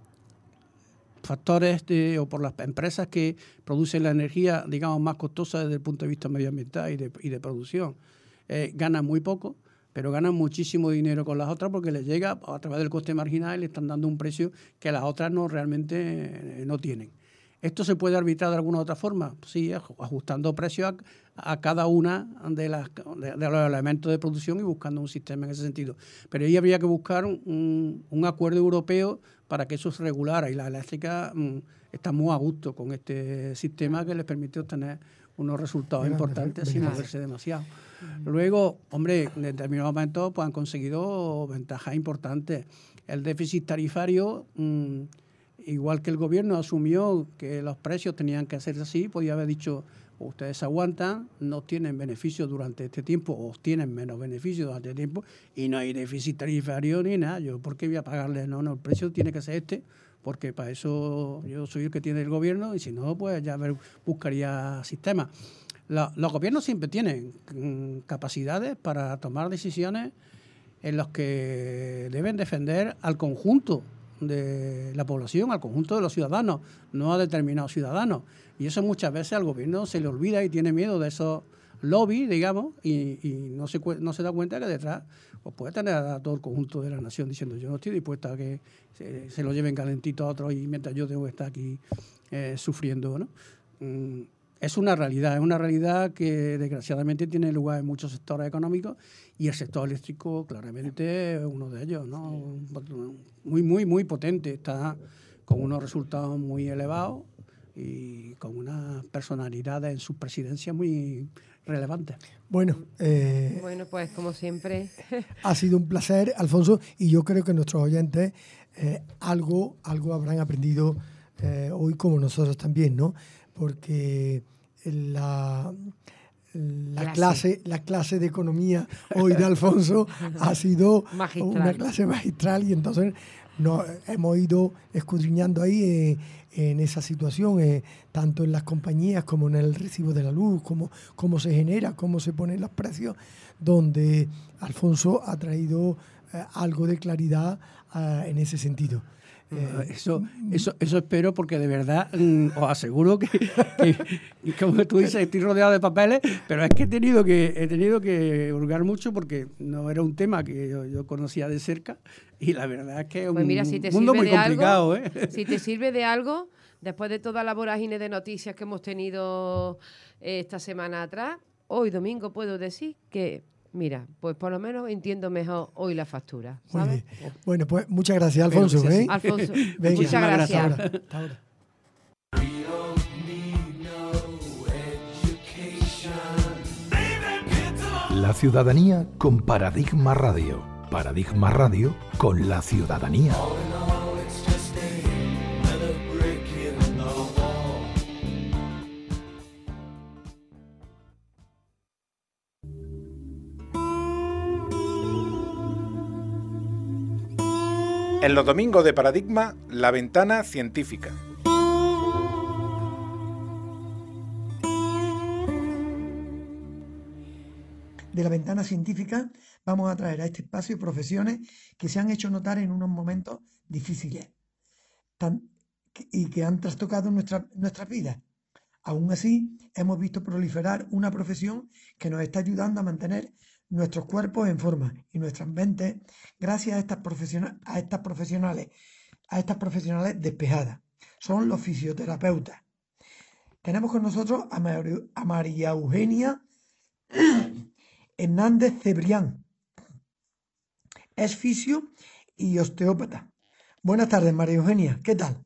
factores de, o por las empresas que producen la energía, digamos, más costosa desde el punto de vista medioambiental y de, y de producción, eh, ganan muy poco, pero ganan muchísimo dinero con las otras porque les llega a través del coste marginal y le están dando un precio que las otras no realmente no tienen. ¿Esto se puede arbitrar de alguna otra forma? Sí, ajustando precios a, a cada una de, las, de, de los elementos de producción y buscando un sistema en ese sentido. Pero ahí habría que buscar un, un acuerdo europeo para que eso se regulara, y la eléctrica mmm, está muy a gusto con este sistema que les permite obtener unos resultados Mira, importantes sin moverse demasiado. Luego, hombre, en determinados momentos pues, han conseguido ventajas importantes. El déficit tarifario, mmm, igual que el gobierno asumió que los precios tenían que hacerse así, podía haber dicho, ustedes aguantan, no tienen beneficios durante este tiempo, o tienen menos beneficios durante este tiempo, y no hay déficit tarifario ni nada. Yo, ¿por qué voy a pagarles? No, no, el precio tiene que ser este, porque para eso yo soy el que tiene el gobierno, y si no, pues ya ver, buscaría sistemas. La, los gobiernos siempre tienen mm, capacidades para tomar decisiones en las que deben defender al conjunto de la población, al conjunto de los ciudadanos, no a determinados ciudadanos. Y eso muchas veces al gobierno se le olvida y tiene miedo de esos lobbies, digamos, y, y no, se, no se da cuenta que detrás pues puede tener a todo el conjunto de la nación diciendo yo no estoy dispuesta a que se, se lo lleven calentito a otros y mientras yo tengo que estar aquí eh, sufriendo, ¿no? Mm, es una realidad, es una realidad que desgraciadamente tiene lugar en muchos sectores económicos y el sector eléctrico claramente es uno de ellos, ¿no? Muy, muy, muy potente, está con unos resultados muy elevados y con unas personalidades en sus presidencias muy relevantes. Bueno, eh, bueno, pues como siempre. Ha sido un placer, Alfonso, y yo creo que nuestros oyentes eh, algo, algo habrán aprendido eh, hoy como nosotros también, ¿no? Porque la, la, clase. clase, la clase de economía hoy de Alfonso ha sido magistral. Una clase magistral y entonces nos hemos ido escudriñando ahí eh, en esa situación, eh, tanto en las compañías como en el recibo de la luz, cómo, cómo se genera, cómo se ponen los precios, donde Alfonso ha traído eh, algo de claridad eh, en ese sentido. Eh, eso, eso, eso espero porque de verdad mm, os aseguro que, que, como tú dices, estoy rodeado de papeles, pero es que he tenido que he tenido que hurgar mucho porque no era un tema que yo, yo conocía de cerca y la verdad es que es un pues mira, si te mundo muy complicado. Algo, ¿eh? Si te sirve de algo, después de toda la vorágine de noticias que hemos tenido esta semana atrás, hoy domingo puedo decir que mira, pues por lo menos entiendo mejor hoy la factura, ¿sabes? Bueno, pues muchas gracias, Alfonso. ¿eh? Alfonso, Venga, muchas gracias. Hasta ahora. Hasta ahora. La ciudadanía con Paradigma Radio. Paradigma Radio con la ciudadanía. En los domingos de Paradigma, la ventana científica. De la ventana científica vamos a traer a este espacio profesiones que se han hecho notar en unos momentos difíciles tan, y que han trastocado nuestra, nuestras vidas. Aún así, hemos visto proliferar una profesión que nos está ayudando a mantener nuestros cuerpos en forma y nuestras mentes gracias a estas, profesionales, a estas profesionales, a estas profesionales despejadas. Son los fisioterapeutas. Tenemos con nosotros a, Mar- a María Eugenia Hernández Cebrián. Es fisio y osteópata. Buenas tardes, María Eugenia. ¿Qué tal?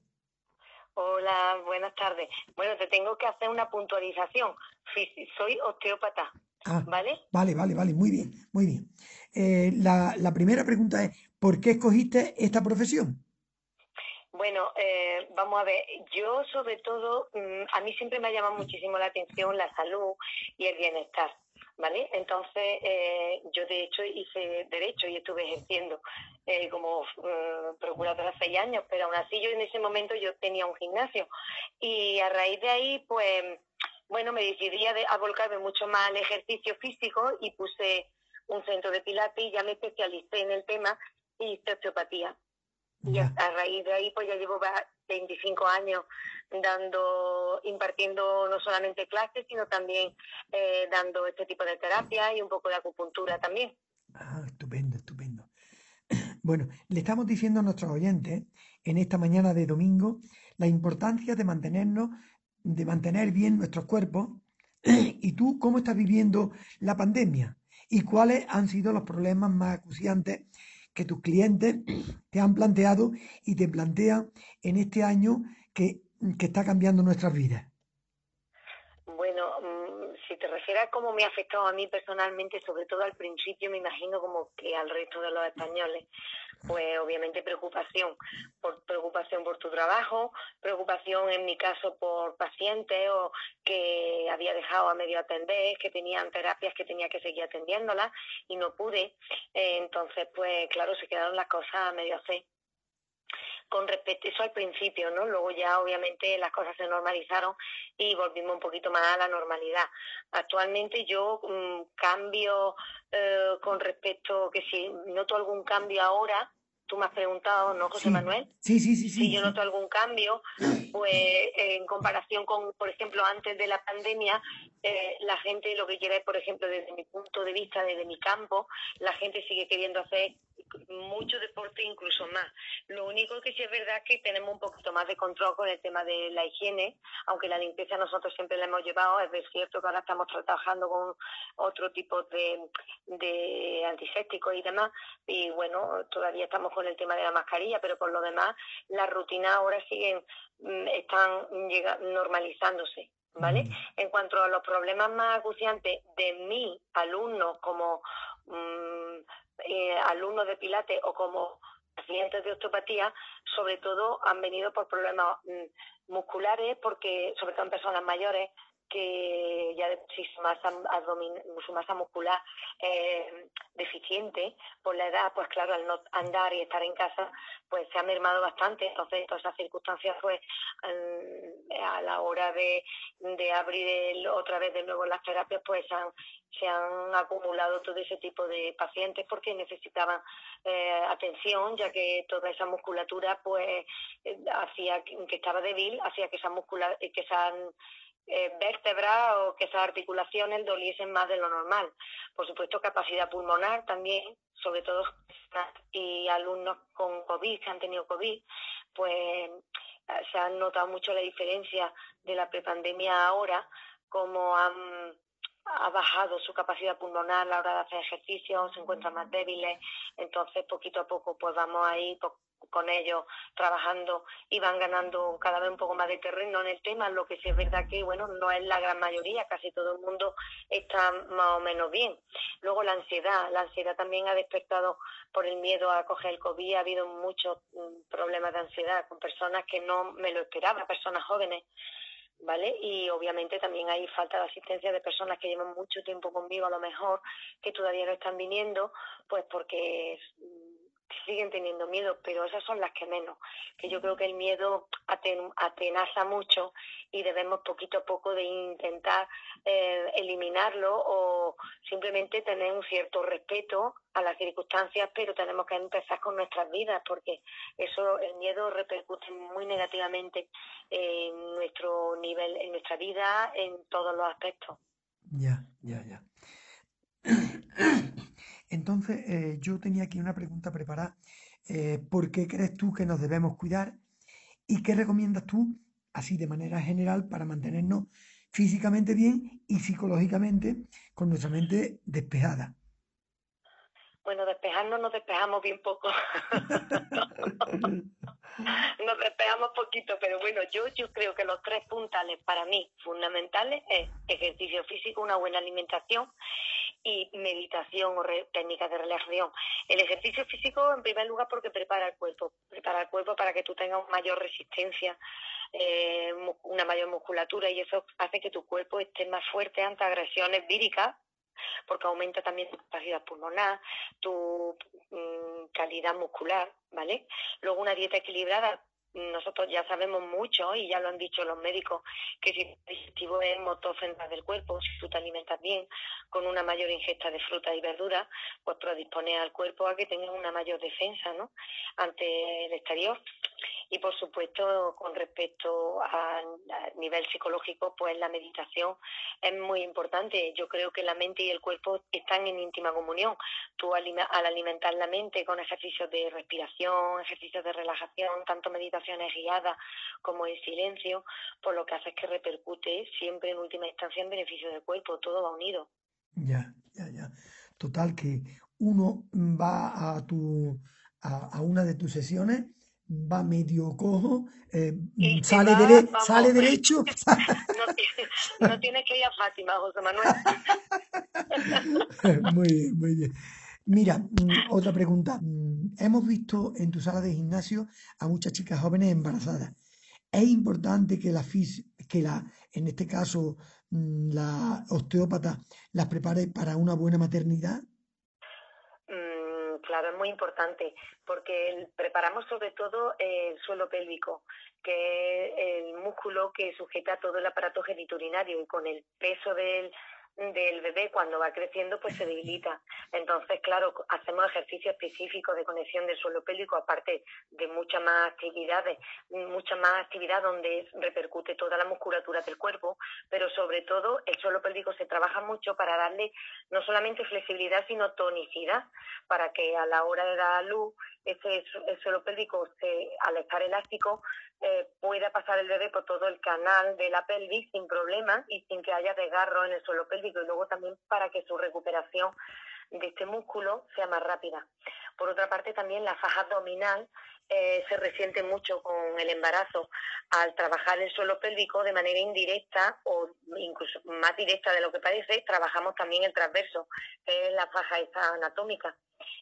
Hola, buenas tardes. Bueno, te tengo que hacer una puntualización. Soy osteópata. Ah, ¿vale? Vale, vale, vale, muy bien, muy bien. Eh, la, la primera pregunta es, ¿por qué escogiste esta profesión? Bueno, eh, vamos a ver, yo sobre todo, mm, a mí siempre me ha llamado muchísimo la atención la salud y el bienestar, ¿vale? Entonces, eh, yo de hecho hice Derecho y estuve ejerciendo eh, como uh, procuradora seis años, pero aún así yo en ese momento yo tenía un gimnasio y a raíz de ahí, pues, bueno, me decidí a, de, a volcarme mucho más al ejercicio físico y puse un centro de pilates y ya me especialicé en el tema y hice osteopatía. Y a, a raíz de ahí, pues ya llevo veinticinco años dando, impartiendo no solamente clases, sino también eh, dando este tipo de terapia y un poco de acupuntura también. Ah, estupendo, estupendo. Bueno, le estamos diciendo a nuestros oyentes en esta mañana de domingo la importancia de mantenernos, de mantener bien nuestros cuerpos. ¿Y tú cómo estás viviendo la pandemia? ¿Y cuáles han sido los problemas más acuciantes que tus clientes te han planteado y te plantean en este año que, que está cambiando nuestras vidas? Bueno, mmm, si te refieres a cómo me ha afectado a mí personalmente, sobre todo al principio, me imagino como que al resto de los españoles, pues obviamente preocupación, por preocupación por tu trabajo, preocupación en mi caso por pacientes o que había dejado a medio atender, que tenían terapias que tenía que seguir atendiéndolas y no pude, eh, entonces pues claro, se quedaron las cosas a medio hacer. Con respecto a eso al principio, ¿no? Luego ya obviamente las cosas se normalizaron y volvimos un poquito más a la normalidad. Actualmente yo mmm, cambio eh, con respecto, que si noto algún cambio ahora, tú me has preguntado, ¿no, José Sí. Manuel? Sí, sí, sí, sí. Si yo noto algún cambio, pues eh, en comparación con, por ejemplo, antes de la pandemia, eh, la gente lo que quiere, por ejemplo, desde mi punto de vista, desde mi campo, la gente sigue queriendo hacer mucho deporte, incluso más. Lo único que sí es verdad que tenemos un poquito más de control con el tema de la higiene, aunque la limpieza nosotros siempre la hemos llevado. Es cierto que ahora estamos trabajando con otro tipo de, de antisépticos y demás, y bueno, todavía estamos con el tema de la mascarilla, pero por lo demás las rutinas ahora siguen, están llega, normalizándose, ¿vale? En cuanto a los problemas más acuciantes de mis alumnos como mmm, eh, alumnos de Pilates o como pacientes de osteopatía, sobre todo han venido por problemas mmm, musculares, porque sobre todo en personas mayores que ya de sí, su masa abdominal, su masa muscular eh, deficiente por la edad, pues claro, al no andar y estar en casa, pues se ha mermado bastante. Entonces, todas esas circunstancias, pues um, a la hora de, de abrir el, otra vez de nuevo las terapias, pues se han, se han acumulado todo ese tipo de pacientes porque necesitaban eh, atención, ya que toda esa musculatura, pues eh, hacía que, que estaba débil, hacía que esa muscula, que esa Eh, vértebras o que esas articulaciones doliesen más de lo normal. Por supuesto, capacidad pulmonar también, sobre todo y alumnos con COVID, que han tenido COVID, pues se ha notado mucho la diferencia de la prepandemia ahora, como han ha bajado su capacidad pulmonar a la hora de hacer ejercicio, se encuentran más débiles, entonces poquito a poco pues vamos ahí pues, con ellos trabajando y van ganando cada vez un poco más de terreno en el tema, lo que sí es verdad que bueno, no es la gran mayoría, casi todo el mundo está más o menos bien. Luego la ansiedad, la ansiedad también ha despertado por el miedo a coger el COVID, ha habido muchos problemas de ansiedad con personas que no me lo esperaban, personas jóvenes, ¿vale? Y obviamente también hay falta de asistencia de personas que llevan mucho tiempo conmigo, a lo mejor, que todavía no están viniendo, pues porque siguen teniendo miedo, pero esas son las que menos, que yo creo que el miedo aten, atenaza mucho y debemos poquito a poco de intentar eh, eliminarlo o simplemente tener un cierto respeto a las circunstancias, pero tenemos que empezar con nuestras vidas, porque eso, el miedo repercute muy negativamente en nuestro nivel, en nuestra vida, en todos los aspectos. Ya, ya, ya. Entonces, eh, yo tenía aquí una pregunta preparada. Eh, ¿por qué crees tú que nos debemos cuidar? ¿Y qué recomiendas tú, así de manera general, para mantenernos físicamente bien y psicológicamente con nuestra mente despejada? Bueno, despejarnos nos despejamos bien poco. Nos despegamos poquito, pero bueno, yo, yo creo que los tres puntales para mí fundamentales es ejercicio físico, una buena alimentación y meditación o re, técnicas de relajación. El ejercicio físico, en primer lugar, porque prepara el cuerpo, prepara el cuerpo para que tú tengas una mayor resistencia, eh, una mayor musculatura, y eso hace que tu cuerpo esté más fuerte ante agresiones víricas, porque aumenta también tu capacidad pulmonar, tu mmm, calidad muscular, ¿vale? Luego una dieta equilibrada. Nosotros ya sabemos mucho, y ya lo han dicho los médicos, que si el digestivo es motor central del cuerpo, si tú te alimentas bien, con una mayor ingesta de frutas y verduras, pues predispone al cuerpo a que tenga una mayor defensa, ¿no?, ante el exterior. Y por supuesto, con respecto al nivel psicológico, pues la meditación es muy importante. Yo creo que la mente y el cuerpo están en íntima comunión. Tú al alimentar la mente con ejercicios de respiración, ejercicios de relajación, tanto meditaciones guiadas como en silencio, pues lo que hace es que repercute siempre en última instancia en beneficio del cuerpo. Todo va unido. Ya, ya, ya. Total, que uno va a tu a, a una de tus sesiones, va medio cojo, eh, sale, va, dere vamos, sale derecho. No, no tienes que ir a Fátima, José Manuel. Muy bien, muy bien. Mira, mm, otra pregunta. Mm, Hemos visto en tu sala de gimnasio a muchas chicas jóvenes embarazadas. Es importante que la, fis que la en este caso, mm, la osteópata las prepare para una buena maternidad. Mm, claro, es muy importante, porque el- preparamos sobre todo el suelo pélvico, que es el músculo que sujeta todo el aparato genitourinario, y con el peso del, del bebé cuando va creciendo pues se debilita. Entonces, claro, hacemos ejercicios específicos de conexión del suelo pélvico, aparte de muchas más actividades, mucha más actividad donde repercute toda la musculatura del cuerpo, pero sobre todo el suelo pélvico se trabaja mucho para darle no solamente flexibilidad, sino tonicidad, para que a la hora de dar a luz, ese, el suelo pélvico, se, al estar elástico, eh, pueda pasar el bebé por todo el canal de la pelvis sin problemas y sin que haya desgarro en el suelo pélvico, y luego también para que su recuperación de este músculo sea más rápida. Por otra parte, también la faja abdominal eh, se resiente mucho con el embarazo. Al trabajar el suelo pélvico de manera indirecta o incluso más directa de lo que parece, trabajamos también el transverso, que es la faja esta anatómica,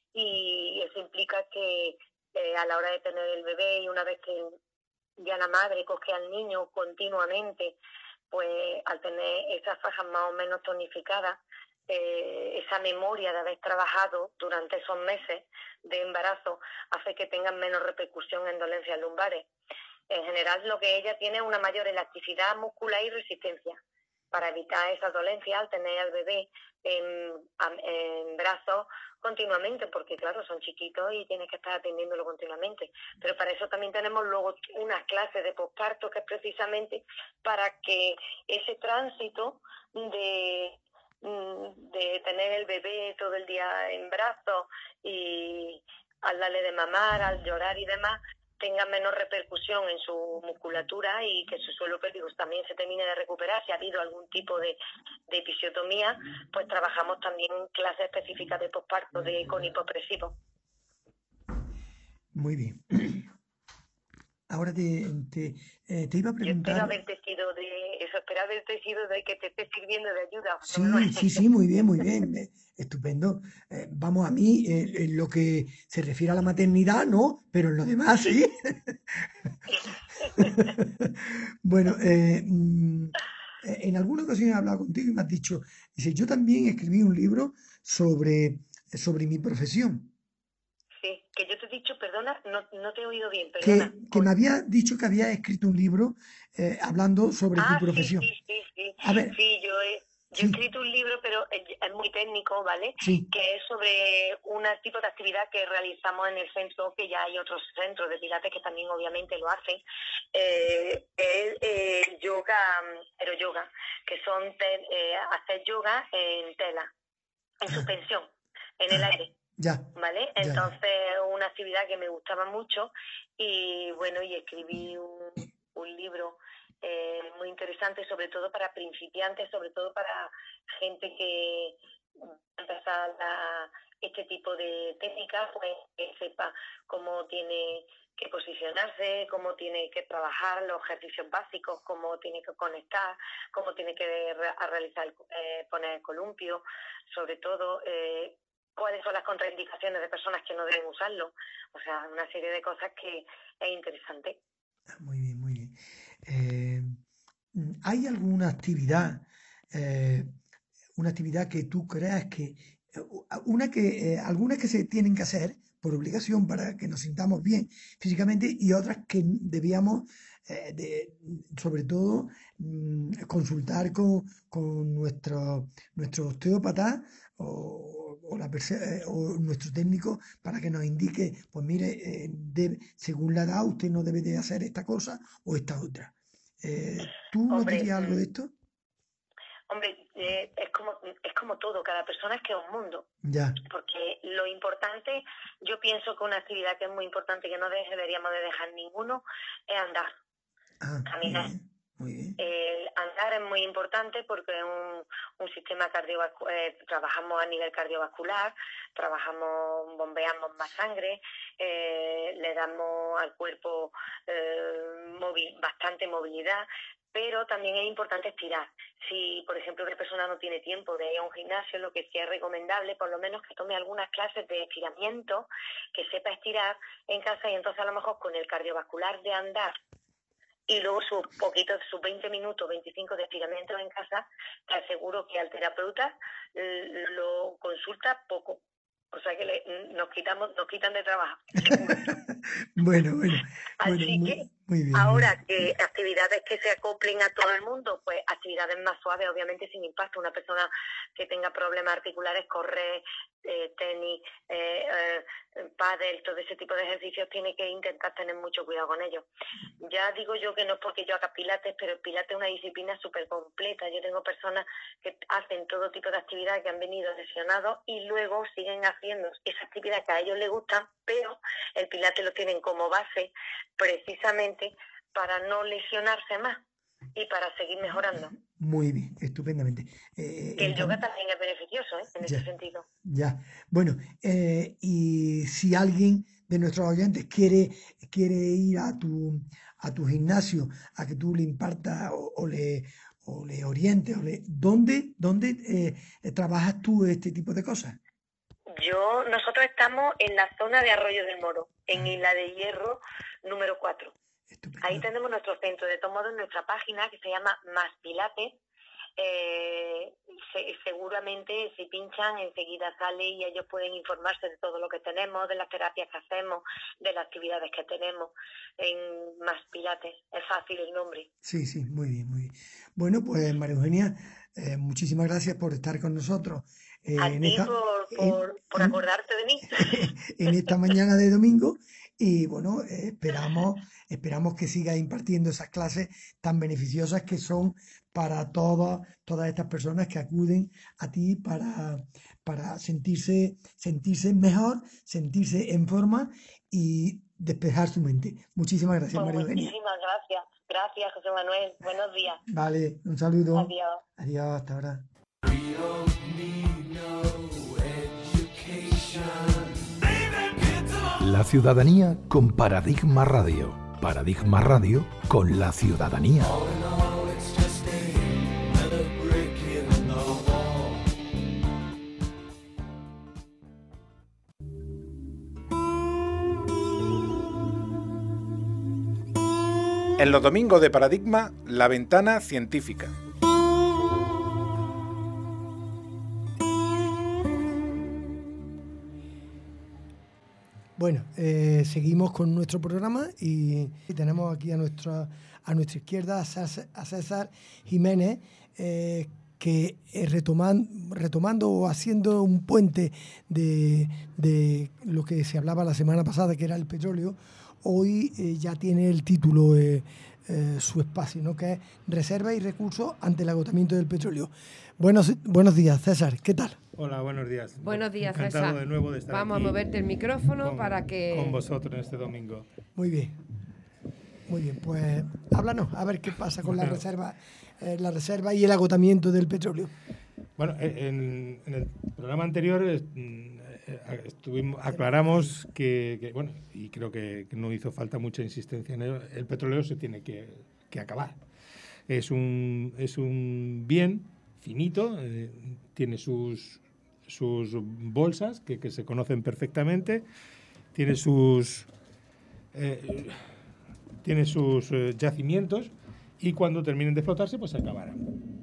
y eso implica que eh, a la hora de tener el bebé, y una vez que ya la madre coge al niño continuamente, pues al tener esas fajas más o menos tonificadas, eh, esa memoria de haber trabajado durante esos meses de embarazo hace que tengan menos repercusión en dolencias lumbares. En general, lo que ella tiene es una mayor elasticidad muscular y resistencia para evitar esas dolencias al tener al bebé en, en brazos continuamente, porque claro, son chiquitos y tienes que estar atendiéndolo continuamente. Pero para eso también tenemos luego unas clases de posparto, que es precisamente para que ese tránsito de, de tener el bebé todo el día en brazos y al darle de mamar, al llorar y demás, tenga menos repercusión en su musculatura y que su suelo pélvico también se termine de recuperar. Si ha habido algún tipo de, de episiotomía, pues trabajamos también clases específicas de posparto de, con hipopresivo. Muy bien. Ahora te, te, eh, te iba a Yo espero preguntar... haberte sido de eso, espero haberte sido de que te esté sirviendo de ayuda. Sí, sí, sí, muy bien, muy bien. eh, Estupendo. Eh, vamos, a mí, eh, en lo que se refiere a la maternidad, no, pero en lo demás, sí. Bueno, eh, mm, eh, en alguna ocasión he hablado contigo y me has dicho, dice, yo también escribí un libro sobre, sobre mi profesión, Sí, que yo te he dicho, perdona, no, no te he oído bien, que, perdona. que me había dicho que había escrito un libro eh, hablando sobre tu Ah, sí, profesión. sí, sí, sí. A ver, Sí, yo he, yo sí. he escrito un libro, pero es, es muy técnico, ¿vale? Sí. Que es sobre un tipo de actividad que realizamos en el centro, que ya hay otros centros de pilates que también obviamente lo hacen. Eh, es eh, yoga, aeroyoga, que son te, eh, hacer yoga en tela, en suspensión, en el aire. Ya. ¿Vale? Ya, ya. Entonces, una actividad que me gustaba mucho y bueno, y escribí un, un libro eh, muy interesante, sobre todo para principiantes, sobre todo para gente que empezar la, este tipo de técnicas, pues que sepa cómo tiene que posicionarse, cómo tiene que trabajar los ejercicios básicos, cómo tiene que conectar, cómo tiene que re- a realizar, eh, poner el columpio, sobre todo eh, cuáles son las contraindicaciones de personas que no deben usarlo. O sea, una serie de cosas que es interesante. Muy bien, muy bien. Eh, ¿Hay alguna actividad, eh, una actividad que tú creas que, una que, eh, algunas que se tienen que hacer por obligación para que nos sintamos bien físicamente y otras que debíamos, eh, de, sobre todo, mm, consultar con, con nuestro, nuestro osteópata o, o, la perse- eh, o nuestro técnico para que nos indique, pues mire, eh, debe, según la edad usted no debe de hacer esta cosa o esta otra. Eh, ¿Tú nos Hombre, dirías algo de esto? Hombre, eh, es como es como todo, cada persona es que es un mundo. Ya. Porque lo importante, yo pienso que una actividad que es muy importante, que no de- deberíamos de dejar ninguno, es andar, Ah, caminar. muy bien. El andar es muy importante porque es un, un sistema cardiovascular, eh, trabajamos a nivel cardiovascular, trabajamos, bombeamos más sangre, eh, le damos al cuerpo eh, móvil, bastante movilidad, pero también es importante estirar. Si, por ejemplo, una persona no tiene tiempo de ir a un gimnasio, lo que sí es recomendable, por lo menos que tome algunas clases de estiramiento, que sepa estirar en casa y entonces a lo mejor con el cardiovascular de andar y luego sus poquitos, sus veinte minutos, veinticinco de estiramiento en casa, te aseguro que al terapeuta eh, lo consulta poco. O sea que le, nos quitamos, nos quitan de trabajo. Bueno, bueno. Así bueno, muy, que muy bien. ahora que actividades que se acoplen a todo el mundo, pues actividades más suaves, obviamente sin impacto. Una persona que tenga problemas articulares, correr, eh, tenis, eh, eh, pádel, todo ese tipo de ejercicios, tiene que intentar tener mucho cuidado con ellos. Ya digo yo que no es porque yo haga pilates, pero el pilates es una disciplina súper completa. Yo tengo personas que hacen todo tipo de actividades, que han venido lesionados y luego siguen haciendo esa actividad que a ellos les gustan, pero el pilates lo tienen como base precisamente para no lesionarse más y para seguir mejorando. Muy bien, estupendamente. Eh, Que el entonces- yoga también es beneficioso, ¿eh? En Ya. ese sentido. Ya, bueno, eh, y si alguien de nuestros oyentes quiere, quiere ir a tu, a tu gimnasio, a que tú le impartas o, o le, o le orientes, o le, ¿dónde, dónde eh, trabajas tú este tipo de cosas? Yo, nosotros estamos en la zona de Arroyo del Moro, en Isla de Hierro número cuatro. Ahí tenemos nuestro centro. De todos modos, nuestra página, que se llama Más Pilates, eh, se- seguramente si pinchan enseguida sale y ellos pueden informarse de todo lo que tenemos, de las terapias que hacemos, de las actividades que tenemos en Más Pilates. Es fácil el nombre. Sí, sí, muy bien, muy bien. Bueno, pues María Eugenia, eh, muchísimas gracias por estar con nosotros eh, A en, ti esta, por, por, por en- acordarte de mí. en esta mañana de domingo y bueno, eh, esperamos, esperamos que sigas impartiendo esas clases tan beneficiosas que son para todas, todas estas personas que acuden a ti para, para sentirse, sentirse mejor, sentirse en forma y despejar su mente. Muchísimas gracias, Pues María Eugenia. muchísimas gracias. Gracias, José Manuel. Buenos días. Vale, un saludo. Adiós. Adiós, hasta ahora. La ciudadanía con Paradigma Radio. Paradigma Radio con la ciudadanía. En los domingos de Paradigma, la ventana científica. Bueno, eh, seguimos con nuestro programa y, y tenemos aquí a nuestra, a nuestra izquierda a César, a César Jiménez, eh, que eh, retoman- retomando o haciendo un puente de, de lo que se hablaba la semana pasada, que era el petróleo, hoy eh, ya tiene el título, eh, eh, su espacio, ¿no? Que es Reserva y Recursos ante el agotamiento del petróleo. Buenos, buenos días, César, ¿qué tal? Hola, buenos días. Buenos días, Encantado César. de nuevo de estar Vamos aquí a moverte el micrófono con- para que... con vosotros este domingo. Muy bien. Muy bien, pues háblanos, a ver qué pasa con la Bueno. reserva, eh, la reserva y el agotamiento del petróleo. Bueno, eh, en, en el programa anterior eh, mm, estuvimos, aclaramos que, que, bueno, y creo que, que no hizo falta mucha insistencia en ello, el petróleo se tiene que, que acabar. Es un, es un bien finito, eh, tiene sus, sus bolsas que, que se conocen perfectamente, tiene sus, eh, tiene sus eh, yacimientos y cuando terminen de explotarse, pues se acabarán.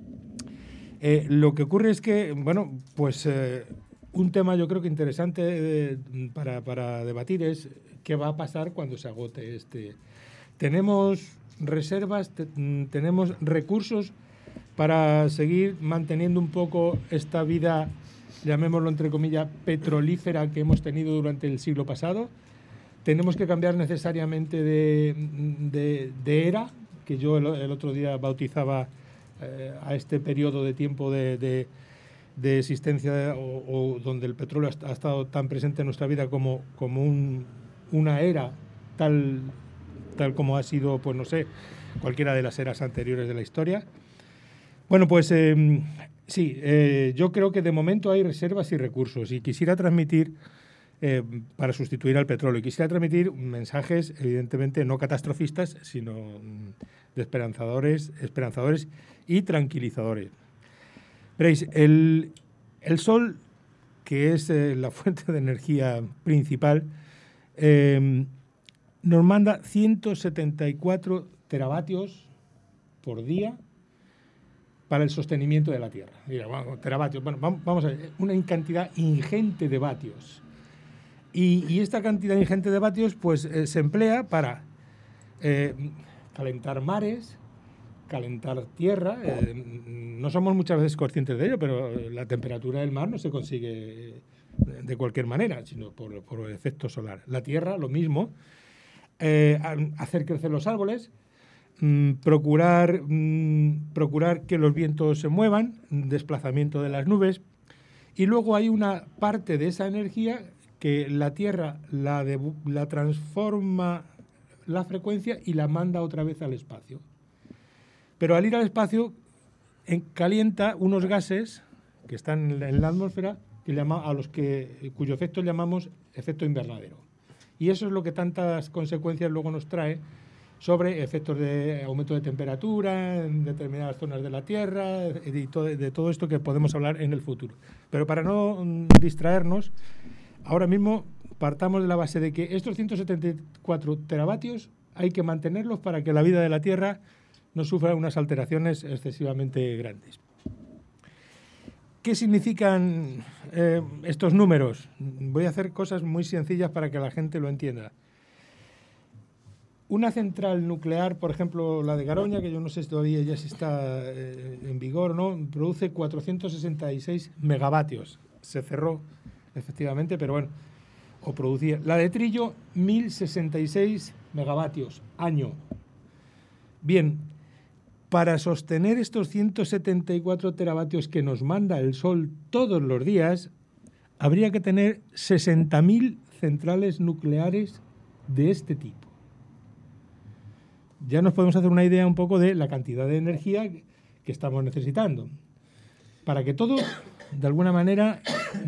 Eh, lo que ocurre es que, bueno, pues eh, un tema yo creo que interesante eh, para, para debatir es qué va a pasar cuando se agote este. Tenemos reservas, te, tenemos recursos para seguir manteniendo un poco esta vida, llamémoslo entre comillas, petrolífera que hemos tenido durante el siglo pasado. Tenemos que cambiar necesariamente de, de, de era, que yo el, el otro día bautizaba eh, a este periodo de tiempo de, de, de existencia o, o donde el petróleo ha, ha estado tan presente en nuestra vida como, como un, una era tal, tal como ha sido, pues no sé, cualquiera de las eras anteriores de la historia. Bueno, pues eh, sí, eh, yo creo que de momento hay reservas y recursos y quisiera transmitir, eh, para sustituir al petróleo, y quisiera transmitir mensajes evidentemente no catastrofistas, sino de esperanzadores, esperanzadores y tranquilizadores. Veréis, el, el sol, que es eh, la fuente de energía principal, eh, nos manda ciento setenta y cuatro teravatios por día para el sostenimiento de la Tierra. Mira, bueno, teravatios, bueno, vamos a ver, una cantidad ingente de vatios. Y, y esta cantidad ingente de vatios pues, eh, se emplea para eh, calentar mares, calentar tierra. Eh, no somos muchas veces conscientes de ello, pero la temperatura del mar no se consigue de cualquier manera, sino por, por el efecto solar. La tierra, lo mismo. Eh, hacer crecer los árboles, mmm, procurar, mmm, procurar que los vientos se muevan, desplazamiento de las nubes. Y luego hay una parte de esa energía que la Tierra la, de, la transforma la frecuencia y la manda otra vez al espacio. Pero al ir al espacio en, calienta unos gases que están en la, en la atmósfera que llama, a los que, cuyo efecto llamamos efecto invernadero. Y eso es lo que tantas consecuencias luego nos trae sobre efectos de aumento de temperatura en determinadas zonas de la Tierra y todo, de todo esto que podemos hablar en el futuro. Pero para no distraernos, ahora mismo partamos de la base de que estos ciento setenta y cuatro teravatios hay que mantenerlos para que la vida de la Tierra no sufra unas alteraciones excesivamente grandes. ¿Qué significan eh, estos números? Voy a hacer cosas muy sencillas para que la gente lo entienda. Una central nuclear, por ejemplo, la de Garoña, que yo no sé si todavía ya si está eh, en vigor o no, produce cuatrocientos sesenta y seis megavatios. Se cerró, efectivamente, pero bueno, o producía. La de Trillo, mil sesenta y seis megavatios año. Bien, para sostener estos ciento setenta y cuatro teravatios que nos manda el Sol todos los días, habría que tener sesenta mil centrales nucleares de este tipo. Ya nos podemos hacer una idea un poco de la cantidad de energía que estamos necesitando. Para que todo, de alguna manera,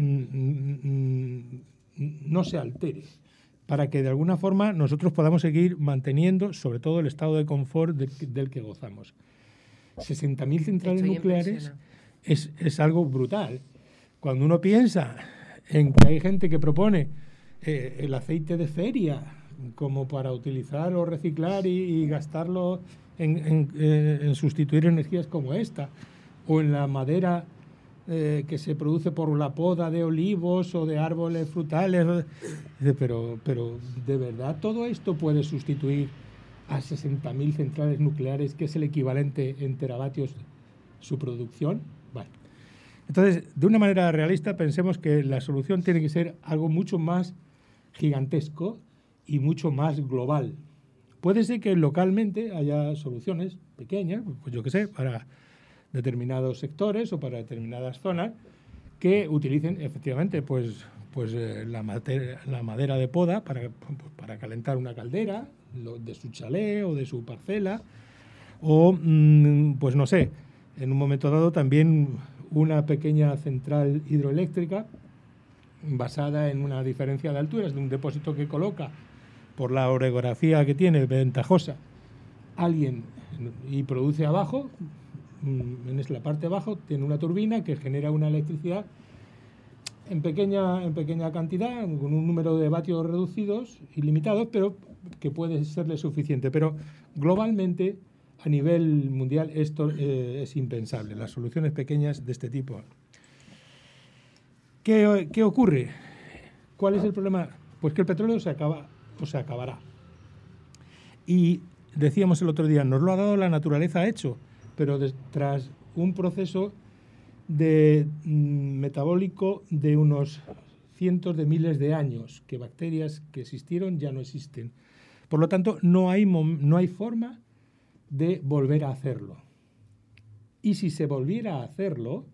no se altere. Para que, de alguna forma, nosotros podamos seguir manteniendo, sobre todo, el estado de confort de, del que gozamos. sesenta mil centrales Estoy nucleares es, es algo brutal. Cuando uno piensa en que hay gente que propone eh, el aceite de feria como para utilizarlo, reciclar y, y gastarlo en, en, eh, en sustituir energías como esta, o en la madera eh, que se produce por la poda de olivos o de árboles frutales, pero, pero ¿de verdad todo esto puede sustituir a sesenta mil centrales nucleares, que es el equivalente en teravatios su producción? Bueno, entonces, de una manera realista, pensemos que la solución tiene que ser algo mucho más gigantesco y mucho más global. Puede ser que localmente haya soluciones pequeñas, pues yo qué sé, para determinados sectores o para determinadas zonas que utilicen efectivamente pues, pues eh, la, madera, la madera de poda para, para calentar una caldera lo, de su chalet o de su parcela, o mmm, pues no sé, en un momento dado también una pequeña central hidroeléctrica basada en una diferencia de alturas de un depósito que coloca, por la orografía que tiene, ventajosa, alguien y produce abajo, en la parte de abajo, tiene una turbina que genera una electricidad en pequeña, en pequeña cantidad, con un número de vatios reducidos y limitados, pero que puede serle suficiente. Pero globalmente, a nivel mundial, esto eh, es impensable, las soluciones pequeñas de este tipo. ¿Qué, qué ocurre? ¿Cuál es el problema? Pues que el petróleo se acaba o se acabará. Y decíamos el otro día, nos lo ha dado la naturaleza hecho, pero de, tras un proceso de mm, metabólico de unos cientos de miles de años, que bacterias que existieron ya no existen. Por lo tanto, no hay, no hay forma de volver a hacerlo. Y si se volviera a hacerlo,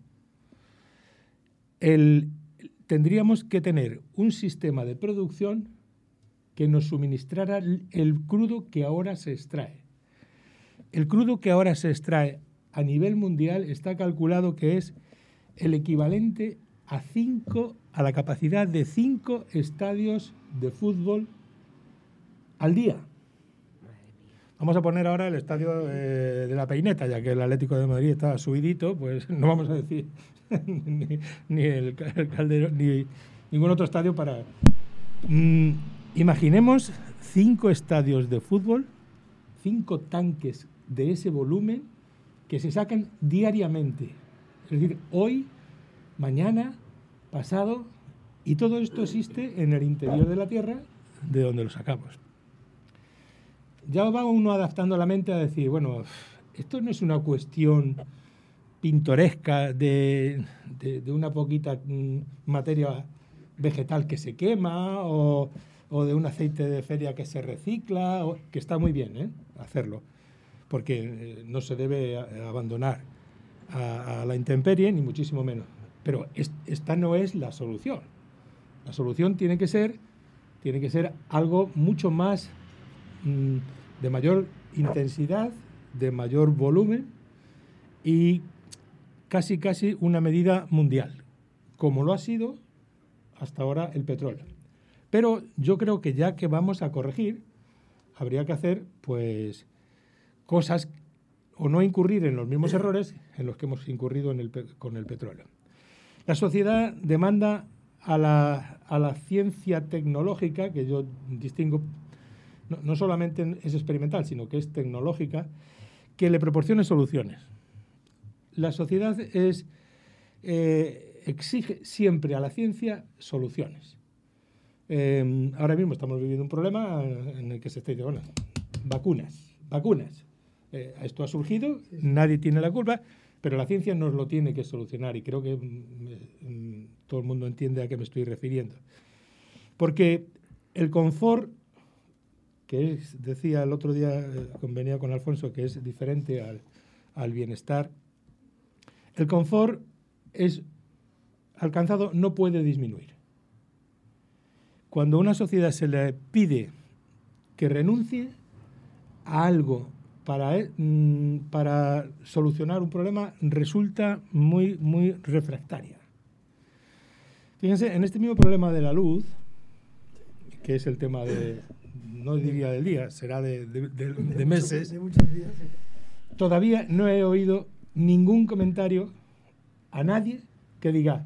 el, tendríamos que tener un sistema de producción que nos suministrara el crudo que ahora se extrae. El crudo que ahora se extrae a nivel mundial está calculado que es el equivalente a cinco, a la capacidad de cinco estadios de fútbol al día. Vamos a poner ahora el estadio eh, de la Peineta, ya que el Atlético de Madrid está subidito, pues no vamos a decir ni, ni el, el Calderón, ni ningún otro estadio para... Mm, imaginemos cinco estadios de fútbol, cinco tanques de ese volumen que se sacan diariamente. Es decir, hoy, mañana, pasado, y todo esto existe en el interior de la Tierra, de donde lo sacamos. Ya va uno adaptando la mente a decir, bueno, esto no es una cuestión pintoresca de, de, de una poquita materia vegetal que se quema o, o de un aceite de feria que se recicla, o, que está muy bien, ¿eh?, hacerlo, porque eh, no se debe abandonar a, a la intemperie, ni muchísimo menos. Pero es, esta no es la solución. La solución tiene que ser, tiene que ser algo mucho más mmm, de mayor intensidad, de mayor volumen y casi casi una medida mundial, como lo ha sido hasta ahora el petróleo. Pero yo creo que ya que vamos a corregir, habría que hacer pues cosas o no incurrir en los mismos errores en los que hemos incurrido en el, con el petróleo. La sociedad demanda a la, a la ciencia tecnológica, que yo distingo, no, no solamente es experimental, sino que es tecnológica, que le proporcione soluciones. La sociedad es, eh, exige siempre a la ciencia soluciones. Eh, ahora mismo estamos viviendo un problema en el que se está diciendo, bueno, vacunas, vacunas. Eh, esto ha surgido, nadie tiene la culpa, pero la ciencia nos lo tiene que solucionar y creo que mm, todo el mundo entiende a qué me estoy refiriendo. Porque el confort, que es, decía el otro día, eh, convenía con Alfonso, que es diferente al, al bienestar, el confort es alcanzado, no puede disminuir. Cuando a una sociedad se le pide que renuncie a algo para, para solucionar un problema, resulta muy, muy refractaria. Fíjense, en este mismo problema de la luz, que es el tema de, no diría del día, será de, de, de, de meses, de muchos días, todavía no he oído ningún comentario a nadie que diga,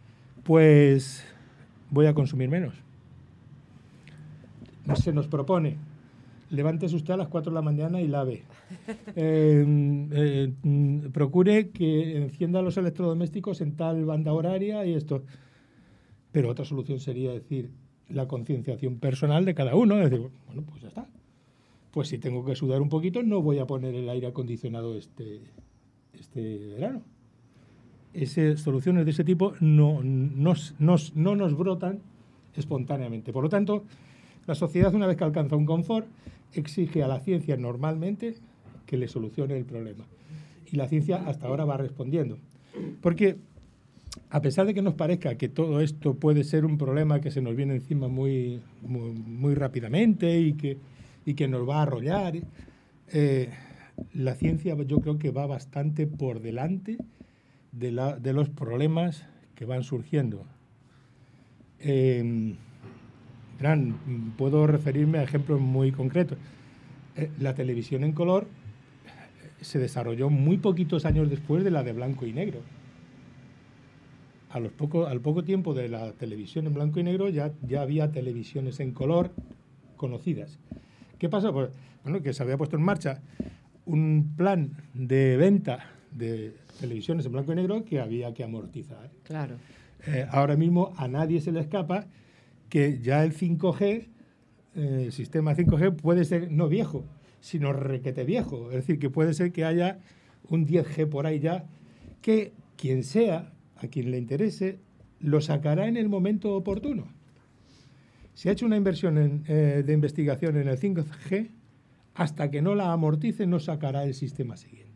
pues voy a consumir menos. Se nos propone, levántese usted a las cuatro de la mañana y lave. Eh, eh, procure que encienda los electrodomésticos en tal banda horaria y esto. Pero otra solución sería decir la concienciación personal de cada uno. Es decir, bueno, pues ya está. Pues si tengo que sudar un poquito, no voy a poner el aire acondicionado este, este verano. Ese, soluciones de ese tipo no nos, nos, no nos brotan espontáneamente. Por lo tanto, la sociedad, una vez que alcanza un confort, exige a la ciencia normalmente que le solucione el problema. Y la ciencia hasta ahora va respondiendo. Porque, a pesar de que nos parezca que todo esto puede ser un problema que se nos viene encima muy, muy, muy rápidamente y que, y que nos va a arrollar, eh, la ciencia yo creo que va bastante por delante de, la, de los problemas que van surgiendo. Eh, verán, puedo referirme a ejemplos muy concretos. Eh, la televisión en color se desarrolló muy poquitos años después de la de blanco y negro. A los poco, al poco tiempo de la televisión en blanco y negro ya, ya había televisiones en color conocidas. ¿Qué pasó? Pues, bueno, que se había puesto en marcha un plan de venta de televisiones en blanco y negro que había que amortizar. Claro. Eh, ahora mismo a nadie se le escapa que ya el cinco G, eh, el sistema cinco G puede ser no viejo, sino requete viejo. Es decir, que puede ser que haya un diez G por ahí ya, que quien sea, a quien le interese, lo sacará en el momento oportuno. Si ha hecho una inversión en, eh, de investigación en el cinco G, hasta que no la amortice no sacará el sistema siguiente.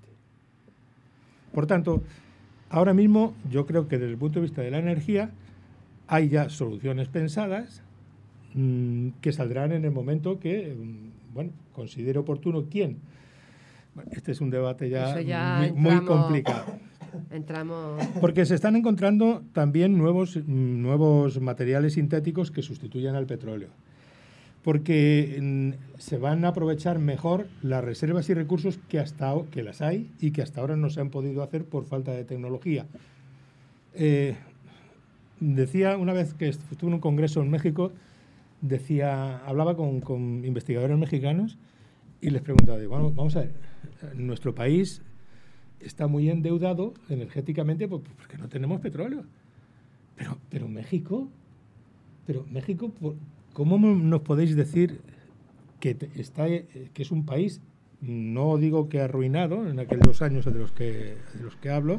Por tanto, ahora mismo yo creo que desde el punto de vista de la energía hay ya soluciones pensadas mmm, que saldrán en el momento que, mmm, bueno, considere oportuno. ¿Quién? Bueno, este es un debate ya, ya muy, entramos, muy complicado. Entramos... Porque se están encontrando también nuevos, nuevos materiales sintéticos que sustituyan al petróleo. Porque mm, se van a aprovechar mejor las reservas y recursos que, hasta, que las hay y que hasta ahora no se han podido hacer por falta de tecnología. Eh, decía una vez que estuve en un congreso en México, decía, hablaba con, con investigadores mexicanos y les preguntaba, bueno, vamos a ver, nuestro país está muy endeudado energéticamente porque no tenemos petróleo. Pero, pero México, pero México, ¿cómo nos podéis decir que está, que es un país, no digo que arruinado en aquellos años de los que, de los que hablo,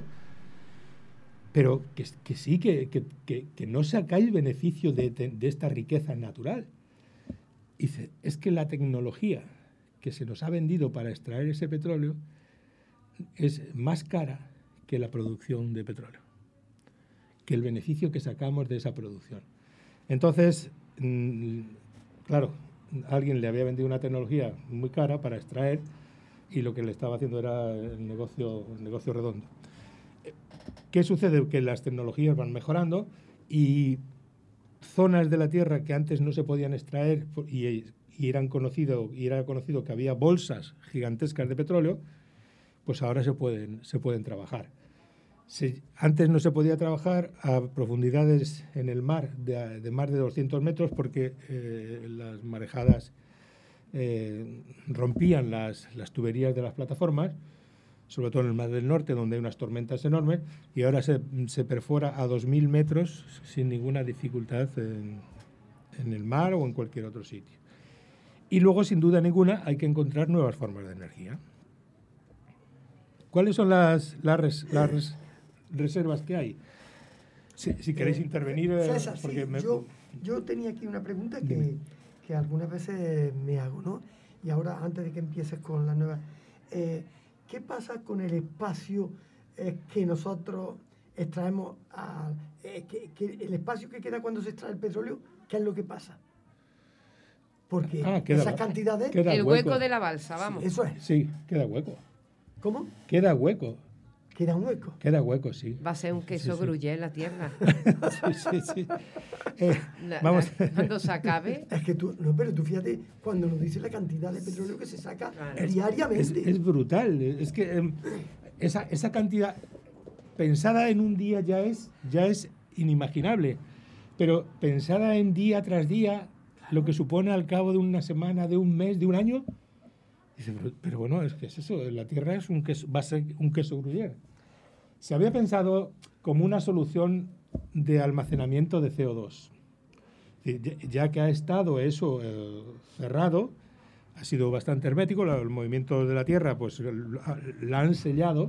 pero que, que sí, que, que, que, que no sacáis beneficio de, de esta riqueza natural? Y dice, es que la tecnología que se nos ha vendido para extraer ese petróleo es más cara que la producción de petróleo, que el beneficio que sacamos de esa producción. Entonces, mmm, claro, alguien le había vendido una tecnología muy cara para extraer y lo que le estaba haciendo era el negocio, el negocio redondo. ¿Qué sucede? Que las tecnologías van mejorando y zonas de la Tierra que antes no se podían extraer y, y, eran conocido, y era conocido que había bolsas gigantescas de petróleo, pues ahora se pueden, se pueden trabajar. Se, antes no se podía trabajar a profundidades en el mar de, de más de doscientos metros porque eh, las marejadas eh, rompían las, las tuberías de las plataformas, sobre todo en el mar del norte, donde hay unas tormentas enormes, y ahora se, se perfora a dos mil metros sin ninguna dificultad en, en el mar o en cualquier otro sitio. Y luego, sin duda ninguna, hay que encontrar nuevas formas de energía. ¿Cuáles son las, las, res, las res, reservas que hay? Si, si queréis eh, intervenir... César, porque sí, me... yo, yo tenía aquí una pregunta que, que algunas veces me hago, ¿no? Y ahora, antes de que empieces con la nueva... Eh, ¿Qué pasa con el espacio eh, que nosotros extraemos? A, eh, que, que el espacio que queda cuando se extrae el petróleo, ¿qué es lo que pasa? Porque ah, queda, esas cantidades... El hueco. hueco de la balsa, vamos. Sí, eso es. Sí, queda hueco. ¿Cómo? Queda hueco. ¿Queda un hueco? Queda hueco, sí. Va a ser un queso sí, sí. gruyère en la tierra. sí, sí, sí. Eh, la, vamos. La, cuando se acabe... Es que tú, no, pero tú fíjate, cuando nos dice la cantidad de petróleo que se saca claro. diariamente. Es, es brutal. Es que eh, esa, esa cantidad pensada en un día ya es, ya es inimaginable. Pero pensada en día tras día, lo que supone al cabo de una semana, de un mes, de un año... Dice, pero, pero bueno, es que es eso, la Tierra es un queso, va a ser un queso gruyère. Se había pensado como una solución de almacenamiento de C O dos. Ya que ha estado eso eh, cerrado, ha sido bastante hermético, el movimiento de la Tierra pues la han sellado,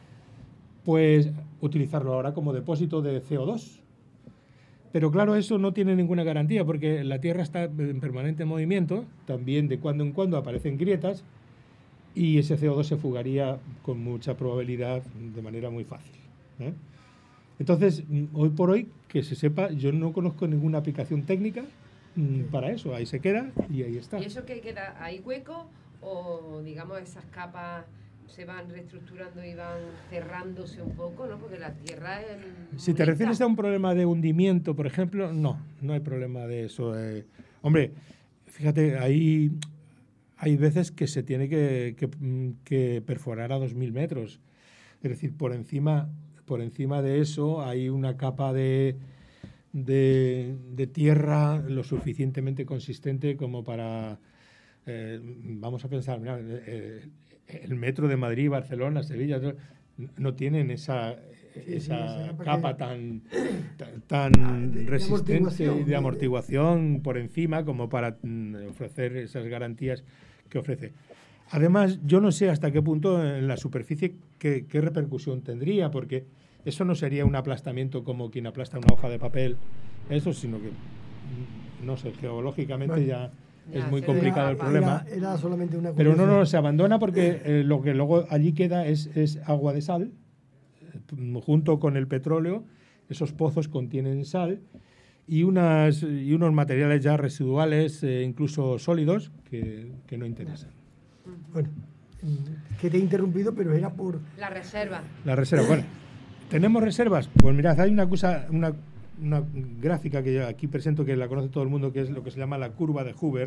pues utilizarlo ahora como depósito de C O dos. Pero claro, eso no tiene ninguna garantía porque la Tierra está en permanente movimiento, también de cuando en cuando aparecen grietas y ese C O dos se fugaría con mucha probabilidad de manera muy fácil, ¿eh? Entonces, hoy por hoy, que se sepa, yo no conozco ninguna aplicación técnica mmm, para eso. Ahí se queda y ahí está. ¿Y eso qué queda? ¿Hay hueco o, digamos, esas capas se van reestructurando y van cerrándose un poco, ¿no? Porque la Tierra es... Si te refieres a un problema de hundimiento, por ejemplo, no, no hay problema de eso. Eh. Hombre, fíjate, hay, hay veces que se tiene que, que, que perforar a dos mil metros. Es decir, por encima, por encima de eso hay una capa de, de, de tierra lo suficientemente consistente como para... Eh, vamos a pensar, mira, eh, el metro de Madrid, Barcelona, Sevilla, no, no tienen esa, sí, esa sí, capa tan, tan, tan de, resistente de amortiguación, de amortiguación por encima como para mm, ofrecer esas garantías que ofrece. Además, yo no sé hasta qué punto en la superficie qué, qué repercusión tendría, porque eso no sería un aplastamiento como quien aplasta una hoja de papel, eso, sino que, no sé, geológicamente bueno. ya... Es ya, muy complicado era, el problema. Era, era solamente una Pero no, no, se abandona porque eh, lo que luego allí queda es, es agua de sal, eh, junto con el petróleo. Esos pozos contienen sal y, unas, y unos materiales ya residuales, eh, incluso sólidos, que, que no interesan. Bueno, que te he interrumpido, pero era por... La reserva. La reserva, bueno. ¿Tenemos reservas? Pues mirad, hay una cosa... Una, una gráfica que yo aquí presento que la conoce todo el mundo, que es lo que se llama la curva de Hoover,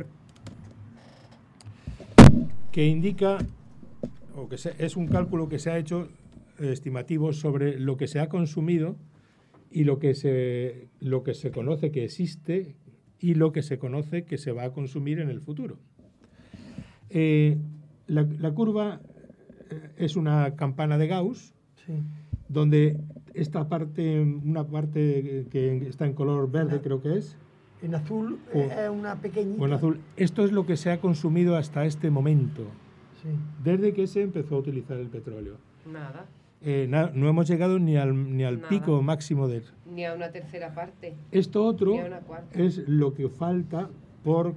que indica, o que se, es un cálculo que se ha hecho eh, estimativo sobre lo que se ha consumido y lo que se, lo que se conoce que existe y lo que se conoce que se va a consumir en el futuro. Eh, la, la curva es una campana de Gauss, sí. donde esta parte, una parte que está en color verde, creo que es. En azul o, es una pequeñita. O en azul. Esto es lo que se ha consumido hasta este momento, sí. desde que se empezó a utilizar el petróleo. Nada. Eh, na, no hemos llegado ni al, ni al pico máximo de... Ni a una tercera parte. Esto otro es lo que falta por...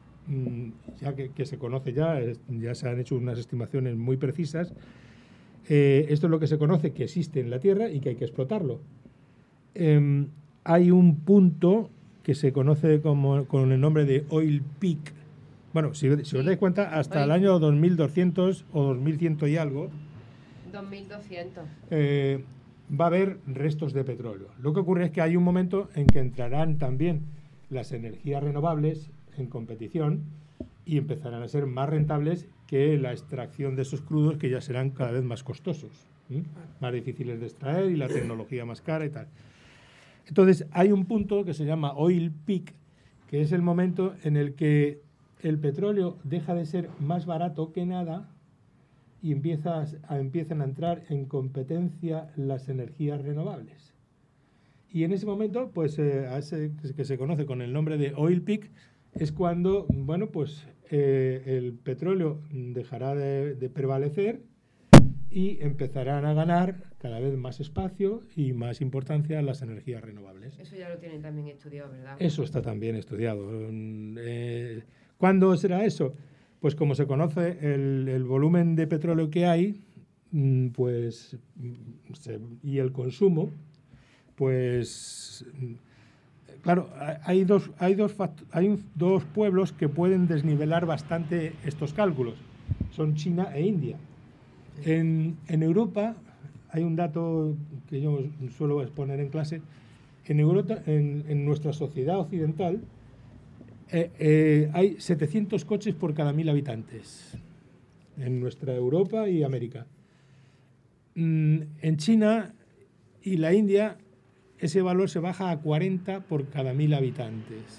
ya que, que se conoce ya, ya se han hecho unas estimaciones muy precisas. Eh, esto es lo que se conoce que existe en la Tierra y que hay que explotarlo. Eh, hay un punto que se conoce como, con el nombre de Oil Peak. Bueno, si, si sí. os dais cuenta, hasta Oil. el año dos mil doscientos o dos mil cien y algo, dos mil doscientos. Eh, va a haber restos de petróleo. Lo que ocurre es que hay un momento en que entrarán también las energías renovables en competición y empezarán a ser más rentables que la extracción de esos crudos, que ya serán cada vez más costosos, ¿sí? más difíciles de extraer y la tecnología más cara y tal. Entonces, hay un punto que se llama Oil Peak, que es el momento en el que el petróleo deja de ser más barato que nada y empieza a, empiezan a entrar en competencia las energías renovables. Y en ese momento, pues, eh, a ese que se conoce con el nombre de Oil Peak, es cuando, bueno, pues eh, el petróleo dejará de, de prevalecer y empezarán a ganar cada vez más espacio y más importancia las energías renovables. Eso ya lo tienen también estudiado, ¿verdad? Eso está también estudiado. Eh, ¿Cuándo será eso? Pues como se conoce el, el volumen de petróleo que hay, pues se, y el consumo, pues... Claro, hay dos, hay, dos, hay dos pueblos que pueden desnivelar bastante estos cálculos. Son China e India. En, en Europa, hay un dato que yo suelo exponer en clase. En Europa, en, en nuestra sociedad occidental, eh, eh, hay setecientos coches por cada mil habitantes. En nuestra Europa y América. Mm, en China y la India, ese valor se baja a cuarenta por cada mil habitantes.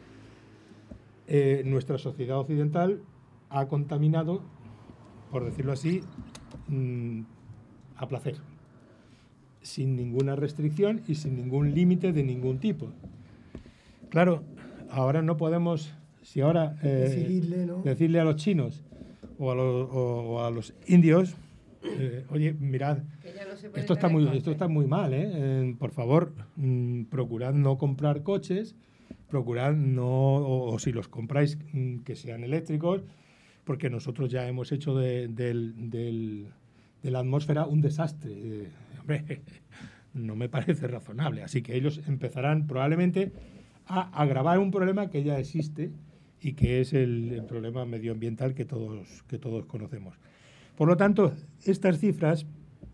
Eh, nuestra sociedad occidental ha contaminado, por decirlo así, mmm, a placer, sin ninguna restricción y sin ningún límite de ningún tipo. Claro, ahora no podemos, si ahora eh, decirle, ¿no? decirle a los chinos o a los, o, o a los indios, Eh, oye, mirad, no esto está muy, esto está muy mal, ¿eh? Eh, por favor, mmm, procurad no comprar coches, procurad no, o, o si los compráis, mmm, que sean eléctricos, porque nosotros ya hemos hecho de, de, de, de la atmósfera un desastre. Eh, hombre, no me parece razonable. Así que ellos empezarán probablemente a agravar un problema que ya existe y que es el, el problema medioambiental que todos, que todos conocemos. Por lo tanto, estas cifras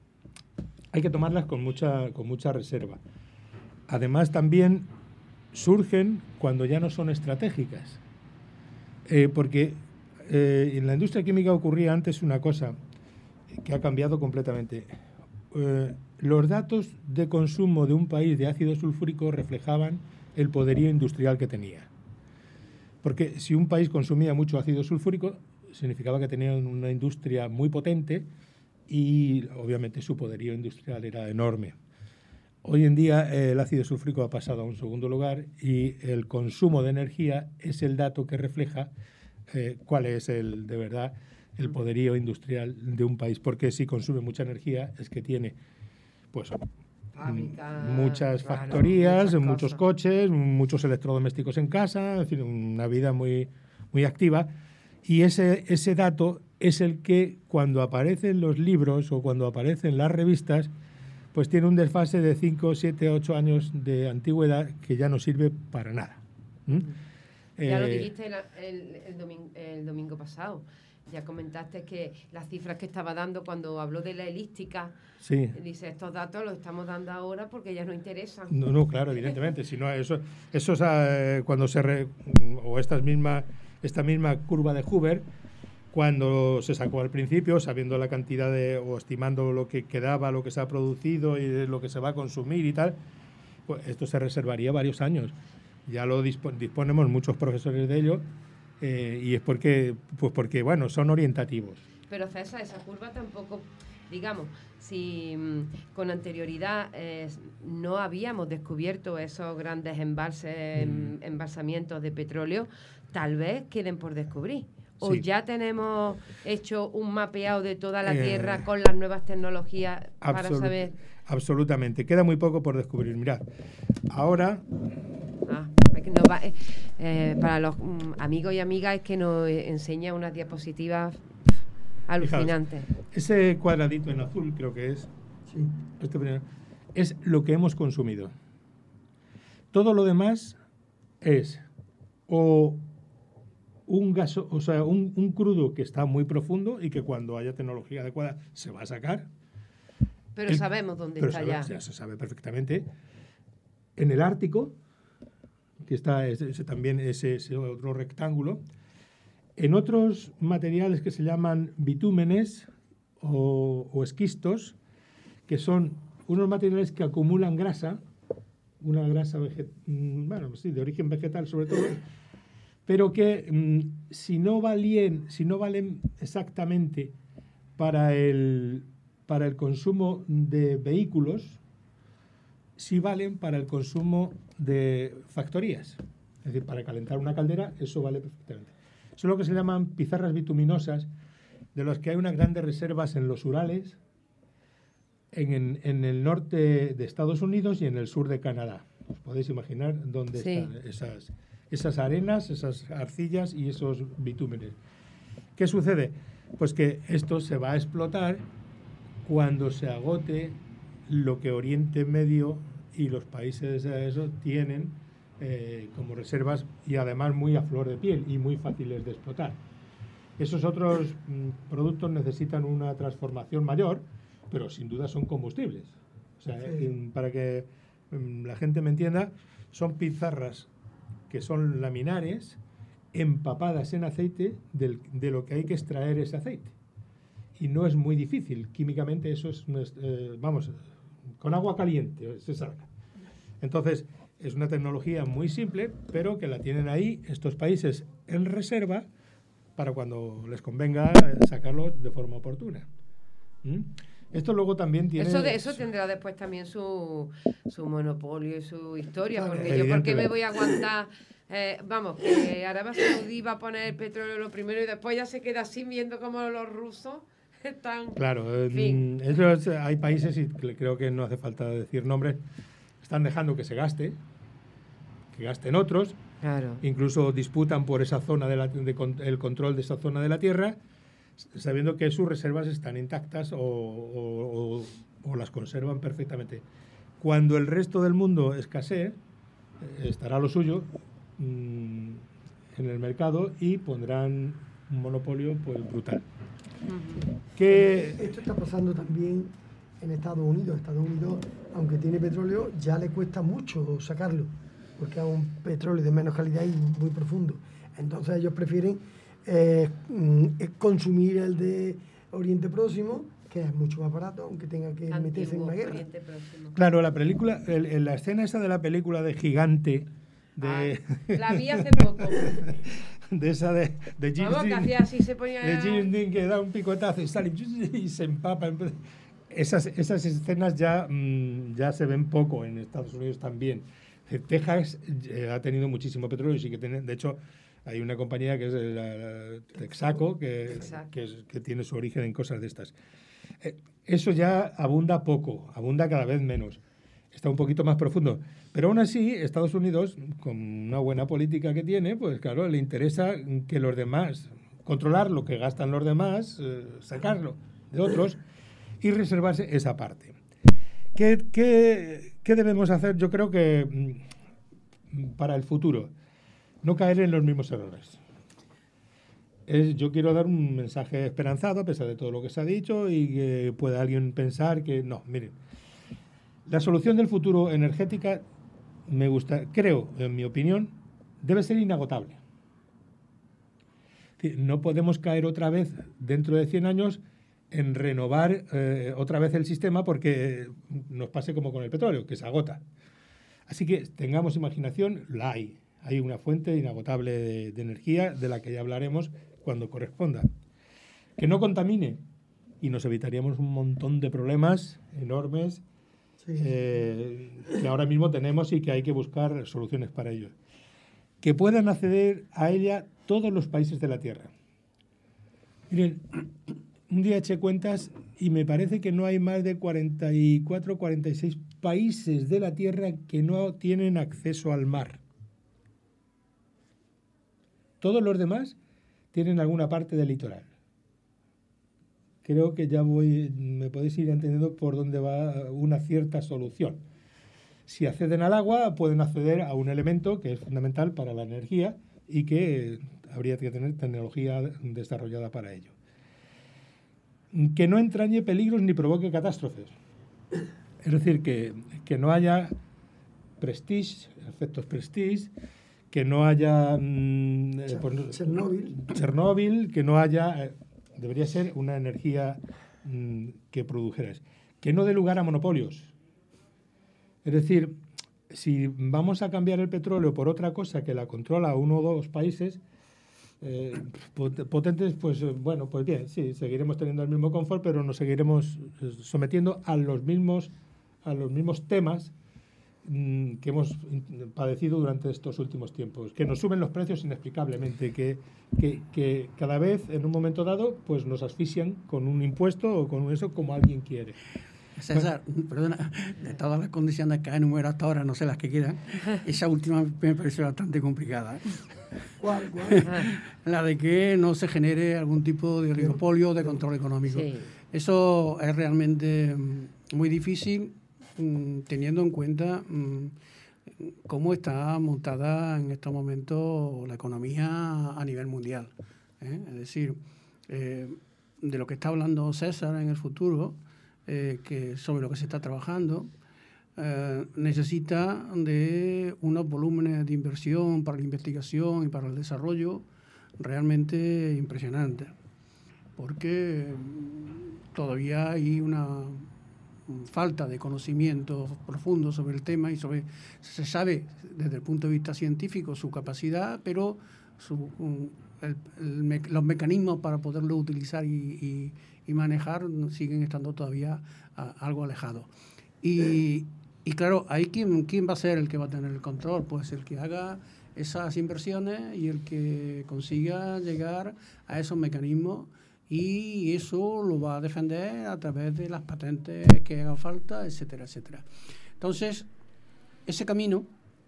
hay que tomarlas con mucha, con mucha reserva. Además, también surgen cuando ya no son estratégicas. Eh, porque eh, en la industria química ocurría antes una cosa que ha cambiado completamente. Eh, los datos de consumo de un país de ácido sulfúrico reflejaban el poderío industrial que tenía. Porque si un país consumía mucho ácido sulfúrico, significaba que tenía una industria muy potente y obviamente su poderío industrial era enorme. Hoy en día eh, el ácido sulfúrico ha pasado a un segundo lugar y el consumo de energía es el dato que refleja eh, cuál es el, de verdad el poderío industrial de un país. Porque si consume mucha energía es que tiene pues, Fábrica, muchas claro, factorías, muchas muchos cosas. coches, muchos electrodomésticos en casa, en fin, una vida muy, muy activa. Y ese, ese dato es el que cuando aparecen los libros o cuando aparecen las revistas, pues tiene un desfase de cinco, siete, ocho años de antigüedad que ya no sirve para nada. ¿Mm? Ya Eh, lo dijiste el, el, el, domingo, el domingo pasado. Ya comentaste que las cifras que estaba dando cuando habló de la elíptica, Sí. dice, estos datos los estamos dando ahora porque ya no interesan. No, no, claro, evidentemente. Si no, eso, eso es, eh, cuando se re, o estas misma, esta misma curva de Hoover, cuando se sacó al principio, sabiendo la cantidad de, o estimando lo que quedaba, lo que se ha producido y lo que se va a consumir y tal, pues esto se reservaría varios años. Ya lo dispo, disponemos muchos profesores de ello eh, y es porque, pues porque, bueno, son orientativos. Pero César, esa curva tampoco, digamos, si mm, con anterioridad eh, no habíamos descubierto esos grandes embalses, mm. embalsamientos de petróleo, tal vez queden por descubrir. ¿O Sí. ya tenemos hecho un mapeado de toda la Eh, Tierra con las nuevas tecnologías para Absolut- saber? Absolutamente. Queda muy poco por descubrir. Mirad, ahora... Ah, es que nos va, eh, eh, para los mm, amigos y amigas es que nos eh, enseña unas diapositivas alucinantes. Fijaos, ese cuadradito en azul, creo que es, este primero, es lo que hemos consumido. Todo lo demás es o un gaso, o sea, un, un crudo que está muy profundo y que cuando haya tecnología adecuada se va a sacar. Pero El- sabemos dónde pero está sabe- ya. ya se sabe perfectamente. En el Ártico, que está ese, ese también ese, ese otro rectángulo, en otros materiales que se llaman bitúmenes o, o esquistos, que son unos materiales que acumulan grasa, una grasa veget- mm, bueno, sí, de origen vegetal sobre todo, pero que mm, si no valien, si no valen exactamente para el, para el consumo de vehículos, sí valen para el consumo de factorías. Es decir, para calentar una caldera, eso vale perfectamente. Son lo que se llaman pizarras bituminosas, de las que hay unas grandes reservas en los Urales, en, en, en el norte de Estados Unidos y en el sur de Canadá. Os podéis imaginar dónde Sí. están esas, esas arenas, esas arcillas y esos bitúmenes. ¿Qué sucede? Pues que esto se va a explotar cuando se agote lo que Oriente Medio y los países de eso tienen eh, como reservas y además muy a flor de piel y muy fáciles de explotar. Esos otros mm, productos necesitan una transformación mayor, pero sin duda son combustibles. O sea, Sí. en- para que mm, la gente me entienda, son pizarras que son laminares empapadas en aceite del- de lo que hay que extraer ese aceite. Y no es muy difícil. Químicamente eso es, no es, eh, vamos, con agua caliente se saca. Entonces, es una tecnología muy simple, pero que la tienen ahí estos países en reserva para cuando les convenga eh, sacarlo de forma oportuna. ¿Mm? Esto luego también tiene... Eso, de, eso tendrá después también su, su monopolio y su historia, Claro, porque yo, ¿por qué me evidentemente. voy a aguantar? Eh, vamos, que Arabia Saudí va a poner el petróleo lo primero y después ya se queda así viendo cómo los rusos están... Claro, En fin. eh, eso es- hay países, y que creo que no hace falta decir nombres, están dejando que se gaste, que gasten otros, Claro. incluso disputan por esa zona de la, de con- el control de esa zona de la tierra, sabiendo que sus reservas están intactas o, o- o- o las conservan perfectamente. Cuando el resto del mundo escasee, eh, estará lo suyo mm, en el mercado y pondrán un monopolio pues brutal. Que esto está pasando también en Estados Unidos. Estados Unidos, aunque tiene petróleo, ya le cuesta mucho sacarlo, porque es un petróleo de menos calidad y muy profundo. Entonces ellos prefieren eh, consumir el de Oriente Próximo, que es mucho más barato, aunque tenga que Antiguo, meterse en una guerra. Claro, la película, el, el, la escena esa de la película de Gigante, de... Ah, la vi hace poco. de esa de, de James Vamos, que Dean, hacía así, se ponía... de James Dean, que da un picotazo y sale y se empapa. Esas, esas escenas ya, mmm, ya se ven poco en Estados Unidos también. Texas eh, ha tenido muchísimo petróleo y sí que tiene, de hecho, hay una compañía que es la, la Texaco, que, que, es, que tiene su origen en cosas de estas. Eh, eso ya abunda poco, abunda cada vez menos. Está un poquito más profundo. Pero aún así, Estados Unidos, con una buena política que tiene, pues claro, le interesa que los demás, controlar lo que gastan los demás, eh, sacarlo de otros y reservarse esa parte. ¿Qué, qué, qué debemos hacer? Yo creo que para el futuro, no caer en los mismos errores. Es, yo quiero dar un mensaje esperanzado, a pesar de todo lo que se ha dicho, y que pueda alguien pensar que no, miren, la solución del futuro energética, me gusta, creo, en mi opinión, debe ser inagotable. Es decir, no podemos caer otra vez dentro de cien años en renovar eh, otra vez el sistema porque nos pase como con el petróleo, que se agota. Así que tengamos imaginación, la hay. Hay una fuente inagotable de, de energía de la que ya hablaremos cuando corresponda. Que no contamine y nos evitaríamos un montón de problemas enormes sí. eh, que ahora mismo tenemos y que hay que buscar soluciones para ello. Que puedan acceder a ella todos los países de la Tierra. Miren, un día eché cuentas y me parece que no hay más de cuarenta y cuatro, cuarenta y seis países de la Tierra que no tienen acceso al mar. Todos los demás tienen alguna parte del litoral. Creo que ya voy, me podéis ir entendiendo por dónde va una cierta solución. Si acceden al agua, pueden acceder a un elemento que es fundamental para la energía y que habría que tener tecnología desarrollada para ello. Que no entrañe peligros ni provoque catástrofes. Es decir, que, que no haya prestige, efectos prestige, que no haya mmm, eh, pues, Chernóbil. Chernóbil, que no haya... Eh, debería ser una energía mmm, que produjera. Que no dé lugar a monopolios. Es decir, si vamos a cambiar el petróleo por otra cosa que la controla uno o dos países eh, potentes, pues bueno, pues bien, sí, seguiremos teniendo el mismo confort, pero nos seguiremos sometiendo a los mismos, a los mismos temas mmm, que hemos padecido durante estos últimos tiempos, que nos suben los precios inexplicablemente, que, que, que cada vez, en un momento dado, pues nos asfixian con un impuesto o con eso como alguien quiere. César, perdona, de todas las condiciones que ha enumerado hasta ahora, no sé las que quedan, esa última me pareció bastante complicada. ¿eh? ¿Cuál, cuál? La de que no se genere algún tipo de oligopolio de control económico. Sí. Eso es realmente muy difícil teniendo en cuenta cómo está montada en estos momentos la economía a nivel mundial. ¿eh? Es decir, eh, de lo que está hablando César en el futuro, Eh, que sobre lo que se está trabajando, eh, necesita de unos volúmenes de inversión para la investigación y para el desarrollo realmente impresionantes, porque todavía hay una falta de conocimiento profundo sobre el tema y sobre se sabe desde el punto de vista científico su capacidad, pero su, el, el, los mecanismos para poderlo utilizar y, y y manejar siguen estando todavía a, algo alejados. Y, y claro, ahí quién, quién va a ser el que va a tener el control, pues el que haga esas inversiones y el que consiga llegar a esos mecanismos, y eso lo va a defender a través de las patentes que haga falta, etcétera, etcétera. Entonces, ese camino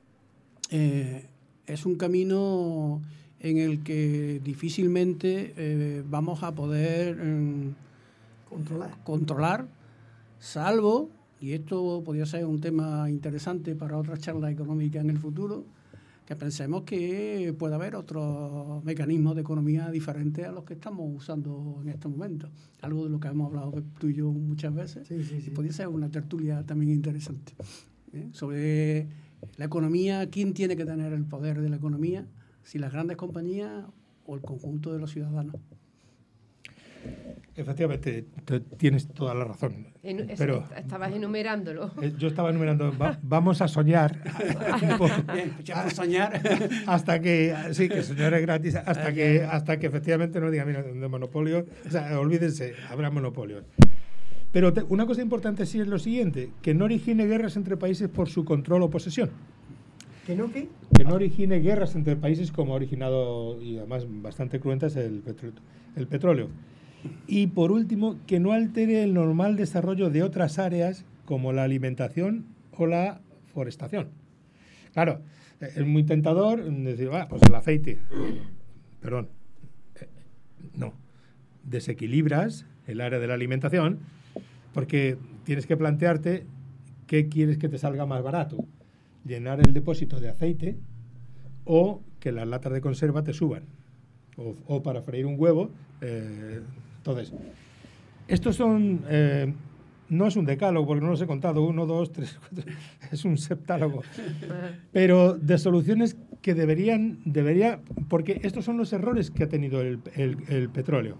eh, es un camino en el que difícilmente eh, vamos a poder eh, controlar. controlar, salvo, y esto podría ser un tema interesante para otra charla económica en el futuro, que pensemos que puede haber otros mecanismos de economía diferentes a los que estamos usando en este momento. Algo de lo que hemos hablado tú y yo muchas veces. Sí, sí, sí. Y podría ser una tertulia también interesante. ¿eh? Sobre la economía, ¿quién tiene que tener el poder de la economía? Si las grandes compañías o el conjunto de los ciudadanos. Efectivamente, te, tienes toda la razón. En, pero estabas enumerándolo. Eh, yo estaba enumerando, va, vamos a soñar. Bien, ya por soñar. Hasta que, sí, que soñar es gratis, hasta que, hasta que efectivamente nos digan, mira, de monopolio, o sea, olvídense, habrá monopolios. Pero te, una cosa importante sí es lo siguiente, que no origine guerras entre países por su control o posesión. ¿Que no qué? Que no origine guerras entre países como ha originado, y además bastante cruentas, el, petro, el petróleo. Y por último, que no altere el normal desarrollo de otras áreas como la alimentación o la forestación. Claro, es muy tentador decir, ah, pues el aceite. Perdón, no. Desequilibras el área de la alimentación porque tienes que plantearte qué quieres que te salga más barato. Llenar el depósito de aceite o que las latas de conserva te suban. O, o para freír un huevo. Eh, entonces, estos son, eh, no es un decálogo porque no los he contado, uno, dos, tres, cuatro, es un septálogo, pero de soluciones que deberían, debería, porque estos son los errores que ha tenido el, el, el petróleo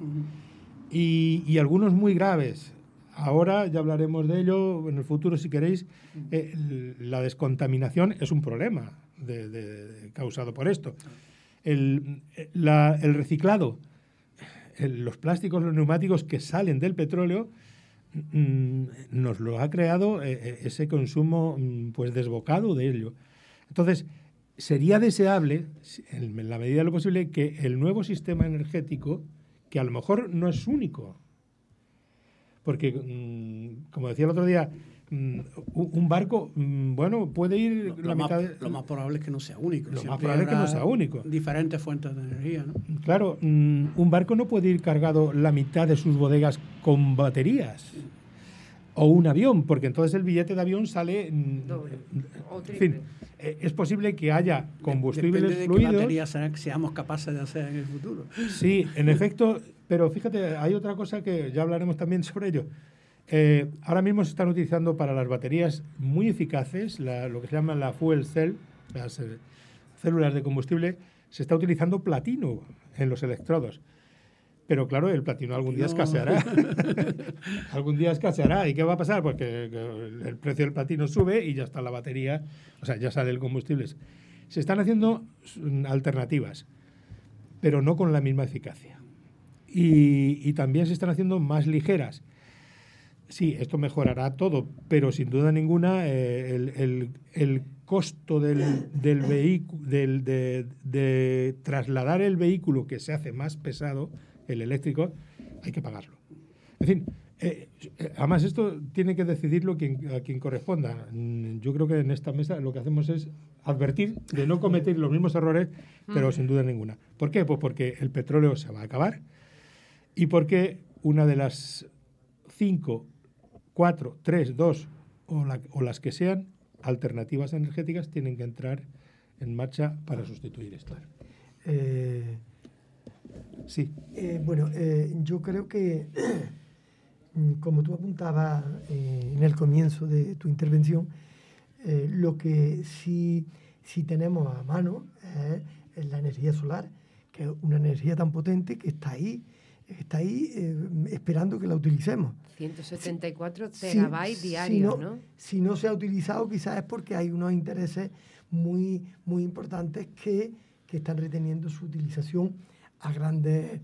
y, y algunos muy graves. Ahora ya hablaremos de ello en el futuro si queréis. Eh, la descontaminación es un problema de, de, de, causado por esto. El, la, el reciclado, el, los plásticos, los neumáticos que salen del petróleo, mm, nos lo ha creado eh, ese consumo mm, pues desbocado de ello. Entonces, sería deseable, en, en la medida de lo posible, que el nuevo sistema energético, que a lo mejor no es único, porque, mmm, como decía el otro día, mmm, un barco, mmm, bueno, puede ir lo, la lo mitad... Más, de, lo más probable es que no sea único. Lo Siempre más probable es que no sea único. Diferentes fuentes de energía, ¿no? Claro, mmm, un barco no puede ir cargado la mitad de sus bodegas con baterías. O un avión, porque entonces el billete de avión sale... Doble. O En fin, es posible que haya combustibles Depende de fluidos. qué baterías seamos capaces de hacer en el futuro. Sí, en efecto, pero fíjate, hay otra cosa que ya hablaremos también sobre ello. Eh, ahora mismo se están utilizando para las baterías muy eficaces, la, lo que se llama la fuel cell, las eh, células de combustible, se está utilizando platino en los electrodos. Pero claro, el platino algún día no. escaseará. algún día escaseará. ¿Y qué va a pasar? Pues que, que el precio del platino sube y ya está la batería, o sea, ya sale el combustible. Se están haciendo alternativas, pero no con la misma eficacia. Y, y también se están haciendo más ligeras. Sí, esto mejorará todo, pero sin duda ninguna eh, el, el, el costo del, del vehículo, del, de, de trasladar el vehículo que se hace más pesado, el eléctrico, hay que pagarlo. En fin, eh, además esto tiene que decidirlo quien, a quien corresponda. Yo creo que en esta mesa lo que hacemos es advertir de no cometer los mismos errores, pero sin duda ninguna. ¿Por qué? Pues porque el petróleo se va a acabar y porque una de las cinco, cuatro, tres, dos o, la, o las que sean alternativas energéticas tienen que entrar en marcha para sustituir esto. Eh... Sí. Eh, bueno, eh, yo creo que, como tú apuntabas eh, en el comienzo de tu intervención, eh, lo que sí, sí tenemos a mano eh, es la energía solar, que es una energía tan potente que está ahí, está ahí eh, esperando que la utilicemos. ciento setenta y cuatro Si, terabytes si, diarios, si no, ¿no? Si no se ha utilizado, quizás es porque hay unos intereses muy, muy importantes que, que están reteniendo su utilización a grandes,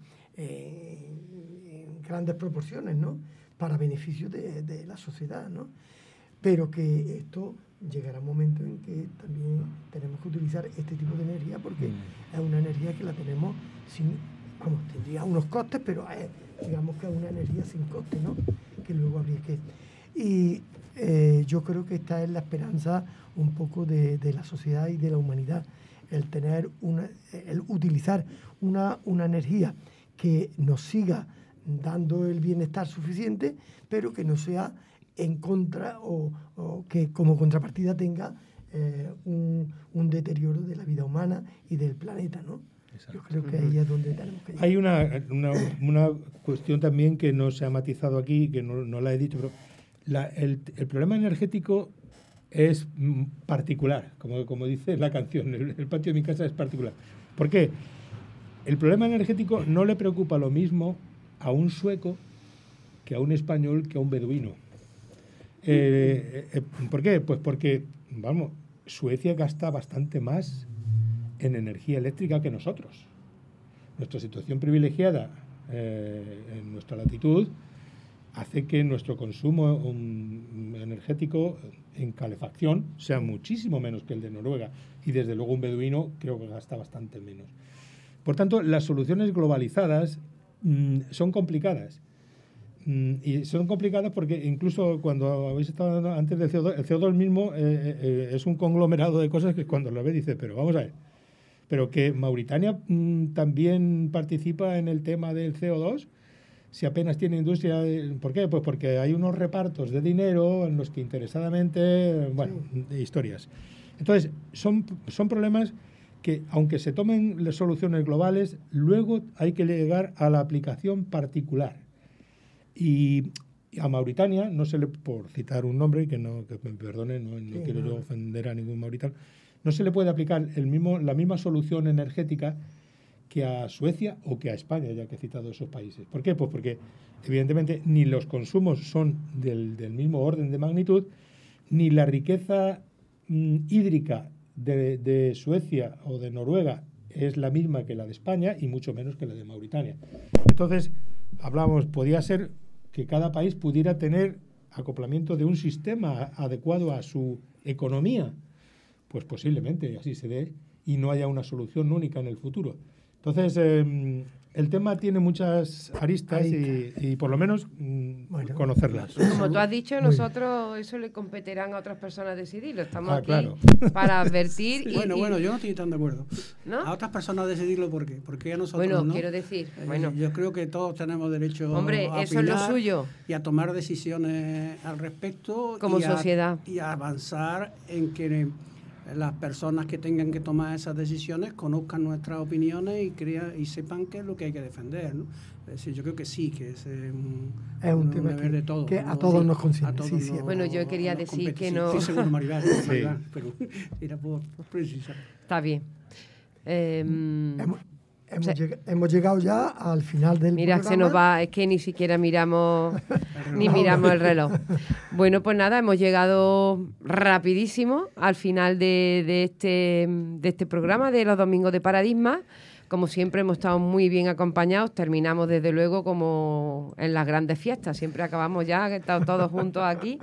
eh, grandes proporciones, ¿no? Para beneficio de, de la sociedad, ¿no? Pero que esto llegará un momento en que también tenemos que utilizar este tipo de energía porque mm. es una energía que la tenemos sin, vamos, tendría unos costes, pero es, digamos que es una energía sin coste, ¿no? Que luego habría que... Y eh, yo creo que esta es la esperanza un poco de, de la sociedad y de la humanidad, el tener una, el utilizar una, una energía que nos siga dando el bienestar suficiente, pero que no sea en contra o, o que como contrapartida tenga eh, un, un deterioro de la vida humana y del planeta, ¿no? Yo creo que ahí es donde tenemos que llegar. Hay una, una, una cuestión también que no se ha matizado aquí, que no, no la he dicho, pero la, el, el problema energético es particular, como, como dice la canción, el, el patio de mi casa es particular. ¿Por qué? El problema energético no le preocupa lo mismo a un sueco que a un español que a un beduino. Eh, eh, ¿Por qué? Pues porque, vamos, Suecia gasta bastante más en energía eléctrica que nosotros. Nuestra situación privilegiada eh, en nuestra latitud hace que nuestro consumo um, energético en calefacción sea muchísimo menos que el de Noruega, y desde luego un beduino creo que gasta bastante menos. Por tanto, las soluciones globalizadas mm, son complicadas. Mm, y son complicadas porque incluso cuando habéis estado hablando antes del C O dos, el C O dos mismo eh, eh, es un conglomerado de cosas que cuando lo ve dice, pero vamos a ver, pero que Mauritania mmm, también participa en el tema del C O dos, si apenas tiene industria. ¿Por qué? Pues porque hay unos repartos de dinero en los que interesadamente, bueno, sí. historias. Entonces, son, son problemas que, aunque se tomen las soluciones globales, luego hay que llegar a la aplicación particular. Y a Mauritania, no se le, por citar un nombre, que no, que me perdone, no, no sí, quiero no. yo ofender a ningún mauritano, no se le puede aplicar el mismo, la misma solución energética que a Suecia o que a España, ya que he citado esos países. ¿Por qué? Pues porque, evidentemente, ni los consumos son del, del mismo orden de magnitud, ni la riqueza mm, hídrica de, de Suecia o de Noruega es la misma que la de España, y mucho menos que la de Mauritania. Entonces, hablamos, podía ser que cada país pudiera tener acoplamiento de un sistema adecuado a su economía. Pues posiblemente así se dé y no haya una solución única en el futuro. Entonces, eh, el tema tiene muchas aristas y, y por lo menos mm, bueno, conocerlas. Como tú has dicho, nosotros eso le competirán a otras personas decidirlo. Estamos ah, aquí claro. para advertir. Sí. y, Bueno, y... bueno, yo no estoy tan de acuerdo. ¿No? A otras personas decidirlo, ¿por qué? Porque a nosotros Bueno, no. quiero decir, Eh, bueno. Yo creo que todos tenemos derecho Hombre, a eso es lo opinar suyo. y a tomar decisiones al respecto. Como y a, sociedad. Y a avanzar en que las personas que tengan que tomar esas decisiones conozcan nuestras opiniones y crean y sepan qué es lo que hay que defender, ¿no? Es decir, yo creo que sí, que es un, es un, un tema deber que, de todos, que ¿no? a todos sí, nos concierne. a todos Sí, sí, nos, bueno, yo quería nos decir compete, que sí, no... Sí, seguro, Maribel, sí. Maribel, pero era por, por precisar. Está bien. Eh, hemos, hemos, se, lleg hemos llegado ya al final del mira, programa. se nos va, es que ni siquiera miramos ni miramos el reloj. Bueno, pues nada, hemos llegado rapidísimo al final de, de, este, de este programa de los Domingos de Paradigma. Como siempre hemos estado muy bien acompañados, terminamos desde luego como en las grandes fiestas, siempre acabamos ya, que estamos todos juntos aquí.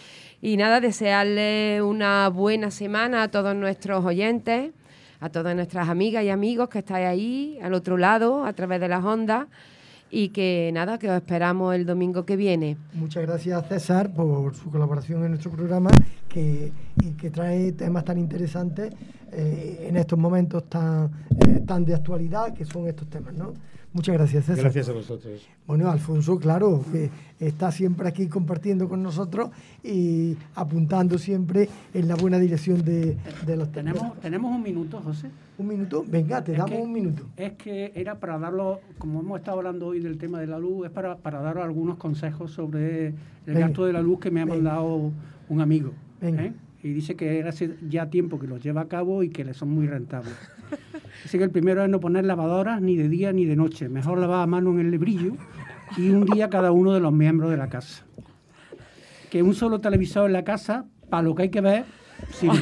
Y nada, desearles una buena semana a todos nuestros oyentes, a todas nuestras amigas y amigos que estáis ahí, al otro lado, a través de las ondas, y que nada, que os esperamos el domingo que viene. Muchas gracias, César, por su colaboración en nuestro programa, que, y que trae temas tan interesantes eh, en estos momentos tan, eh, tan de actualidad, que son estos temas, ¿no? Muchas gracias, César. Gracias a vosotros. Bueno, Alfonso, claro, que está siempre aquí compartiendo con nosotros y apuntando siempre en la buena dirección de, de los temas. ¿Tenemos, ¿Tenemos un minuto, José? ¿Un minuto? Venga, te es damos que, un minuto. Es que era para darlo, como hemos estado hablando hoy del tema de la luz, es para, para daros algunos consejos sobre el Venga. gasto de la luz que me ha Venga. mandado un amigo. ¿eh? Y dice que era hace ya tiempo que los lleva a cabo y que le son muy rentables. Dice que el primero es no poner lavadoras ni de día ni de noche. Mejor lavar a mano en el lebrillo y un día cada uno de los miembros de la casa. Que un solo televisor en la casa, para lo que hay que ver, sirve.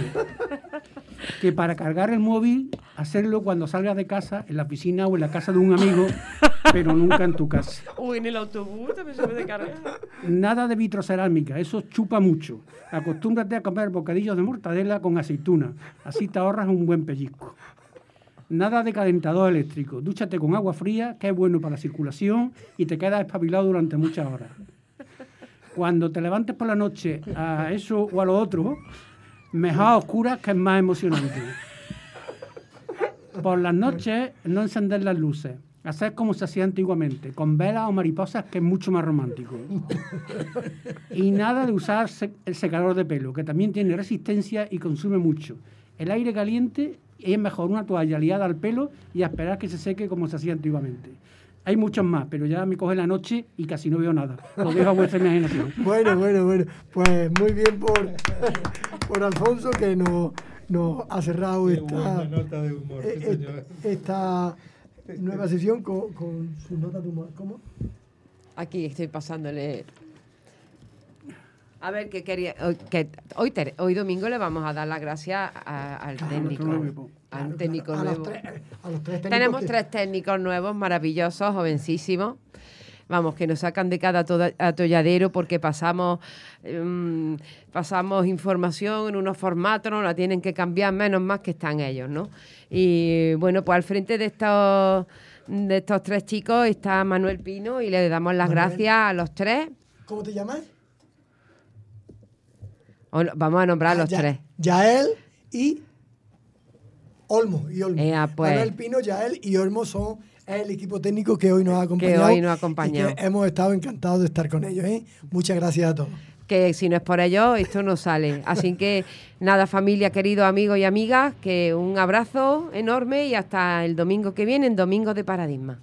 Que para cargar el móvil, hacerlo cuando salgas de casa, en la piscina o en la casa de un amigo, pero nunca en tu casa. O en el autobús también se puede cargar. Nada de vitrocerámica, eso chupa mucho. Acostúmbrate a comer bocadillos de mortadela con aceituna, así te ahorras un buen pellizco. Nada de calentador eléctrico, dúchate con agua fría, que es bueno para la circulación y te quedas espabilado durante muchas horas. Cuando te levantes por la noche a eso o a lo otro, mejor a oscuras, que es más emocionante. Por las noches no encender las luces Hacer como se hacía antiguamente, con velas o mariposas, que es mucho más romántico. Y nada de usar el secador de pelo, que también tiene resistencia y consume mucho. El aire caliente es mejor una toalla liada al pelo y a esperar que se seque como se hacía antiguamente. Hay muchos más, pero ya me coge la noche y casi no veo nada. Lo dejo a vuestra imaginación. Bueno, bueno, bueno. Pues muy bien por, por Alfonso, que nos, nos ha cerrado Qué esta, buena nota de humor, eh, sí, señor. esta nueva sesión con, con su nota de humor. ¿Cómo? Aquí estoy pasándole... A ver, ¿qué quería? Hoy, que hoy, ter- hoy domingo le vamos a dar las gracias a- al Claro, técnico. nuevo. Al Claro, técnico claro. A los nuevo. tres- a los tres técnicos Tenemos que- tres técnicos nuevos, maravillosos, jovencísimos. Vamos, que nos sacan de cada toda- atolladero porque pasamos um, pasamos información en unos formatos, no la tienen que cambiar, menos más que están ellos, ¿no? Y bueno, pues al frente de estos de estos tres chicos está Manuel Pino y le damos las Manuel. gracias a los tres. ¿Cómo te llamas? O no- Vamos a nombrar a los Ya- tres. Yael y Olmo. Y Olmo. Ea, pues. Manuel Pino, Yael y Olmo son el equipo técnico que hoy nos ha acompañado. hoy nos ha y acompañado. que hemos estado encantados de estar con ellos. ¿eh? Muchas gracias a todos. Que si no es por ellos, esto no sale. Así que nada, familia, queridos amigos y amigas, que un abrazo enorme y hasta el domingo que viene, en Domingo de Paradigma.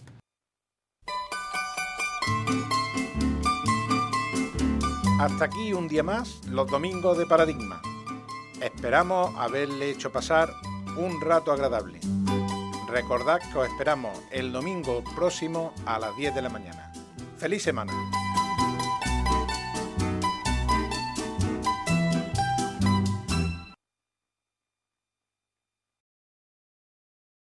Hasta aquí un día más, los domingos de Paradigma. Esperamos haberle hecho pasar un rato agradable. Recordad que os esperamos el domingo próximo a las diez de la mañana. ¡Feliz semana!